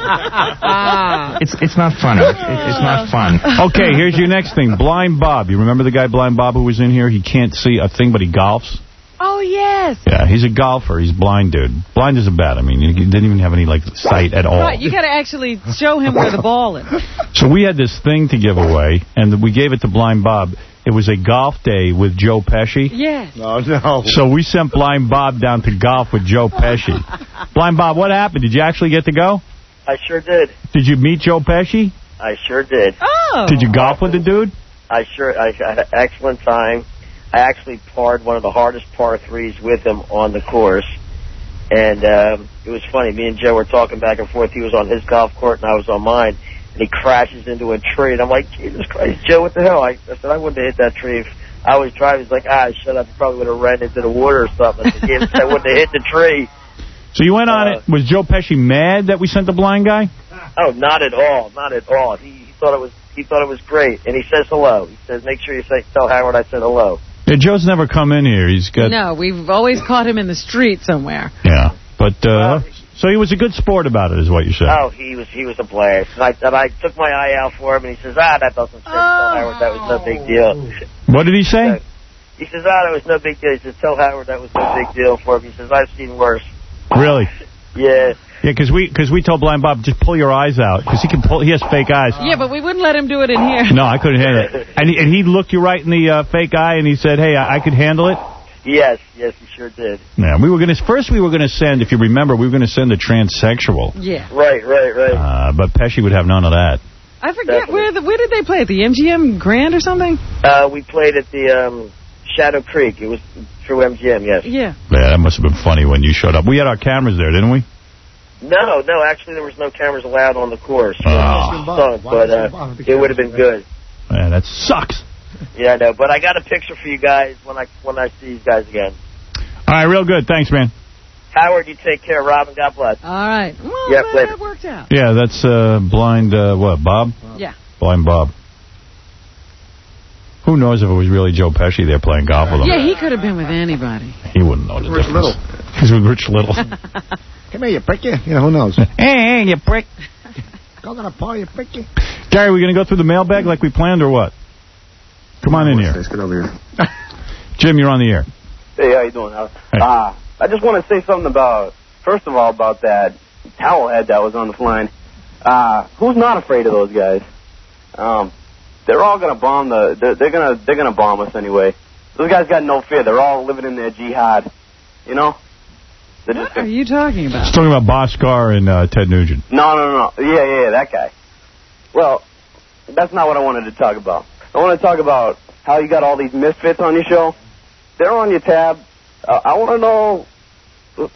It's it's not funny. It, it's not fun. Okay, here's your next thing. Blind Bob. You remember the guy Blind Bob who was in here? He can't see a thing, but he golfs. Oh, yes. Yeah, he's a golfer. He's blind, dude. Blind isn't bad. I mean, he didn't even have any, like, sight at all. Right, you got to actually show him where the ball is. So we had this thing to give away, and we gave it to Blind Bob. It was a golf day with Joe Pesci. Yes. Oh, no. So we sent Blind Bob down to golf with Joe Pesci. Blind Bob, what happened? Did you actually get to go? I sure did. Did you meet Joe Pesci? I sure did. Oh. Did you golf with the dude? I sure. I had an excellent time. I actually parred one of the hardest par threes with him on the course, and um, it was funny. Me and Joe were talking back and forth. He was on his golf court, and I was on mine. And he crashes into a tree, and I'm like, Jesus Christ, Joe, what the hell? I, I said, I wouldn't have hit that tree if I was driving. He's like, ah, shut up. You probably would have ran into the water or something. I said, yeah, I wouldn't have hit the tree. So you went on Uh, it. Was Joe Pesci mad that we sent the blind guy? Oh, not at all, not at all. He, he thought it was he thought it was great, and he says hello. He says, make sure you say tell Howard I said hello. Yeah, Joe's never come in here. He's got... No, we've always caught him in the street somewhere. Yeah, but... Uh, so he was a good sport about it, is what you said. Oh, he was he was a blast. And I, and I took my eye out for him, and he says, ah, that doesn't say. Tell Howard that was no big deal. What did he say? He says, ah, that was no big deal. He says, tell Howard that was no big deal for him. He says, I've seen worse. Really? Yeah. Yeah, Yeah, because we because we told Blind Bob, just pull your eyes out, because he can pull. He has fake eyes. Yeah, but we wouldn't let him do it in here. No, I couldn't handle it. And he, and he looked you right in the uh, fake eye, and he said, hey, I, I could handle it. Yes, yes, he sure did. Yeah, we were going to, first we were going to send, if you remember, we were going to send a transsexual. Yeah. Right, right, right. Uh, but Pesci would have none of that. I forget, where the, where did they play? At the M G M Grand or something? Uh, we played at the um, Shadow Creek. It was through M G M, yes. Yeah. Yeah, that must have been funny when you showed up. We had our cameras there, didn't we? No, no, actually there was no cameras allowed on the course. Oh. Sunk, but uh, it would have been good. Man, that sucks. Yeah, I know, but I got a picture for you guys when I when I see you guys again. All right, real good. Thanks, man. Howard, you take care. Robin, God bless. All right. Well, yep, that, later. that worked out. Yeah, that's uh, blind, uh, what, Bob? Yeah. Blind Bob. Who knows if it was really Joe Pesci there playing golf with him? Yeah, he could have been with anybody. He wouldn't know the Rich difference. Little. He's with Rich Little. Come here, you prick you. Yeah, who knows? Hey, hey, you prick. Go to the paw, you prick you. Gary, we going to go through the mailbag like we planned or what? Come on in here. Let's get over here. Jim, you're on the air. Hey, how you doing, Howard? Hey. Uh, I just want to say something about, first of all, about that towel head that was on the line. Uh, who's not afraid of those guys? Um, they're all gonna bomb the. They're, they're gonna. They're gonna bomb us anyway. Those guys got no fear. They're all living in their jihad. You know. They're just What are you talking about? He's talking about Boskar and uh, Ted Nugent. No, no, no. Yeah, yeah, yeah, that guy. Well, that's not what I wanted to talk about. I want to talk about how you got all these misfits on your show. They're on your tab. Uh, I want to know.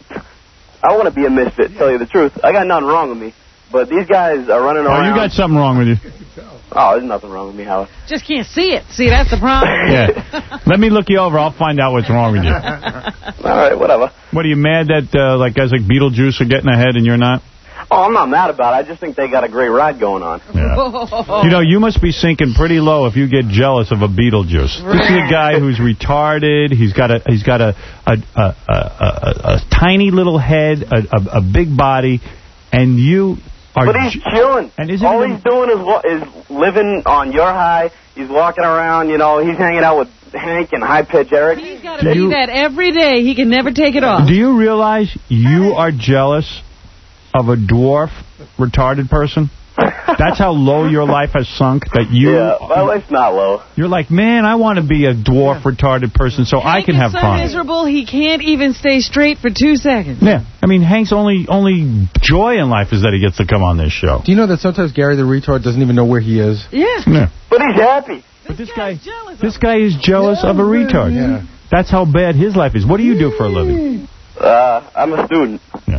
I want to be a misfit, to tell you the truth. I got nothing wrong with me. But these guys are running Oh, around. you got something wrong with you. Oh, there's nothing wrong with me, Howard. Just can't see it. See, that's the problem. Yeah. Let me look you over. I'll find out what's wrong with you. All right, whatever. What, are you mad that uh, like guys like Beetlejuice are getting ahead and you're not? Oh, I'm not mad about it. I just think they got a great ride going on. Yeah. You know, you must be sinking pretty low if you get jealous of a Beetlejuice. This is a guy who's retarded. He's got a he's got a a, a, a, a, a tiny little head, a, a, a big body, and you are. But he's chilling. And isn't all even, he's doing is wa- is living on your high. He's walking around. You know, he's hanging out with Hank and High Pitch Eric. He's got to do that every day. He can never take it off. Do you realize you are jealous of a dwarf, retarded person? That's how low your life has sunk. That you, yeah, my life's not low. You're like, man, I want to be a dwarf, retarded person so I can have so fun. miserable he can't even stay straight for two seconds. Yeah, I mean, Hank's only only joy in life is that he gets to come on this show. Do you know that sometimes Gary the retard doesn't even know where he is? Yeah. Yeah. But he's happy. But this guy, this guy is jealous of a retard. Yeah. That's how bad his life is. What do you do for a living? Uh, I'm a student. Yeah.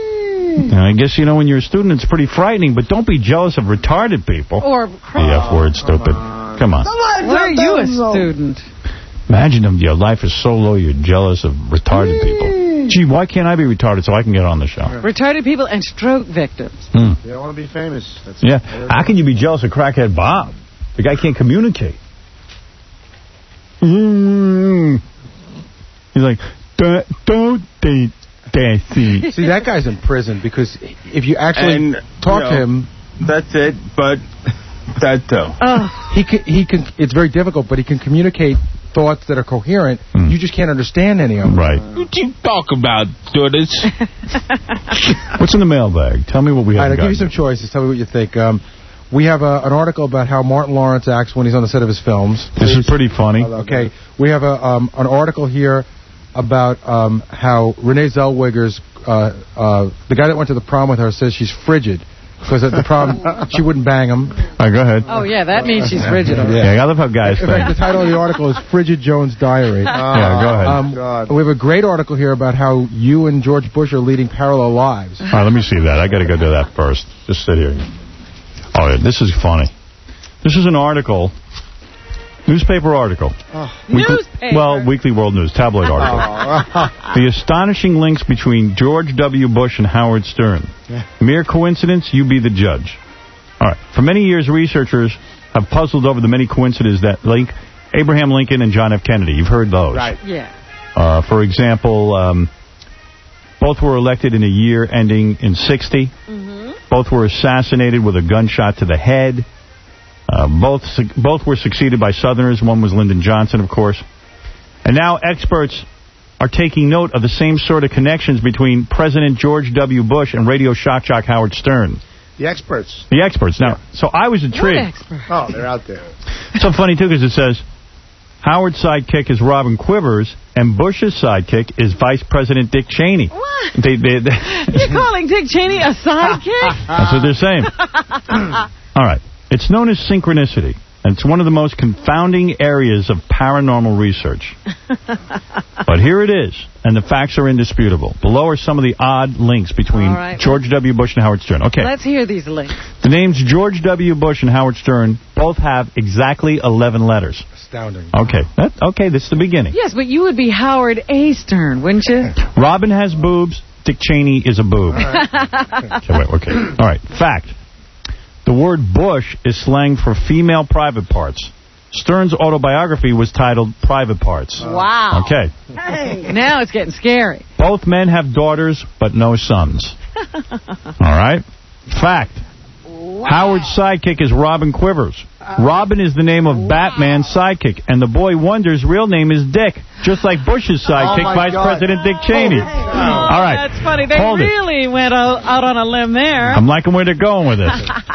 And I guess, you know, when you're a student, it's pretty frightening, but don't be jealous of retarded people. Or The F word, stupid. Come on. Why are you a student? Imagine if your life is so low you're jealous of retarded people. Gee, why can't I be retarded so I can get on the show? Retarded people and stroke victims. Hmm. You don't want to be famous. That's Yeah. How can you be jealous of crackhead Bob? The guy can't communicate. Mm. He's like, don't, don't date Daisy. See, that guy's in prison because if you actually And, talk you to know, him, that's it. But that though. Oh. he can, he can. It's very difficult, but he can communicate thoughts that are coherent. Hmm. You just can't understand any of them. Right. What you talk about, students? What's in the mailbag? Tell me what we All have. right, I'll give you some choices. Tell me what you think. Um, we have a, an article about how Martin Lawrence acts when he's on the set of his films. This is pretty funny. Okay. We have a um, an article here about um, how Renee Zellweger's, uh, uh, the guy that went to the prom with her says she's frigid. Because at the prom, she wouldn't bang him. All right, go ahead. Oh, yeah, that means she's frigid. Yeah, I love how guys In think. fact, the title of the article is Frigid Jones' Diary. Yeah, go ahead. Um, we have a great article here about how you and George Bush are leading parallel lives. All right, let me see that. I got to go do that first. Just sit here. Oh, yeah, this is funny. This is an article, newspaper article. Oh. Weekly, Newspaper? Well, Weekly World News, tabloid article. The astonishing links between George W. Bush and Howard Stern. Yeah. Mere coincidence? You be the judge. All right. For many years, researchers have puzzled over the many coincidences that link Abraham Lincoln and John F. Kennedy. You've heard those. Right. Yeah. Uh, for example, um, both were elected in a year ending in sixty. Mm-hmm. Both were assassinated with a gunshot to the head. Uh, both both were succeeded by Southerners. One was Lyndon Johnson, of course. And now experts are taking note of the same sort of connections between President George W. Bush and radio shock jock Howard Stern. The experts. The experts. Now, so I was intrigued. Oh, they're out there. So funny, too, because it says, Howard's sidekick is Robin Quivers, and Bush's sidekick is Vice President Dick Cheney. What? They, they, they You're calling Dick Cheney a sidekick? That's what they're saying. All right. It's known as synchronicity. And it's one of the most confounding areas of paranormal research. But here it is, and the facts are indisputable. Below are some of the odd links between right. George W. Bush and Howard Stern. Okay. Let's hear these links. The names George W. Bush and Howard Stern both have exactly eleven letters. Astounding. Okay. That, okay, this is the beginning. Yes, but you would be Howard A. Stern, wouldn't you? Robin has boobs. Dick Cheney is a boob. Okay, wait, okay. All right. Fact. The word Bush is slang for female private parts. Stern's autobiography was titled Private Parts. Wow. Okay. Hey, now it's getting scary. Both men have daughters, but no sons. All right. Fact. Wow. Howard's sidekick is Robin Quivers. Uh, Robin is the name of wow. Batman's sidekick, and the boy Wonder's real name is Dick, just like Bush's sidekick, oh Vice God. President Dick Cheney. Oh, all right. That's funny. They Hold really it. went out, out on a limb there. I'm liking where they're going with this.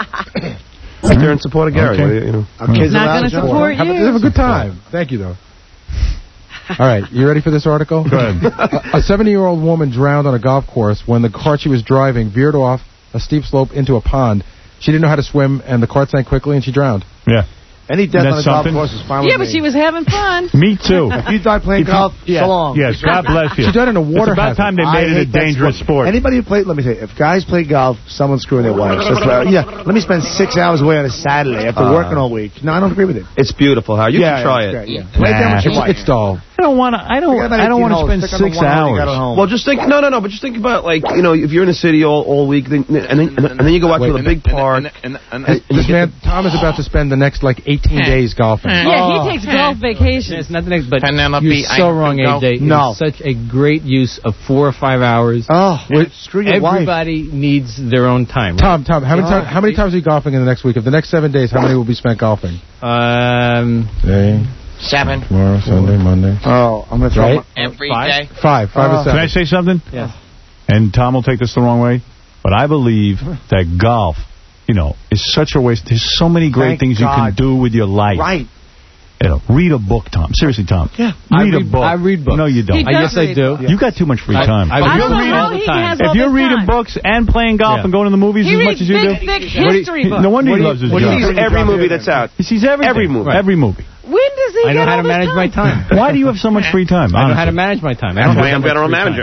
I'm there in support of Gary. Okay. You, you know. Our kids not going to support you. Have a, have a good time. Thank you, though. All right, you ready for this article? Go ahead. A seventy-year-old woman drowned on a golf course when the cart she was driving veered off a steep slope into a pond. She didn't know how to swim, and the cart sank quickly, and she drowned. Yeah. Any death That's on a golf something? course is fine Yeah, with but me. she was having fun. Me too. If you die playing golf, yeah. so long. Yes, God bless you. She died in a water It's about hazard. time they made I it a hate that dangerous sport. Anybody who play, let me say, if guys play golf, someone's screwing their wives. That's right. Yeah, let me spend six hours away on a Saturday after Uh, working all week. No, I don't agree with it. It's beautiful, Howard. You yeah, can try it's it. great, yeah. Play Nah, down with your wife. It's dull. I don't want to. I don't. I don't want to spend six hours. Well, just think. No, no, no. But just think about, like, you know, if you're in a city all, all week, then, and then and then you go out Wait, to a big park. This man, Tom, is about to spend the next like eighteen days golfing. Yeah, he takes golf vacations. It's nothing but Penelope, you're so I wrong, go- A J. No. It's such a great use of four or five hours. Oh, screw your wife. Everybody needs their own time. Right? Tom, Tom, how many, time, how many times are you golfing in the next week? Of the next seven days, how many will be spent golfing? Um, Today, Seven. tomorrow, Sunday, Monday. Oh, I'm going to throw Right? my... Every Five? day. Five. Five Oh. or seven. Can I say something? Yes. And Tom will take this the wrong way, but I believe that golf, you know, is such a waste. There's so many great Thank things God. you can do with your life. Right. You know, read a book, Tom. Seriously, Tom. Yeah. I Read a read- book. I read books. No, you don't. He I, does yes, I read do. books. You got too much free I- time. I I read don't know read how all the he time. has all If you're this reading time. books and playing golf Yeah. and going to the movies He as much reads as you big, do, thick What do you- history books. no wonder What he do you- loves his what do you job. do? Sees every movie that's out. He sees everything. Every movie. Every movie. When does he I know get how all to this manage time? my time. Why do you have so much free time? I know how to honestly? manage my time. I That's don't why have I'm that better on much free manager.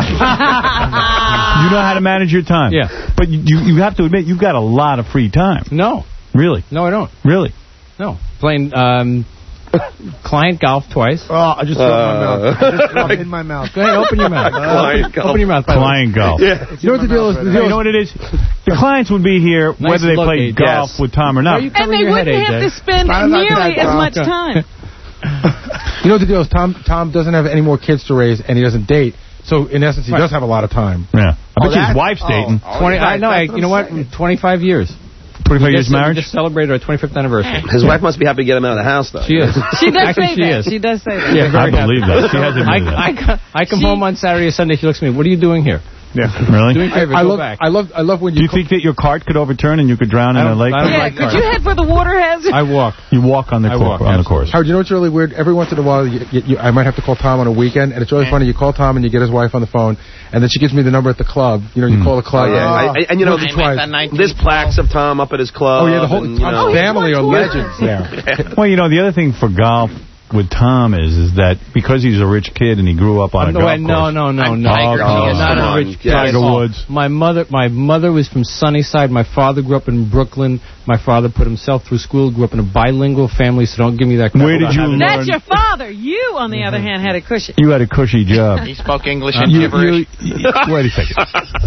time. You know how to manage your time. Yeah. But you, you you have to admit, you've got a lot of free time. No. Really? No, I don't. Really? No. Playing um, client golf twice. Oh, I just threw it in my mouth. I just threw it in my mouth. Go ahead, open your mouth. Client open, golf. open your mouth. by the way. Client golf. Yeah. You know what the deal is? The You deal know what it is? The clients would be here Nice whether they look, play A J. golf Yes. with Tom or Why not. are you And covering they your head, wouldn't A J? have to spend Not about nearly that, as Tom. much time. You know what the deal is? Tom, Tom doesn't have any more kids to raise, and he doesn't date. So, in essence, he does have a lot of time. Yeah. I Oh, bet you his that- wife's oh. dating. Oh, Twenty. yeah, I know. I, that's you know I'm what? saying. Twenty-five years. twenty-five We years just, we marriage? just celebrated our twenty-fifth anniversary. His wife must be happy to get him out of the house, though. She is. She does Actually, say she that. is. She does say that. Yeah, I very happy. believe that. She has admitted I, that. I, co- I come She- home on Saturday or Sunday. She looks at me. What are you doing here? Yeah. Really? Do me a favor. I go love, back. I love, I love when Do you. you think that your cart could overturn and you could drown in I a don't- lake? I don't Yeah, like could cars. you head for the water hazard? I walk. You walk on the I cour- walk, on the absolutely. course. Howard, you know what's really weird? Every once in a while, you, you, you, I might have to call Tom on a weekend, and it's really funny. You call Tom and you get his wife on the phone, and then she gives me the number at the club. You know, you Mm. call the club. Oh, yeah. I, I, and, you know, Once or the- twice. there's plaques of Tom up at his club. Oh, yeah, the whole and, you Tom's know. family are Oh, legends there. Well, you know, the other thing for golf with Tom is is that because he's a rich kid and he grew up on a no, golf wait, no, course. no, no, I'm no. Tiger no, Woods. not Come a on. rich Yes. kid. Tiger Woods. My mother, my mother was from Sunnyside. My father grew up in Brooklyn. My father put himself through school. Grew up in a bilingual family. So don't give me that. crap Where did about you having- That's your father. You, on the other hand, had a cushion. You had a cushy job. He spoke English Uh, and you- gibberish. you- you- wait a second.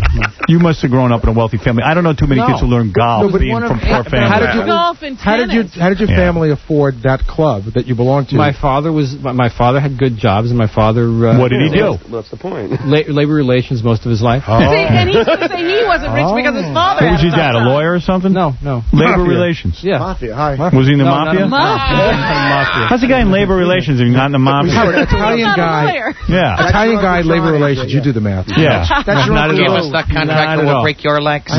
You must have grown up in a wealthy family. I don't know too many No. kids who learn golf No, but being one of- from poor how families. did you- Golf and How did you tennis. How did your Yeah. family afford that club that you belonged to? My father was. My my father had good jobs, and my father. Uh, What did he do? That's the point. La- labor relations most of his life. See, and he's going to say he wasn't rich because his father What was had your dad, a stuff. lawyer or something? No, no. Labor Mafia. relations. Yeah. Mafia, hi. Was he in the No, not mafia? a- Mafia. How's the guy in labor relations if he's not in the mafia? Howard, Italian Not a guy. lawyer. Yeah. Italian your guy, Uncle labor Johnny. relations. You do the math. Yeah. That's your Not Uncle at all. Lou. Give us that Not contractor at will all. break your legs.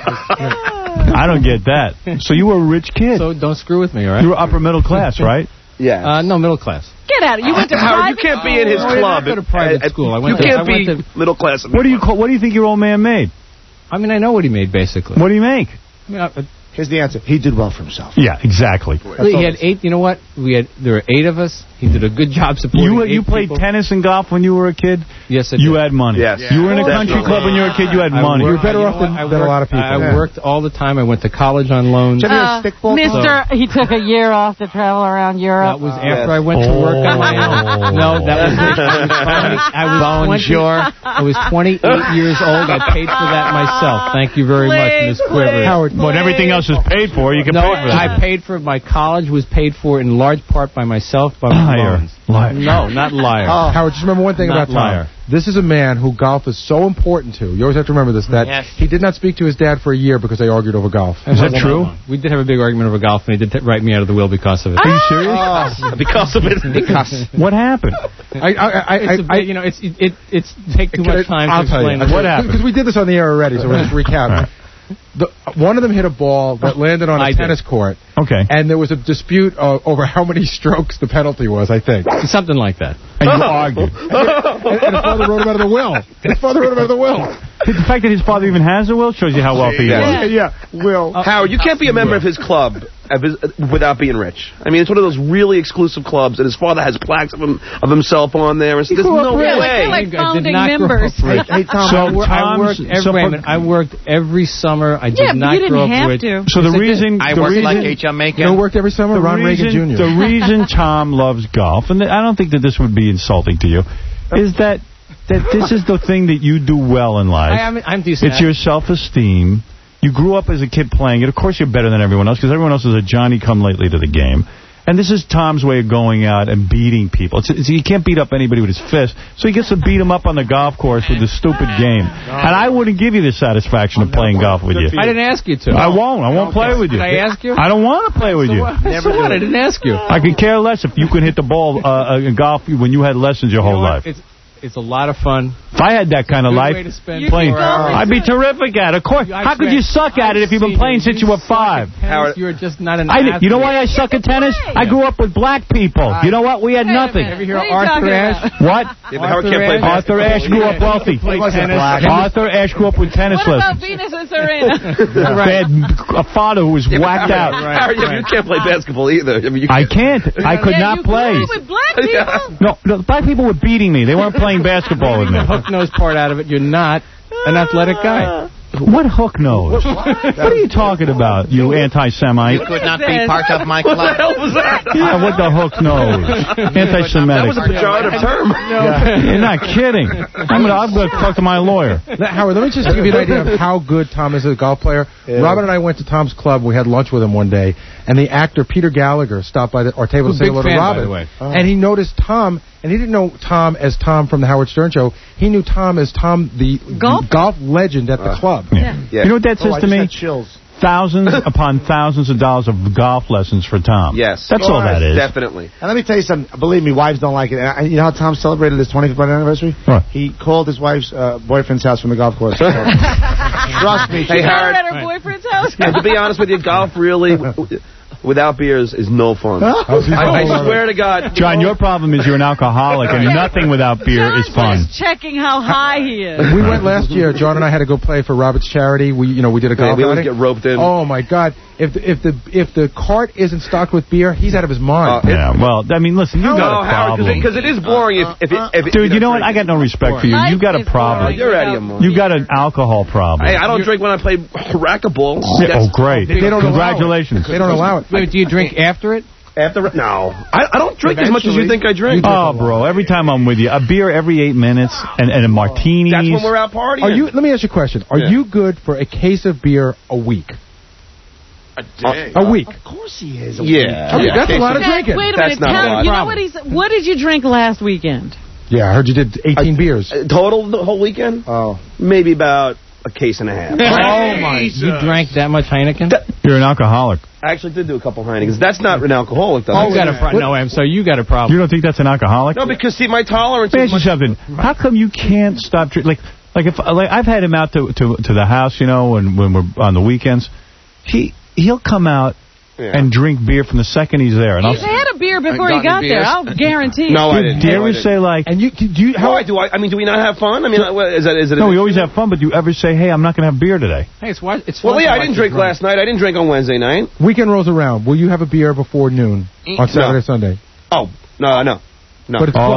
I don't get that. So you were a rich kid. So don't screw with me, all right? You were upper middle class, right? Yeah. Uh, no, middle class. Get out of it. You went to Howard, you private can't be in his Oh, I did club. not go to private Uh, school. I you went to- can't I went be to- middle class. What do you call, What do you think your old man made? I mean, I know what he made, basically. What do you make? I mean, I, Here's the answer. He did well for himself. Yeah, exactly. he had eight. You know what? We had. There were eight of us. He did a good job supporting. You eight you played people. tennis and golf when you were a kid? Yes, I You did. had money. Yes. You were in a Yeah. country Definitely. club when you were a kid, you had I money. worked- You're better you off know than- what? I than a worked- lot of people. I Yeah. worked all the time. I went to college on loans. Did you ever Uh, stick ball? Mister, he took a year off to travel around Europe. That was Yes. after I went to work on my own. No, that was, I was twenty. I was Bonjour. twenty, I was twenty-eight years old. I paid for that myself. Thank you very much, Please, Miss Quivers. please. Howard, But everything else is paid for. You can No, pay for that. I paid for my college was paid for in large part by myself by my Liar. loans. Liar. No, not liar. Howard, just remember one thing Not about Tom. liar. This is a man who golf is so important to. You always have to remember this, that Yes. he did not speak to his dad for a year because they argued over golf. Is that true? We did have a big argument over golf, and he did t- write me out of the will because of it. Are you serious? Because of it. Because. What happened? I, I, I, It's, a I, bit, you know, it's it, it it's take too Can much I- time I'll to tell you. explain. it. What happened? Because we did this on the air already, so we'll just recap. All right. The, one of them hit a ball that landed on a I did. tennis court, Okay. and there was a dispute uh, over how many strokes the penalty was, I think. And, Something like that. And you argued. and his father wrote him out of the will. His father wrote him out of the will. The fact that his father even has a will shows you how wealthy he Yeah. was. Yeah, Will. Howard, you can't be a member of his club of his, without being rich. I mean, it's one of those really exclusive clubs, and his father has plaques of him of himself on there. And so there's no Yeah, like, way. they're like I did founding not grow members. up rich. Hey, Tom, So I, wor- I Tom's- worked every so wait a for- minute, I worked every summer. I did Yeah, but not you didn't grow up have rich. to. So the Yes, I did. reason... I the worked reason, like H M Macon. You know, worked every summer. the Ron reason, Reagan Junior The reason Tom loves golf, and I don't think that this would be insulting to you, is that that this is the thing that you do well in life. I, I'm, I'm decent. It's your self-esteem. You grew up as a kid playing it. Of course, you're better than everyone else because everyone else is a Johnny-come-lately to the game. And this is Tom's way of going out and beating people. It's, it's, he can't beat up anybody with his fist, so he gets to beat them up on the golf course with this stupid game. And I wouldn't give you the satisfaction of playing golf with you. I didn't ask you to. I won't. I won't play with you. Did I ask you? I don't want to play with So you. what? So what? I didn't ask you. I could care less if you could hit the ball uh, in golf when you had lessons your You know whole what? life. It's it's a lot of fun. If I had that kind of Good life, way to spend playing, four hours. I'd be terrific at it. Of course. I How could you swear, suck at it if you've been I've playing seen since you were suck at five? tennis, Howard- You're just not an I, athlete. you know why I suck at tennis? I grew up with black people. You know what? We had Wait a nothing. minute. Ever hear What of are you Arthur talking Ashe? about? What? Yeah, but Howard can't play Arthur Arthur basketball. Ashe grew up wealthy. Played tennis. Arthur Ashe grew up with tennis What about lessons. Venus and Serena? They had a father who was Yeah, but whacked Howard, out. Howard, you can't play basketball either. I mean, you I can't. I could yeah, not you play. grew up with black people? No, no, black people were beating me. They weren't playing basketball with me. The hook nose part out of it. You're not an athletic guy. What hook nose? What are you talking about, you anti-Semite? You could not be part of my club. What the hell was that? Yeah, what the hook nose? Anti-Semitic. That was a pejorative term. Yeah. You're not kidding. I'm gonna, I'm gonna talk to my lawyer. Now, Howard, let me just give you an idea of how good Tom is as a golf player. Yeah. Robin and I went to Tom's club. We had lunch with him one day, and the actor Peter Gallagher stopped by the, our table to say Big hello to fan, by Robin. the way. Oh. And he noticed Tom, and he didn't know Tom as Tom from the Howard Stern Show. He knew Tom as Tom, the Golf? golf legend at the Uh, club. Yeah. Yeah. You know what that says Oh, I to just me? had chills. Thousands upon thousands of dollars of golf lessons for Tom. Yes. That's all that is. Definitely. And let me tell you something. Believe me, wives don't like it. And I, you know how Tom celebrated his twenty-fifth wedding anniversary? What? He called his wife's uh, boyfriend's house from the golf course. Trust me. Hey, She got Howard. her at her boyfriend's house? Yeah, to be honest with you, golf really, without beers, is no fun. I, I swear to God. John, your problem is you're an alcoholic, and nothing without beer is fun. Just checking how high he is. We went last year. John and I had to go play for Robert's charity. We, you know, we did a Yeah, golf we always outing. get roped in. Oh my God! If the, if the if the cart isn't stocked with beer, he's out of his mind. Uh, Yeah, well, I mean, listen, you No, got a Howard, problem. because it is boring if, if, it, if it, Dude, you know what? I got no respect for you. You got a Oh, problem. you're out of your mind. You got an alcohol problem. Hey, I don't drink when I play racquetball. Yeah, oh, great. They don't allow it. Congratulations. They don't allow it. Wait, do you drink after it? After no, I, I don't drink as much as you think I drink. Oh, bro, every time I'm with you, a beer every eight minutes and, and a martini. That's when we're out partying. Are you? Let me ask you a question. Are Yeah. you good for a case of beer a week? A day. A week. Of course he is. Yeah. Okay, yeah. that's a lot of Now, drinking. Wait a That's minute. not a Tell, lot. you know what he's. What did you drink last weekend? Yeah, I heard you did eighteen beers. Uh, total the whole weekend? Oh. Maybe about a case and a half. Oh, my. You drank that much Heineken? You're an alcoholic. I actually did do a couple Heinekens. That's not an alcoholic, though. Oh, you got a pro- no, I'm sorry, you got a problem. You don't think that's an alcoholic? No, because, see, my tolerance Let me is ask you much... something. How come you can't stop drinking? Like, like if like I've had him out to to to the house, you know, when when we're on the weekends. He he'll come out Yeah. and drink beer from the second he's there. And He's I'll, had a beer before I've he got gotten there. beers. I'll guarantee. No, I do didn't. you No, I ever didn't. say like? And you do you How how I do I? I mean, do we not have fun? I mean, what, is that is it? No, we always have fun. But do you ever say, "Hey, I'm not going to have beer today"? Hey, it's why it's Well, fun yeah, to I watch didn't you drink last night. I didn't drink on Wednesday night. weekend rolls around? Will you have a beer before noon on Saturday, No. Sunday? Oh, no, no, no. But it's close.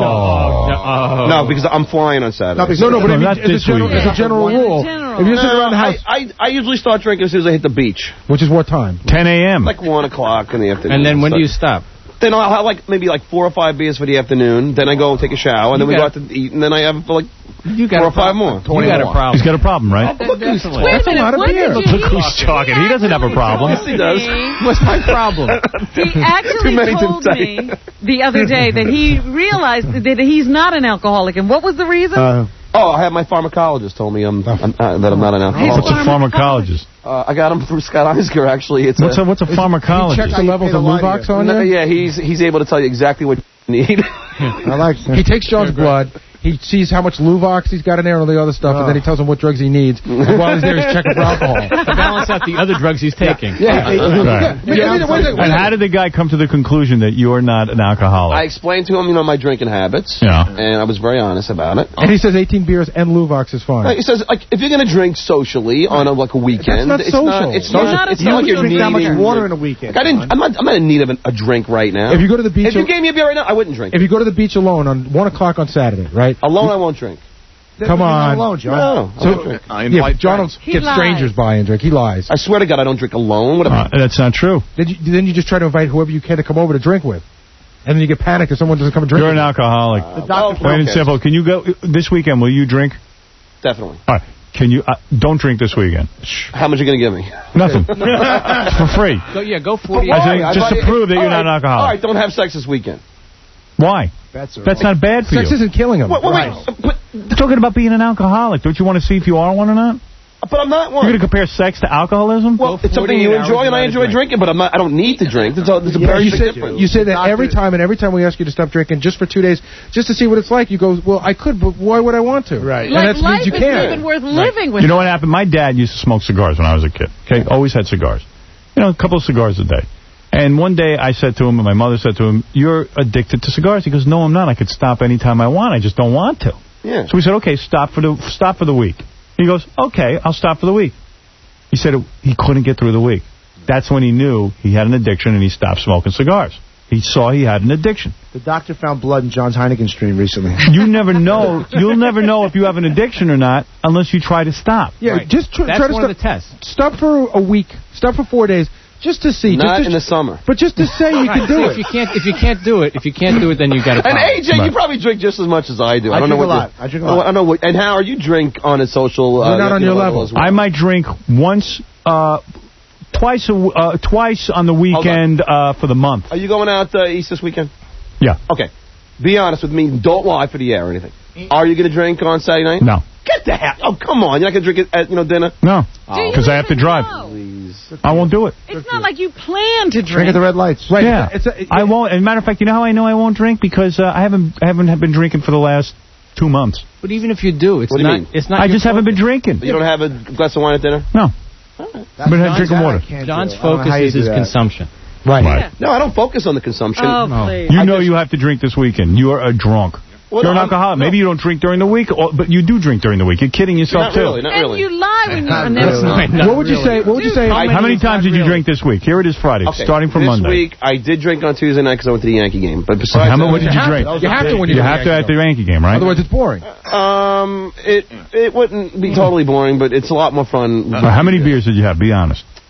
Oh. It's close. No, because I'm flying on Saturday. No, because- no, no, but No, I mean, not as, this a general, weekend. as a general Yeah, in rule, general. if you're sitting around the No, house, I, I, I usually start drinking as soon as I hit the beach. which is what time? ten a.m. Like one o'clock in the afternoon. And then when So- do you stop? Then I'll have like maybe like four or five beers for the afternoon. Then I go take a shower, and then You we got- go out to eat, and then I have like You got four a or five problem. more. You got a problem. He's got a problem, right? Look who's Wait a That's a minute. lot of what beer. did you Look who's talking. He doesn't have a problem. Yes, he does. What's my problem? He Too actually many to told tell me you. the other day that he realized that he's not an alcoholic. And what was the reason? Uh, Oh, I have my pharmacologist told me I'm, I'm uh, that I'm not an alcoholic. What's a pharmacologist? Uh, I got him through Scott Eisinger, actually. It's What's a, a what's a He pharmacologist? checks the levels of Luvox on No, you. yeah, he's he's able to tell you exactly what you need. I like that. He takes John's blood. He sees how much Luvox he's got in there and all the other stuff, and then he tells him what drugs he needs. And while he's there, he's checking for alcohol. To balance out the other drugs he's taking. Yeah. Right. Yeah. Wait a minute, And how did the guy come to the conclusion that you're not an I alcoholic? explained to him, you know, my drinking habits. Yeah. And I was very honest about it. And he says eighteen beers and Luvox is fine. Like, he says, like, if you're going to drink socially on a, like a weekend, That's not it's social. not. It's You're not. not a It's not like social you're drink that much needing water in a weekend. Like, I didn't. I'm not. I'm not in need of an, a drink right now. If you go to the beach, if you gave me a beer right now, I wouldn't drink. if you go to the beach alone on one o'clock on Saturday, right? Alone, I won't drink. Come on. Alone, John. No, I So, won't drink. yeah, John will He get lies. strangers by and drink. He lies. I swear to God, I don't drink alone. What Uh, that's not true. Then you, then you just try to invite whoever you can to come over to drink with. And then you get panicked if someone doesn't come and drink You're with an you. alcoholic. Uh, doctor- Plain and okay. simple. Can you go this weekend? Will you drink? Definitely. All right. Can you uh, don't drink this weekend? How much are you going to give me? Nothing. For free. Go, yeah, go forty. I think Why? just thought to it- prove that you're all not an right, alcoholic. All right, don't have sex this weekend. Why? That's all That's right. not bad for Sex you. isn't killing him. Wait, wait, Right. wait, but, You're talking about being an alcoholic. Don't you want to see if you are one or not? but I'm not one. You're going to compare sex to alcoholism? Well, it's something you enjoy, and I enjoy drinking, but I'm not. I don't need to drink. There's a, there's a Yeah, very you big say, difference. you say that every time, and every time we ask you to stop drinking just for two days, just to see what it's like, you go, well, I could, but why would I want to? Right. And Like that life means you is can't. even worth living with. You know what happened? My dad used to smoke cigars when I was a kid. Okay, always had cigars. You know, a couple of cigars a day. And one day I said to him, and my mother said to him, "You're addicted to cigars." He goes, "No, I'm not. I could stop anytime I want. I just don't want to." Yeah. So we said, "Okay, stop for the stop for the week." He goes, "Okay, I'll stop for the week." He said it, he couldn't get through the week. That's when he knew he had an addiction, and he stopped smoking cigars. He saw he had an addiction. The doctor found blood in John's Heineken stream recently. You never know. You'll never know if you have an addiction or not unless you try to stop. Yeah, Right. just tr- That's try to one stop. of the tests. Stop for a week. Stop for four days, just to see. Not just to, in the summer. But just to say you can See, do if it. you can't, if you can't do it, if you can't do it, then you got to. And A J, Right. you probably drink just as much as I do. I, I don't drink know a what lot. you- I drink a Oh, lot. I don't know what. And how you drink on a social? Uh, We're not on your level. as well. I might drink once, uh, twice, a, w- uh, twice on the weekend uh, for the month. Are you going out uh, east this weekend? Yeah. Okay. Be honest with me. Don't lie for the air or anything. Are you going to drink on Saturday night? No. Get the hell. Oh, come on. You're not going to drink it at you know dinner? No. Do you Because I have to even drive. know? I won't do it. It's not like you plan to Drink drink. at the red lights. Right. Yeah. It's a, it- I won't. As a matter of fact, you know how I know I won't drink? Because uh, I haven't I haven't been drinking for the last two months. But even if you do, it's What do you not. mean? It's not. I your just haven't been focus. drinking. You don't have a glass of wine at dinner? No. I've been drinking water. John's focus is his consumption. Right. Right. No, I don't focus on the consumption. Oh, No. please. You know you have to drink this weekend. You are a drunk. Well, You're no, an alcoholic. I'm- no. Maybe you don't drink during the week, or, but you do drink during the week. You're kidding yourself, Not too. really. Not And really. you lie when you're Not never. really. Not What would you really. say? What would you say? I- How many Not times did you really. drink this week? Here it is Friday, Okay, starting from this Monday. week, I did drink on Tuesday night because I went to the Yankee game. But besides How much that, what did you drink? You have to when you, You go have to Yankee at the game. Yankee game, right? Otherwise, it's boring. Um, it it wouldn't be totally boring, but it's a lot more fun. Uh, how many beers did you have? Be honest.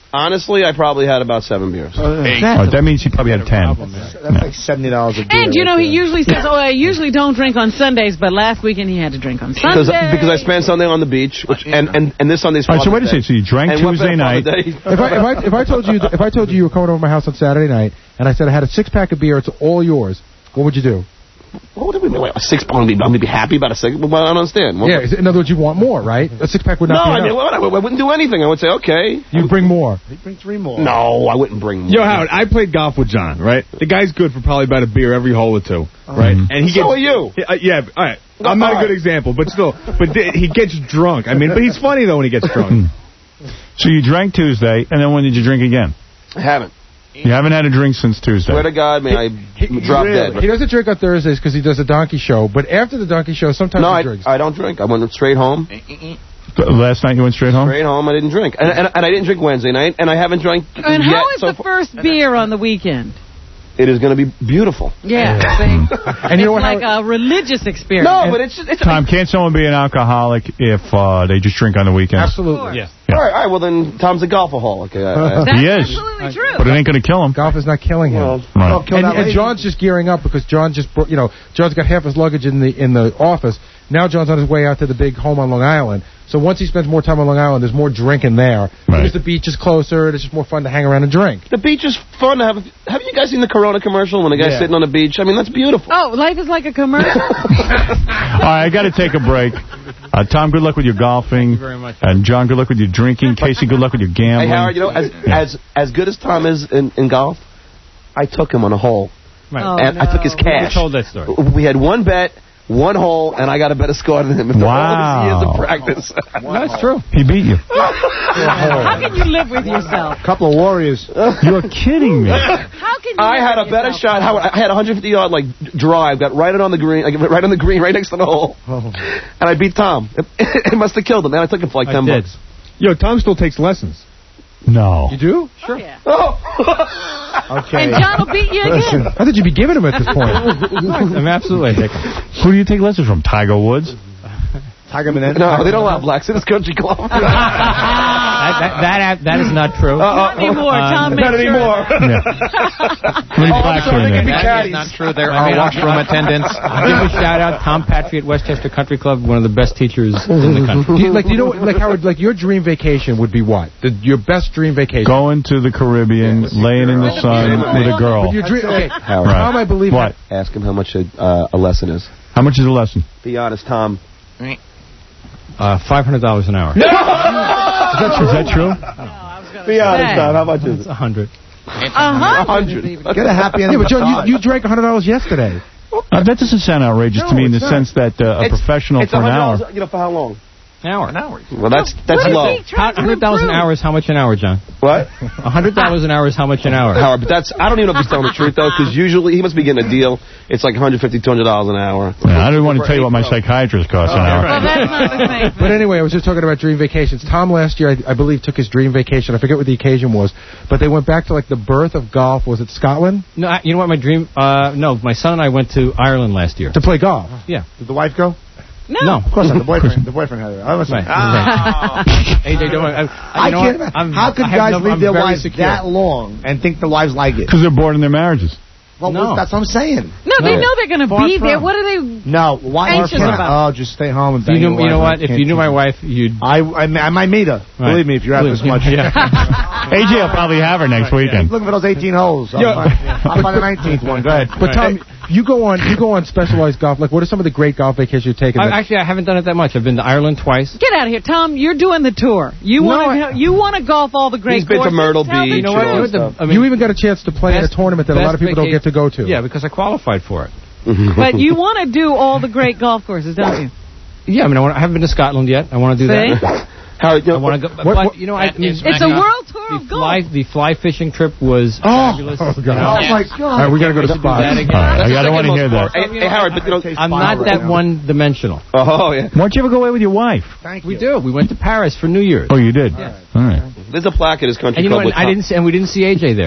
Honestly, I probably had about seven beers. Oh, that means he probably had ten. That's like seventy dollars a beer. And, you know, right he there. usually says, oh, I usually don't drink on Sundays, but last weekend he had to drink on Because Sunday. because I spent Sunday on the beach, which and, and, and this Sunday's All right, so wait a Father's second. So you drank And what Tuesday about night. Father's Day? If I, if I if I told you if I told you you were coming over to my house on Saturday night and I said I had a six pack of beer, it's all yours, what would you do? What would we wait, a six pound? I'm gonna be happy about a six. Well, I don't understand. What, Yeah, in other words, you want more, right? A six pack would no, not be I, mean, enough. what, I, I wouldn't do anything. I would say, okay. You bring more. He'd bring three more. No, I wouldn't bring more. Yo, Howard, I played golf with John, right? The guy's good for probably about a beer every hole or two, right? Mhm. And he So gets, are you. Uh, yeah, all right. I'm not All a good right. example, but still. But th- he gets drunk. I mean, but he's funny, though, when he gets drunk. So you drank Tuesday, and then when did you drink again? I haven't. You haven't had a drink since Tuesday. Swear to God, man, I drop dead. He doesn't drink on Thursdays because he does a donkey show, but after the donkey show, sometimes No, he I, drinks. I don't drink. I went straight home. Last night you went straight home? Straight home. I didn't drink. And, and, and I didn't drink Wednesday night, and I haven't drank And yet. how is so the first beer on the weekend? It is going to be beautiful. Yeah, see? And it's you know what, like a religious experience. No, but it's it's Tom, can't someone be an alcoholic if uh, they just drink on the weekends? Absolutely. Yeah. All right, all right. Well, then Tom's a golfaholic. I, I, That's He is. absolutely true. But it ain't going to kill him. Golf is not killing him. Well, Right. kill And, that and lady. John's just gearing up because John just, brought, you know, John's got half his luggage in the in the office. Now John's on his way out to the big home on Long Island. So once he spends more time on Long Island, there's more drinking there. Right. Because the beach is closer. It's just more fun to hang around and drink. the beach is fun to have. Haven't you guys seen the Corona commercial when the guy's Yeah. sitting on the beach? I mean, that's beautiful. Oh, life is like a commercial. All right, I got to take a break. Uh, Tom, good luck with your golfing. Thank you very much. And John, good luck with your drinking. Casey, good luck with your Hey, gambling. Howard, you know, as as as good as Tom is in, in golf, I took him on a hole. Right. Oh, and I took his We cash. told that story. We had one bet, one hole, and I got a better score than him. After all Wow. these years of practice. That's true. He beat you. How can you live with yourself? Couple of warriors. You're kidding me. How can you I live had a with better yourself? shot. Howard, I had a one hundred fifty yard like drive, got right on the green, like, right on the green, right next to the hole, and I beat Tom. It, it must have killed him. And I took him for like I ten did. bucks. Yo, Tom still takes lessons. No. You do? Sure. Oh, yeah. Oh. Okay. And John will beat you again. I thought you'd be giving him at this point. I'm absolutely taking. Who do you take lessons from? Tiger Woods? Tiger Menendez. No, they don't allow blacks in this country club. That, that, that, that is not true. Not anymore. Tom, make Not sure anymore. of that. Yeah. How many blacks are in there? That is not true. There are washroom attendants. I'll give a shout out, Tom Patry at Westchester Country Club, one of the best teachers in the country. Do you, like, do you know, like Howard, like your dream vacation would be what? The, your best dream vacation. Going to the Caribbean, laying in the sun with a girl. But your dream, okay. Howard. Tom, I believe. What? Ask him how much a, uh, a lesson is. How much is a lesson? Be honest, Tom. Uh, five hundred dollars an hour. Is that true? Is that true? Be honest, say. Tom. How much is It's it? a hundred. A hundred. Get a happy Yeah, ending. but John, you, you drank one hundred dollars yesterday. Uh, that doesn't sound outrageous No, to me in the it's not. sense that uh, a It's- professional it's for an one hundred hour. dollars, You know, for how long? An hour. An hour. Well, that's that's What is low. he trying to one hundred dollars an improve? hour is how much an hour, John? What? one hundred dollars an hour is how much an hour? Howard, but that's, I don't even know if he's telling the truth, though, because usually he must be getting a deal. It's like one hundred fifty dollars, two hundred dollars an hour. Yeah, I didn't want to tell you what my psychiatrist costs an hour. Well, that's not the same. But anyway, I was just talking about dream vacations. Tom last year, I, I believe, took his dream vacation. I forget what the occasion was, but they went back to like the birth of golf. Was it Scotland? No, I, you know what? My dream. Uh, no, my son and I went to Ireland last year To play golf. Yeah. Did the wife go? No. No. Of course not. The boyfriend. The boyfriend had it. I was Right. Ah. Hey, they don't. I, I you know can't. what? I'm- How could I have guys no- leave I'm their very wives secure. that long and think the wives like it? Because they're bored in their marriages. Well, No. that's what I'm saying. No, they No. know they're going to Far be there. from. What are they? No, why? Anxious can't- about. Oh, just stay home and If you bang knew, your you know wife. what? If Can't you knew my keep- wife, you'd. I, I, I might meet her. Right. Believe me, if you're out this much. Yeah. A J will probably have her next weekend. Looking for those eighteen holes. I'm Yo. on, I'm on the nineteenth one. Go ahead. But Tom, you go on you go on specialized golf. Like, what are some of the great golf vacations you've taken? I, that- actually, I haven't done it that much. I've been to Ireland twice. Get out of here, Tom. You're doing the tour. You No, want to. You want to golf all the great He's been to courses. Myrtle Tell the Beach You know what? and You all know that what the, stuff. I mean, you even got a chance to play in a best- tournament that a lot of best people don't get to go to. Yeah, because I qualified for it. But you want to do all the great golf courses, don't you? Yeah, I mean, I, want, I haven't been to Scotland yet. I want to do See? that. Howard, you I know, want to go. But, what- what- you know, I mean, It's a world tour the of golf. fly, the fly fishing trip was Oh, fabulous. oh, God. you know. Oh my God! All right, we got to go to Do Spa. that again. All right, that's I the don't want to second hear most that. boring- Hey, hey, Howard, but you know, I'm not that one-dimensional. oh yeah. Why don't you ever go away with your wife? Thank We you. do. We went to Paris for New Year's. Oh, you did? Yeah. All right. There's a plaque at his country And you know club. what? with I Tom. didn't see, and we didn't see A J there.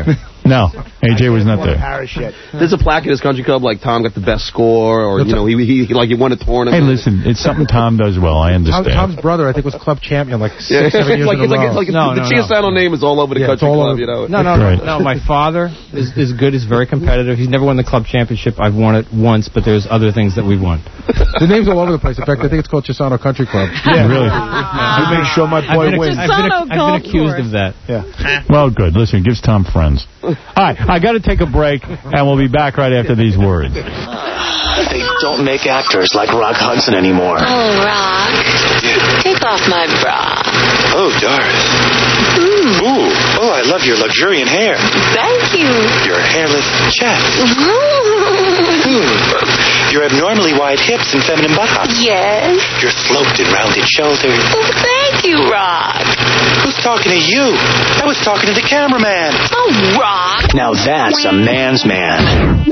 No, A J was not there. There's a plaque at his country club like Tom got the best score, or you know he, he, he like he won a tournament. Hey, listen, it's something Tom does well. I understand. Tom, Tom's brother, I think, was club champion like six, Yeah, seven years like, in a it's like, row. it's like No, the no, Chiasano name is all over the Yeah, it's country all club, over- you know. No, no, no, no. My father is, is good. He's very competitive. He's never won the club championship. I've won it once, but there's other things that we've won. The name's all over the place. In fact, I think it's called Chiasano Country Club. Yeah, really. You make sure my boy I've been, wins. I've been, I've been accused of that. Yeah. Well, good. Listen, it gives Tom friends. All right, I got to take a break, and we'll be back right after these words. They don't make actors like Rock Hudson anymore. Oh, Rock. Take off my bra. Oh, Doris. Mm. Ooh. Oh, I love your luxuriant hair. Thank you. Your hairless chest. Ooh. Your abnormally wide hips and feminine buttocks. Yes. Your sloped and rounded shoulders. Oh, thank you, Rock. Who's talking to you? I was talking to the cameraman. Oh, Rock. Now that's a man's man.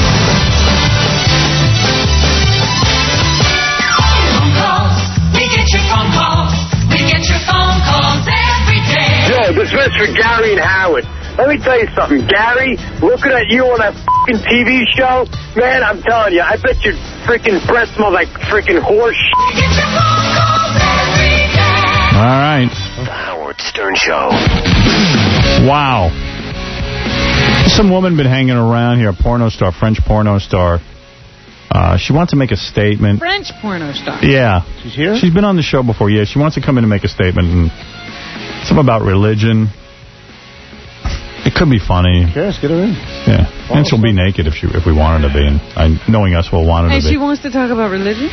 We get your phone calls. We get your phone calls every day. Yo, this is for Gary and Howard. Let me tell you something, Gary. Looking at you on that fucking T V show, man, I'm telling you, I bet your freaking breath smells like freaking horse shit. We get your phone calls every day. All right. The Howard Stern Show. Wow. Some woman been hanging around here, a porno star, French porno star. Uh, she wants to make a statement. French porno star. Yeah. She's here? She's been on the show before, yeah. She wants to come in and make a statement. And something about religion. It could be funny. Yes, get her in. Yeah. And she'll be naked if she if we want her to be. And I, knowing us, we'll want her Hey, to she be. wants to talk about religion?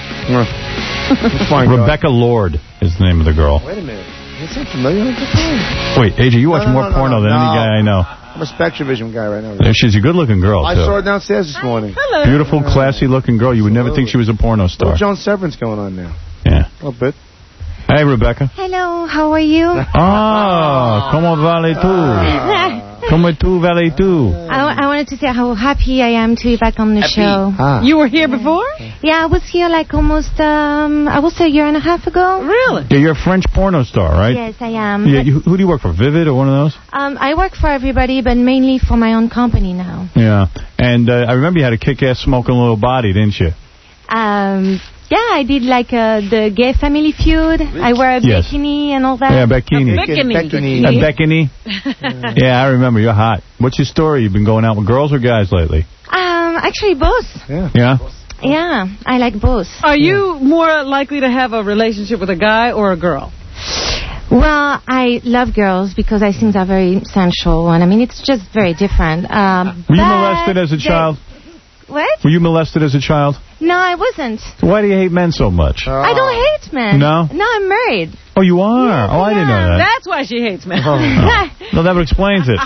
Rebecca Lord is the name of the girl. Wait a minute. That sounds familiar. What the fuck? Wait, A J, you watch No, no, more no, no, porno no, than any no. guy I know. I'm a Spectrovision guy right now. Yeah, she's a good-looking girl, I too. saw her downstairs this morning. Hello. Beautiful, classy-looking girl. You would never think she was a porno star. Little Joan Severin's going on now. Yeah. A little bit. Hey, Rebecca. Hello, how are you? Ah, como vale tu? Como tu vale tu? I, I wanted to say how happy I am to be back on the show. Ah. You were here before? Yeah, I was here like almost, um, I will say a year and a half ago. Really? Yeah, you're a French porno star, right? Yes, I am. Yeah, you, who do you work for, Vivid or one of those? Um, I work for everybody, but mainly for my own company now. Yeah. And uh, I remember you had a kick-ass smoking little body, didn't you? Um, yeah, I did like uh, the Gay Family Feud. I wear a Yes. bikini and all that. Yeah, bikini. A bikini. A bikini. Yeah, I remember. You're hot. What's your story? You've been going out with girls or guys lately? Um, actually both. Yeah. Yeah? Yeah, I like both. Are you more likely to have a relationship with a guy or a girl? Well, I love girls because I think they're very sensual, and I mean, it's just very different. Um, Were you but molested as a they- child? What? Were you molested as a child? No, I wasn't. Why do you hate men so much? I don't hate men. No? No, I'm married. Oh, you are? Oh, I didn't know that. That's why she hates men. No, that explains it.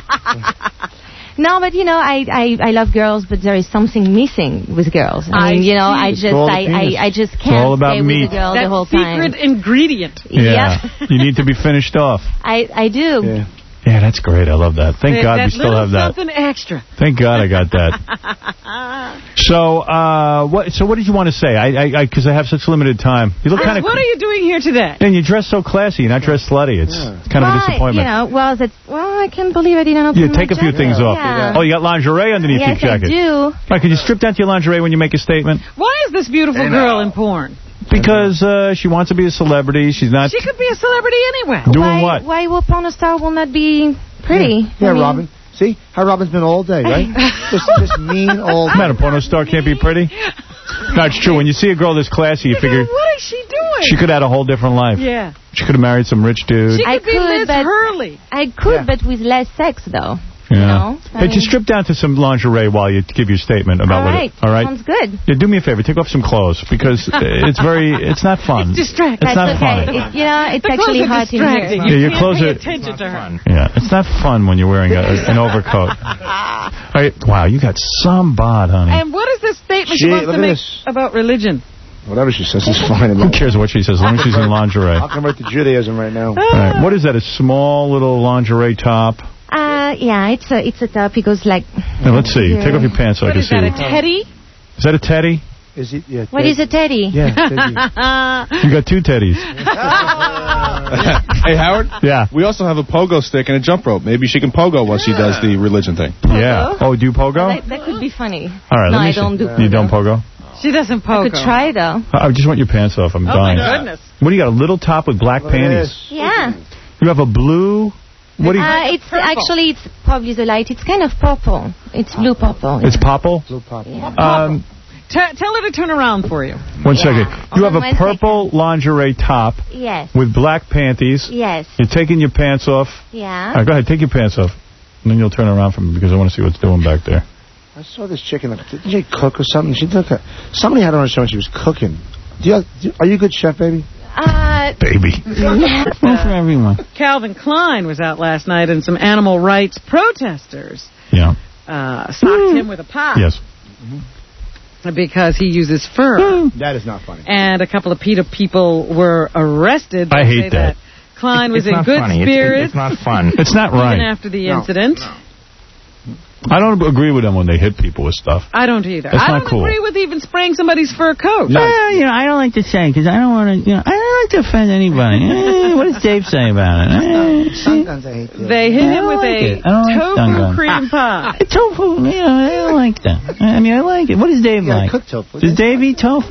No, but you know, I, I, I love girls, but there is something missing with girls. I mean, I you know, see. I It's just all the I, penis. I, I just It's can't all about stay meat. with a girl That the whole time. secret ingredient. Yeah. You need to be finished off. I, I do. Yeah. Yeah, that's great. I love that. Thank that, God that we still little have that. something extra. Thank God I got that. So, uh, what? So, what did you want to say? I, I, because I, I have such limited time. You look kind of. What are you doing here today? And you dress so classy. You're not dressed slutty. It's, it's kind of a Well, disappointment. You know, well, that's, well, I can't believe I didn't open Yeah, my take a few jacket. things off. Yeah. Oh, you got lingerie underneath Yes, your jacket. I do. All right, can you strip down to your lingerie when you make a statement? Why is this beautiful girl in porn? Because uh, she wants to be a celebrity. She's not She could be a celebrity anywhere. doing why, what? Why will porn star will not be pretty? Yeah, I mean, Robin. See how Robin's been all day, right? just, just mean all day. Man, a porno star can't be pretty. No, it's true. When you see a girl this classy, you figure What is she doing? she could have had a whole different life. Yeah. She could have married some rich dude. She could I be could, Liz but- Hurley. I could, but with less sex, though. Yeah. know, I Hey, mean- just strip down to some lingerie while you give your statement about All what right. it. All right. Sounds good. Yeah, do me a favor. Take off some clothes because it's very. It's not fun. It's distracting. It's not That's okay. funny. It, you know, it's The actually clothes are hot in here. distracting. Yeah, You your can't clothes pay are- attention to her. Yeah, it's not fun when you're wearing a, an overcoat. All right. Wow, you got some bod, honey. And what is this statement she Gee, wants look to at make this. about religion? Whatever she says is fine. Who cares what she says, as long as she's in lingerie. I'll convert to Judaism right now. All right. What is that? A small little lingerie top? Uh, yeah, it's a it's a top. It goes like. Now, let's see. here. Take off your pants so I What can is see. that, a teddy? Is that a teddy? Is it? Yeah. What is a teddy? Yeah. Teddy. You got two teddies. Hey, Howard? Yeah. We also have a pogo stick and a jump rope. Maybe she can pogo once she does the religion thing. Yeah. Oh, do you pogo? That, that could be funny. All right, no, let me I see. don't do You don't pogo? She doesn't pogo. I could try, though. I just want your pants off. I'm Oh, dying. my goodness. What do you got, a little top with black panties? Yeah. You have a blue... What do you... Uh, it's actually, it's probably the light. It's kind of purple. It's blue purple. It's popple? Blue purple. Yeah. Um, T tell her to turn around for you. one second. You have a One purple lingerie top Yes. with black panties. Yes. You're taking your pants off. Yeah. All right, go ahead, take your pants off. And then you'll turn around from me because I want to see what's doing back there. I saw this chicken. Like, didn't she cook or something? She took a, somebody had her on a show and she was cooking. Do you, do, are you a good chef, baby? Uh, Baby. One for everyone. Calvin Klein was out last night, and some animal rights protesters Yeah. uh, socked him with a pot. Yes. Because he uses fur. That is not funny. And a couple of PETA people were arrested. I They hate say that. Klein It's was in not good funny. It's- spirits. it's not fun. It's not right. Even after the No. incident. I don't agree with them when they hit people with stuff. I don't either. That's I not don't cool. agree with even spraying somebody's fur coat. Well, you know, I don't like to say because I don't want to, you know, I don't like to offend anybody. Eh, what does Dave say about it? Eh, Sometimes I hate you. They hit I him don't with like a it. I don't like stun tofu gun. cream pie. Tofu, you know, I don't like that. I mean, I like it. What does Dave Yeah, like? cook tofu. Does Dave eat tofu?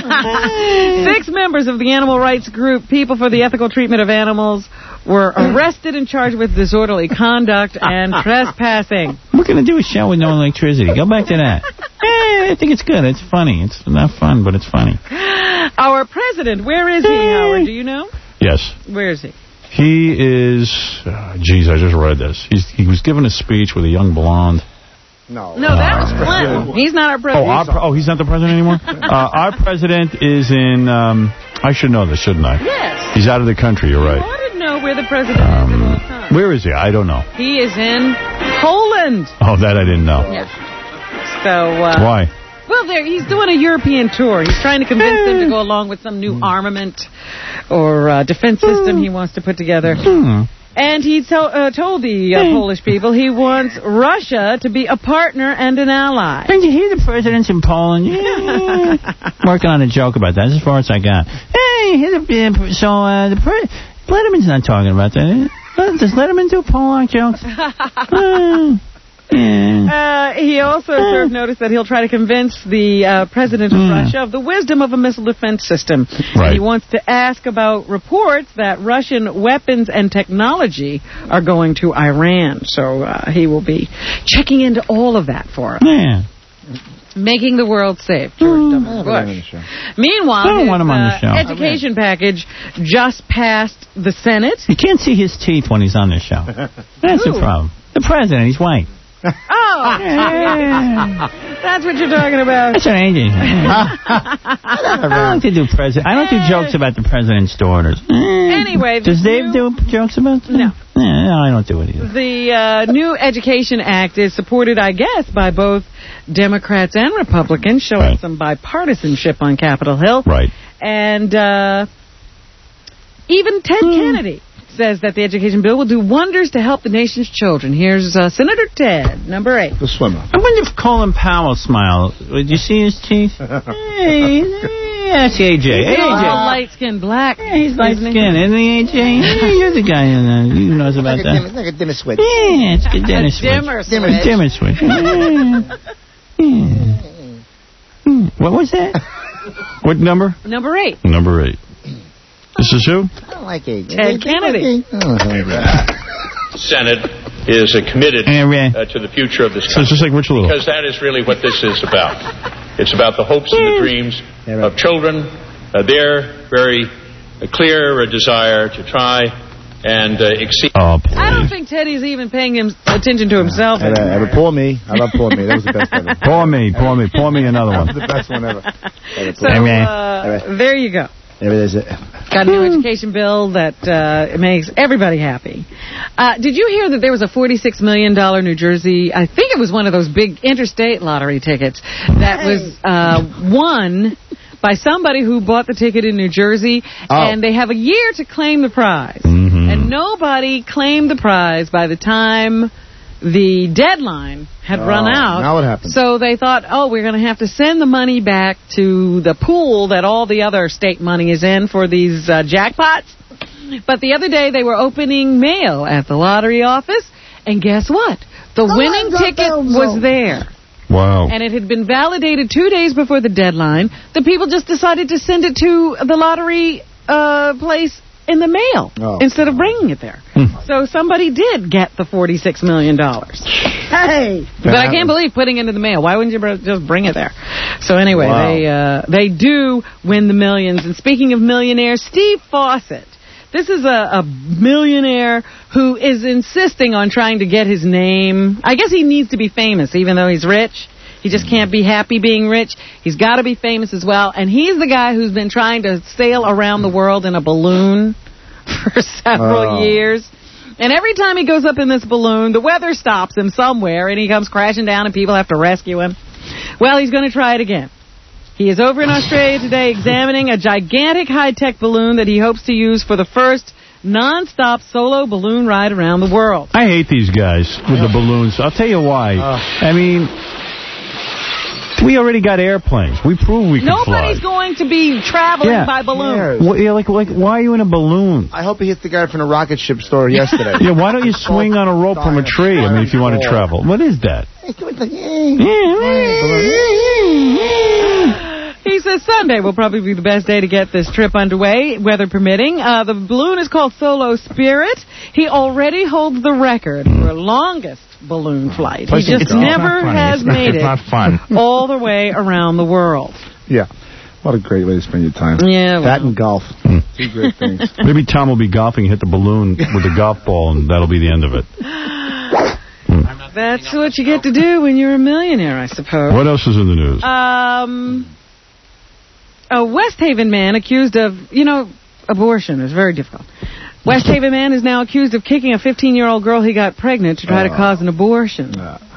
Six members of the animal rights group People for the Ethical Treatment of Animals were arrested and charged with disorderly conduct and trespassing. We're going to do a show with no electricity. Go back to that. Eh, I think it's good. It's funny. It's not fun, but it's funny. Our president, where is he, Howard? Do you know? Yes. Where is he? He is, uh, geez, I just read this. He's, he was giving a speech with a young blonde. No. No, that was Clinton. He's not our Oh, president. our, pre- oh, he's not the president anymore? uh, our president is in, um, I should know this, shouldn't I? Yes. He's out of the country, you're I right. wanted to know where the president is at all times. Where is he? I don't know. He is in Poland. Oh, that I didn't know. Yeah. So, uh, Why? Well, there he's doing a European tour. He's trying to convince them to go along with some new armament or uh, defense system he wants to put together. Hmm. And he to- uh, told the uh, Polish people he wants Russia to be a partner and an ally. Did you hear the president's in Poland? Yeah. Working on a joke about that. That's as far as I got. Hey, hear the, uh, so uh, the pre- Letterman's not talking about that. Uh, Does Letterman do Polak jokes? uh, Uh, he also served notice that he'll try to convince the uh, president of Russia of the wisdom of a missile defense system. Right. And he wants to ask about reports that Russian weapons and technology are going to Iran. So uh, he will be checking into all of that for us. Yeah. Making the world safe, George W. Bush. Meanwhile, I don't his want him on the uh, show. education package just passed the Senate. You can't see his teeth when he's on the show. That's the Who? problem. The president, he's white. Oh, that's what you're talking about. That's an agent. I don't like to do president. I don't do jokes about the president's daughters. Anyway, Does this Dave new- do jokes about them? No. Yeah, no, I don't do it either. The uh, new Education Act is supported, I guess, by both Democrats and Republicans, showing Right. some bipartisanship on Capitol Hill. Right. And uh, even Ted Hmm. Kennedy says that the education bill will do wonders to help the nation's children. Here's uh, Senator Ted, number eight. The swimmer. I wonder if Colin Powell smiled. Did you see his teeth? Hey, that's A J. He's A all J. light-skinned black. Yeah, he's light isn't he? skinned, isn't he, A J? Yeah, you're the guy who uh, knows about Like a, that. dim, like a dimmer switch. Yeah, it's a dimmer switch. dimmer switch. Dimmer, dimmer switch. Yeah. Yeah. Hmm. What was that? What number? Number eight. Number eight. This is who? I don't like it. Ted Kennedy. Senate is uh, committed uh, to the future of this So it's country. just like Rich Little. Because that is really what this is about. It's about the hopes and the dreams of children, uh, their very uh, clear uh, desire to try and uh, exceed. Oh, I don't think Teddy's even paying him attention to himself. Ever, ever pour me. I love pour me. That was the best ever. Pour me, pour me, pour me another That one. was the best one ever. ever So pour me. uh, there you go. There it is. Got a new education bill that uh, makes everybody happy. Uh, did you hear that there was a forty-six million dollars New Jersey, I think it was one of those big interstate lottery tickets, that was uh, won by somebody who bought the ticket in New Jersey, Oh. and they have a year to claim the prize. Mm-hmm. And nobody claimed the prize by the time the deadline had Oh, run out. now what happened? So they thought, oh, we're going to have to send the money back to the pool that all the other state money is in for these uh, jackpots. But the other day, they were opening mail at the lottery office, and guess what? The winning ticket was there. Wow. And it had been validated two days before the deadline. The people just decided to send it to the lottery uh, place in the mail Oh. instead of bringing it there. So somebody did get the forty-six million dollars. Hey! But I can't believe putting it in the mail. Why wouldn't you br- just bring it there? So anyway, Wow. they uh, they do win the millions. And speaking of millionaires, Steve Fawcett. This is a, a millionaire who is insisting on trying to get his name. I guess he needs to be famous, even though he's rich. He just can't be happy being rich. He's got to be famous as well. And he's the guy who's been trying to sail around the world in a balloon for several Oh. years. And every time he goes up in this balloon, the weather stops him somewhere, and he comes crashing down, and people have to rescue him. Well, he's going to try it again. He is over in Australia today examining a gigantic high-tech balloon that he hopes to use for the first non-stop solo balloon ride around the world. I hate these guys with the balloons. I'll tell you why. I mean, we already got airplanes. We proved we can fly. Nobody's going to be traveling Yeah. by balloon. Well, yeah, like, like, why are you in a balloon? I hope he hit the guy from the rocket ship store yesterday. Yeah, why don't you swing on a rope from a tree? I mean, if you want to travel. What is that? He says Sunday will probably be the best day to get this trip underway, weather permitting. Uh, the balloon is called Solo Spirit. He already holds the record for longest balloon flight. He Listen, just it's not never funny. has It's not- made it's it not fun. all the way around the world. Yeah. What a great way to spend your time. Yeah, That and golf. Two great things. Maybe Tom will be golfing, hit the balloon with a golf ball, and that'll be the end of it. That's what you get to do when you're a millionaire, I suppose. What else is in the news? Um, a West Haven man accused of, you know, abortion is very difficult. West Haven man is now accused of kicking a fifteen-year-old girl he got pregnant to try to cause an abortion.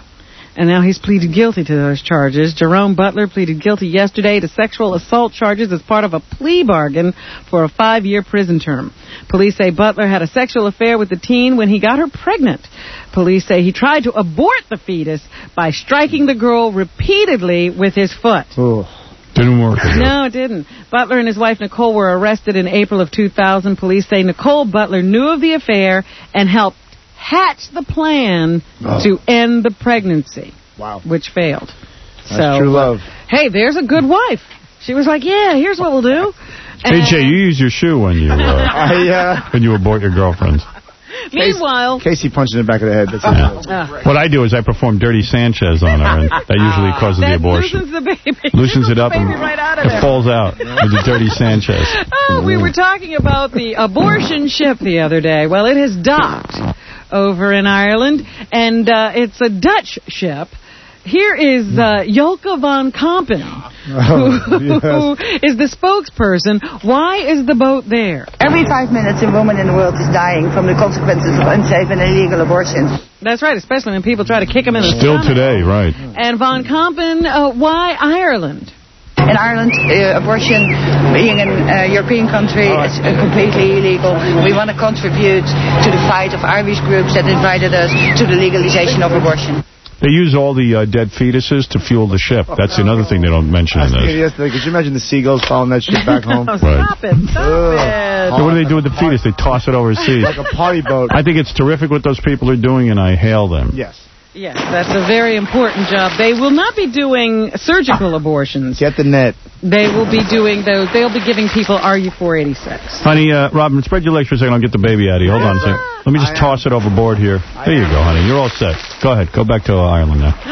And now he's pleaded guilty to those charges. Jerome Butler pleaded guilty yesterday to sexual assault charges as part of a plea bargain for a five-year prison term. Police say Butler had a sexual affair with the teen when he got her pregnant. Police say he tried to abort the fetus by striking the girl repeatedly with his foot. Didn't work. No, it didn't. Butler and his wife Nicole were arrested in April of two thousand. Police say Nicole Butler knew of the affair and helped hatch the plan Oh. to end the pregnancy. Wow. Which failed. That's so, true love. Hey, there's a good wife. She was like, yeah, here's what we'll do. Hey, Jay, you use your shoe when you uh, I, uh, when you abort your girlfriends. Meanwhile, Casey punched in the back of the head. That's it. uh, What I do is I perform Dirty Sanchez on her, and that usually causes the that abortion. loosens the baby. Loosens it up the and baby right out of it there. falls out with the Dirty Sanchez. Oh, we were talking about the abortion ship the other day. Well, it has docked over in Ireland, and uh, it's a Dutch ship. Here is uh, Jolke van Kampen, who, who is the spokesperson. Why is the boat there? Every five minutes, a woman in the world is dying from the consequences of unsafe and illegal abortions. That's right, especially when people try to kick them in the Still stomach. today, right. And Van Kampen, uh, why Ireland? In Ireland, uh, abortion, being an uh, European country, is uh, completely illegal. We want to contribute to the fight of Irish groups that invited us to the legalization of abortion. They use all the uh, dead fetuses to fuel the ship. That's another thing they don't mention I in was thinking this. yesterday, could you imagine the seagulls following that shit back home? Oh, stop it, stop it. So what do they do with the fetus? They toss it overseas. Like a party boat. I think it's terrific what those people are doing, and I hail them. Yes. Yes, that's a very important job. They will not be doing surgical abortions. Get the net. They will be doing those. They'll be giving people R U four eighty-six. Honey, uh, Robin, spread your legs for a second. I'll get the baby out of you. Hold on a second. Let me just toss it overboard here. There you go, honey. You're all set. Go ahead. Go back to uh, Ireland now.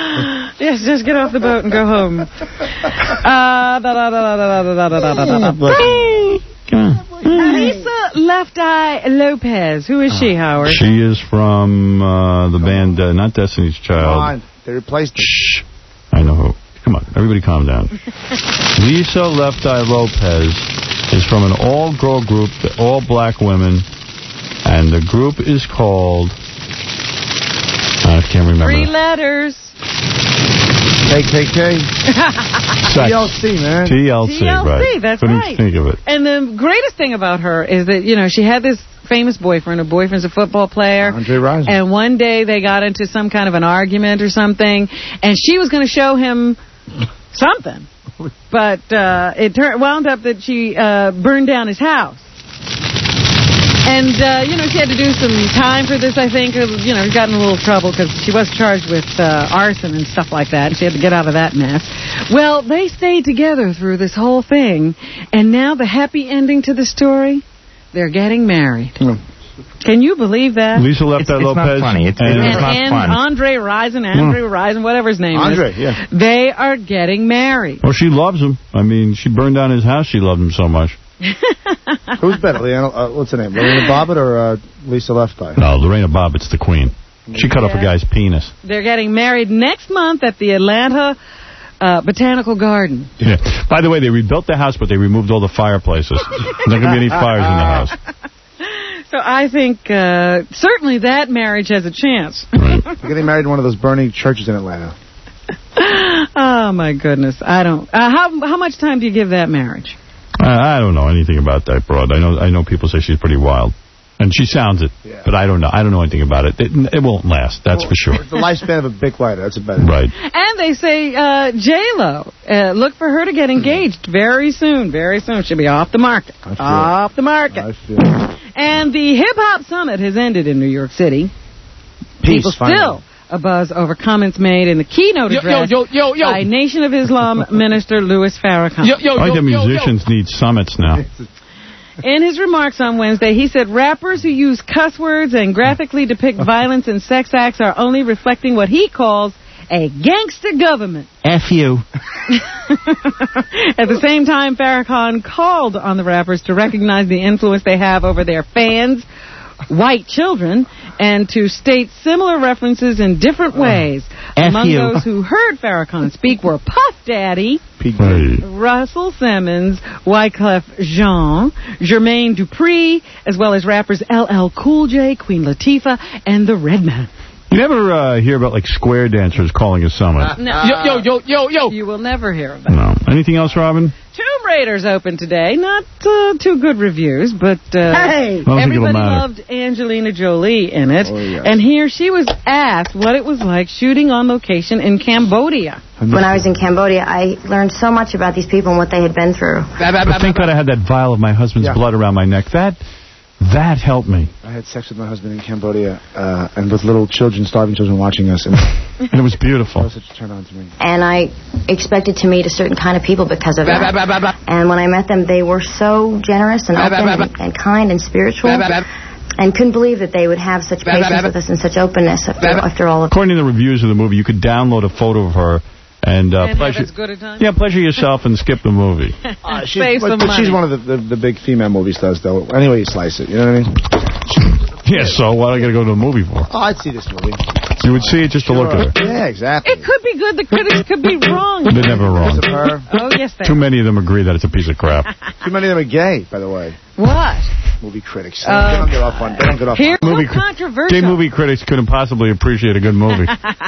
Yes, just get off the boat and go home. Uh, da, da, da, da, da, da, da, da, da, da, da. Lisa Left Eye Lopez. Who is she, Howard? She is from uh, the band, uh, not Destiny's Come Child. on. They replaced it. Shh. I know who. Come on, everybody calm down. Lisa Left Eye Lopez is from an all-girl group, all black women, and the group is called... I can't remember. Three letters. K K K. T L C, man. T L C, T L C, right. that's Couldn't right. think of it. And the greatest thing about her is that, you know, she had this famous boyfriend. Her boyfriend's a football player. Andre Rison. And one day they got into some kind of an argument or something, and she was going to show him something. But uh, it turned wound up that she uh, burned down his house. And, uh, you know, she had to do some time for this, I think. You know, got in a little trouble because she was charged with uh, arson and stuff like that, and she had to get out of that mess. Well, they stayed together through this whole thing, and now the happy ending to the story, they're getting married. Mm. Can you believe that? Lisa left It's, that it's Lopez. not funny. It's, and, it's not and fun. Andre Rison, Andre mm. Rison, whatever his name Andre, is. yeah. They are getting married. Well, she loves him. I mean, she burned down his house. She loved him so much. Who's better, Leanna, uh, what's her name, Lorena Bobbitt or uh, Lisa Left Eye? No, Lorena Bobbitt's the queen. She cut yeah. off a guy's penis. They're getting married next month at the Atlanta uh, Botanical Garden. Yeah. By the way, they rebuilt the house, but they removed all the fireplaces. There's not going to be any fires in the house. So I think uh, certainly that marriage has a chance. Right. They're getting married in one of those burning churches in Atlanta. Oh, my goodness. I don't... Uh, how how much time do you give that marriage? I, I don't know anything about that broad. I know I know people say she's pretty wild. And she sounds it, yeah. but I don't know. I don't know anything about it. It, it won't last, that's well, for sure. It's the lifespan of a Bic lighter. That's a better. Right. And they say uh, J-Lo, uh, look for her to get engaged very soon. Very soon. She'll be off the market. Off the market. I feel it. And the hip-hop summit has ended in New York City. Peace, People finally. still abuzz over comments made in the keynote Yo, address yo, yo, yo, yo. by Nation of Islam Minister Louis Farrakhan. Yo, yo, I think yo, the yo, musicians yo. need summits now. In his remarks on Wednesday, he said rappers who use cuss words and graphically depict violence and sex acts are only reflecting what he calls a gangster government. F you. At the same time, Farrakhan called on the rappers to recognize the influence they have over their fans, white children, and to state similar references in different ways. F Among you. those who heard Farrakhan speak were Puff Daddy, Hey. Russell Simmons, Wyclef Jean, Jermaine Dupri, as well as rappers L L Cool J, Queen Latifah, and the Redman. You never uh, hear about, like, square dancers calling a summit. No. Yo, yo, yo, yo, yo. You will never hear about it. No. Anything else, Robin? Tomb Raiders opened today. Not uh, too good reviews, but uh, Hey! I don't think it'll everybody matter. loved Angelina Jolie in it. Oh, yes. And here she was asked what it was like shooting on location in Cambodia. When I was in Cambodia, I learned so much about these people and what they had been through. But thank God I had that vial of my husband's Yeah. blood around my neck. That that helped me. I had sex with my husband in Cambodia, uh, and with little children, starving children watching us. And And it was beautiful. that was such a turn on to me. And I expected to meet a certain kind of people because of that. And when I met them, they were so generous and open and, and kind and spiritual. And couldn't believe that they would have such patience with us and such openness after, after all of it. According to the reviews of the movie, you could download a photo of her and, uh, And have pleasure. as good a time? Yeah, pleasure yourself and skip the movie. Uh, she, Save but, some but money. she's one of the, the, the big female movie stars, though. Anyway, you slice it. You know what I mean? Yeah, so what do I got to go to the movie for? Oh, I'd see this movie. You would see it just to look at her. Yeah, exactly. It could be good. The critics could be wrong. They're never wrong. Because of her. Oh, yes, they Too are. many of them agree that it's a piece of crap. Too many of them are gay, by the way. What? Movie critics. Uh, they don't get off on. They don't get off Here's on. Movie so cri- controversial. Gay movie critics couldn't possibly appreciate a good movie.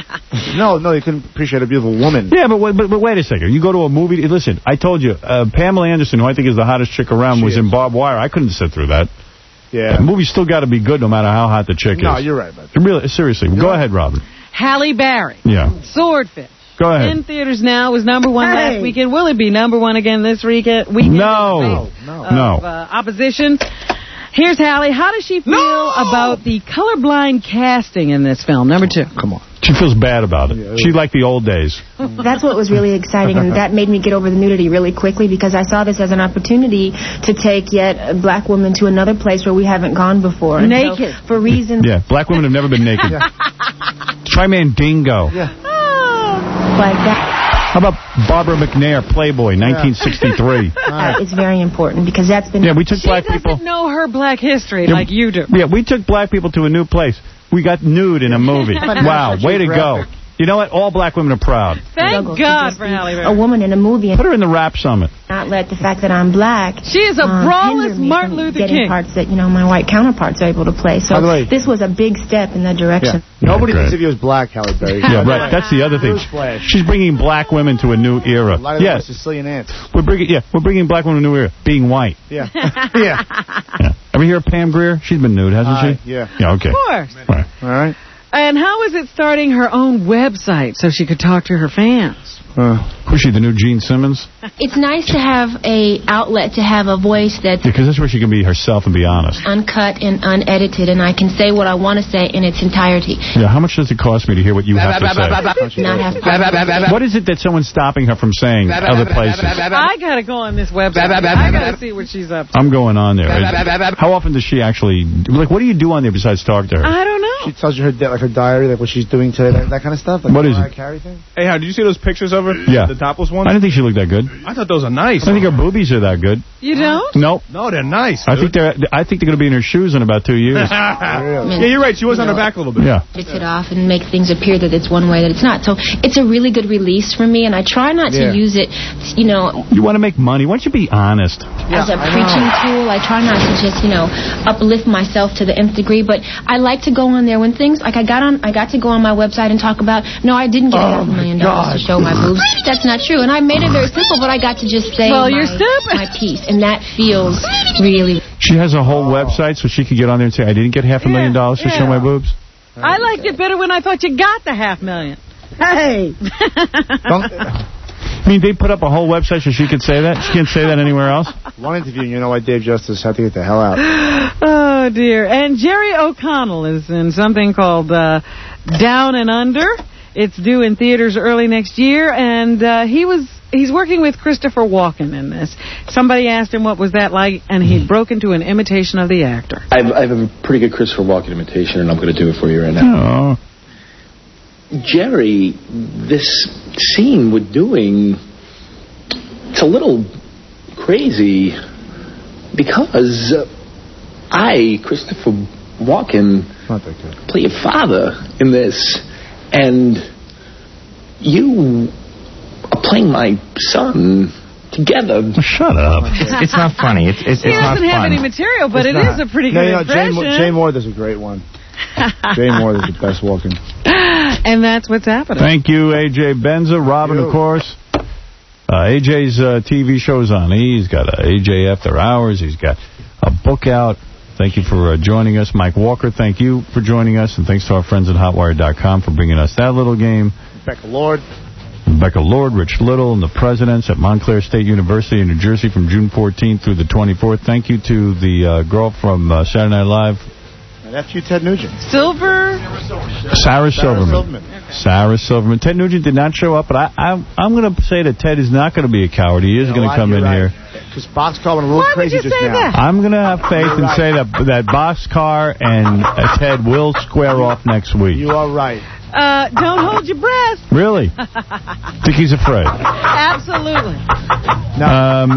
No, no, they couldn't appreciate a beautiful woman. Yeah, but, wait- but but wait a second. You go to a movie. Listen, I told you, uh, Pamela Anderson, who I think is the hottest chick around, She was is. in Barbed Wire. I couldn't sit through that. Yeah. The movie's still got to be good no matter how hot the chick No, is. you're right, man. Really, seriously. Go ahead, Robin. Halle Berry. Yeah. Swordfish. Go ahead. In theaters now. Was number one Hey. last weekend. Will it be number one again this weekend? weekend No. No. Of, No. Uh, opposition. Here's Halle. How does she feel about the colorblind casting in this film? Number two. Come on. She feels bad about it. She liked the old days. That's what was really exciting, and that made me get over the nudity really quickly because I saw this as an opportunity to take yet a black woman to another place where we haven't gone before. And so, Naked. for reasons Yeah, black women have never been naked. Try Mandingo. Yeah. like that. How about Barbara McNair, Playboy, nineteen sixty-three? Uh, it's very important because that's been... Yeah, we took She black doesn't people. know her black history Yeah, like you do. Yeah, we took black people to a new place. We got nude in a movie. Wow, way to go. You know what? All black women are proud. Thank struggle to God just for be Halle Berry. a woman in a movie and Put her in the rap summit. not let the fact that I'm black. She is a um, brawless hinder me Martin from Luther getting King. parts that you know my white counterparts are able to play. So By the way- this was a big step in that direction. Yeah. Nobody great. thinks of you as black, Halle Berry. Yeah, right. That's the other thing. Newsflash. She's bringing black women to a new era. A lot of Yes, them are Sicilian ants. we're bringing. Yeah, we're bringing black women to a new era. Being white. Yeah. yeah. Yeah. Ever hear of Pam Grier? She's been nude, hasn't Hi, she? yeah. Yeah. Okay. Of course. Right. All right. And how is it starting her own website so she could talk to her fans? Uh, who's she, the new Gene Simmons? It's nice to have a outlet, to have a voice that's Because that's where she can be herself and be honest. uncut and unedited, and I can say what I want to say in its entirety. Yeah, how much does it cost me to hear what you have to say? Not have What is it that someone's stopping her from saying other places? I gotta go on this website. I gotta see what she's up to. I'm going on there. Is- How often does she actually... Like, what do you do on there besides talk to her? I don't know. She tells you her di- like her diary, like what she's doing today, that, that kind of stuff. Like What the is Mariah it? Carey thing. Hey, how did you see those pictures of her? Yeah. The topless ones? I didn't think she looked that good. I thought those are nice. I think her boobies are that good. You don't? Nope. No, they're nice. I think they're I think they're going to be in her shoes in about two years. Yeah, you're right. She was on her back a little bit. Yeah. edit it off and make things appear that it's one way that it's not. So it's a really good release for me, and I try not Yeah. to use it, you know, You want to make money. Why don't you be honest? as a preaching tool. I try not to just, you know, uplift myself to the nth degree, but I like to go on there when things, like I got on, I got to go on my website and talk about, no, I didn't get Oh half a million dollars to show my boobs. That's not true, and I made it very simple, but I got to just say Well, my, you're stupid. my piece, and that feels really... She has a whole website so she could get on there and say, I didn't get half a million dollars to show yeah. my boobs. I liked it better when I thought you got the half million. Hey! I mean, they put up a whole website so she could say that? She can't say that anywhere else? One interview, you know why Dave Justice had to get the hell out. Oh, dear. And Jerry O'Connell is in something called uh, Down and Under. It's due in theaters early next year, and uh, he was he's working with Christopher Walken in this. Somebody asked him what was that like, and he broke into an imitation of the actor. I have, I have a pretty good Christopher Walken imitation, and I'm going to do it for you right now. Oh. Jerry, this scene we're doing, it's a little crazy because uh, I, Christopher Walken, play your father in this, and you are playing my son together. Shut up. It's, it's not funny. It's, it's, He it's not doesn't have fun. any material, but It's it not. is a pretty no, good you know, Jay, impression. Moore, Jay Moore does a great one. Jay Moore does the best walking. And that's what's happening. Thank you, A J Benza. Robin, of course. Uh, A J's uh, T V show's on. He's got uh, A J After Hours. He's got a book out. Thank you for uh, joining us. Mike Walker, thank you for joining us. And thanks to our friends at hotwire dot com for bringing us that little game. Becca Lord. Becca Lord, Rich Little, and the presidents at Montclair State University in New Jersey from June fourteenth through the twenty-fourth. Thank you to the uh, girl from uh, Saturday Night Live. And nephew Ted Nugent. Silver? Sarah, Sarah Silverman. Silverman. Sarah Silverman. Ted Nugent did not show up, but I, I, I'm going to say that Ted is not going to be a coward. He is You know going to what? come You're in right. here. Because Boxcar went a little Why would crazy you just say now. that? I'm going to have faith and say that that Boxcar and uh, Ted will square off next week. You are right. Uh, don't hold your breath. Really? Think he's afraid? Absolutely. Um,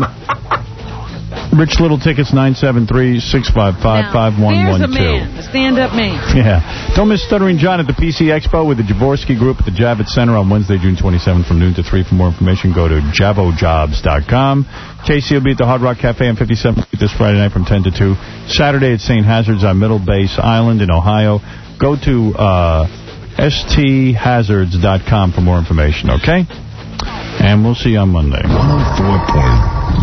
Rich Little tickets, nine seven three, six five five, five one one two. There's a man, a stand-up man. Yeah. Don't miss Stuttering John at the P C Expo with the Jaworski Group at the Javits Center on Wednesday, June twenty-seventh from noon to three. For more information, go to javo jobs dot com. Casey will be at the Hard Rock Cafe on fifty-seventh Street this Friday night from ten to two. Saturday at Saint Hazard's on Middle Base Island in Ohio. Go to uh, S T hazards dot com for more information, okay? And we'll see you on Monday. one oh four point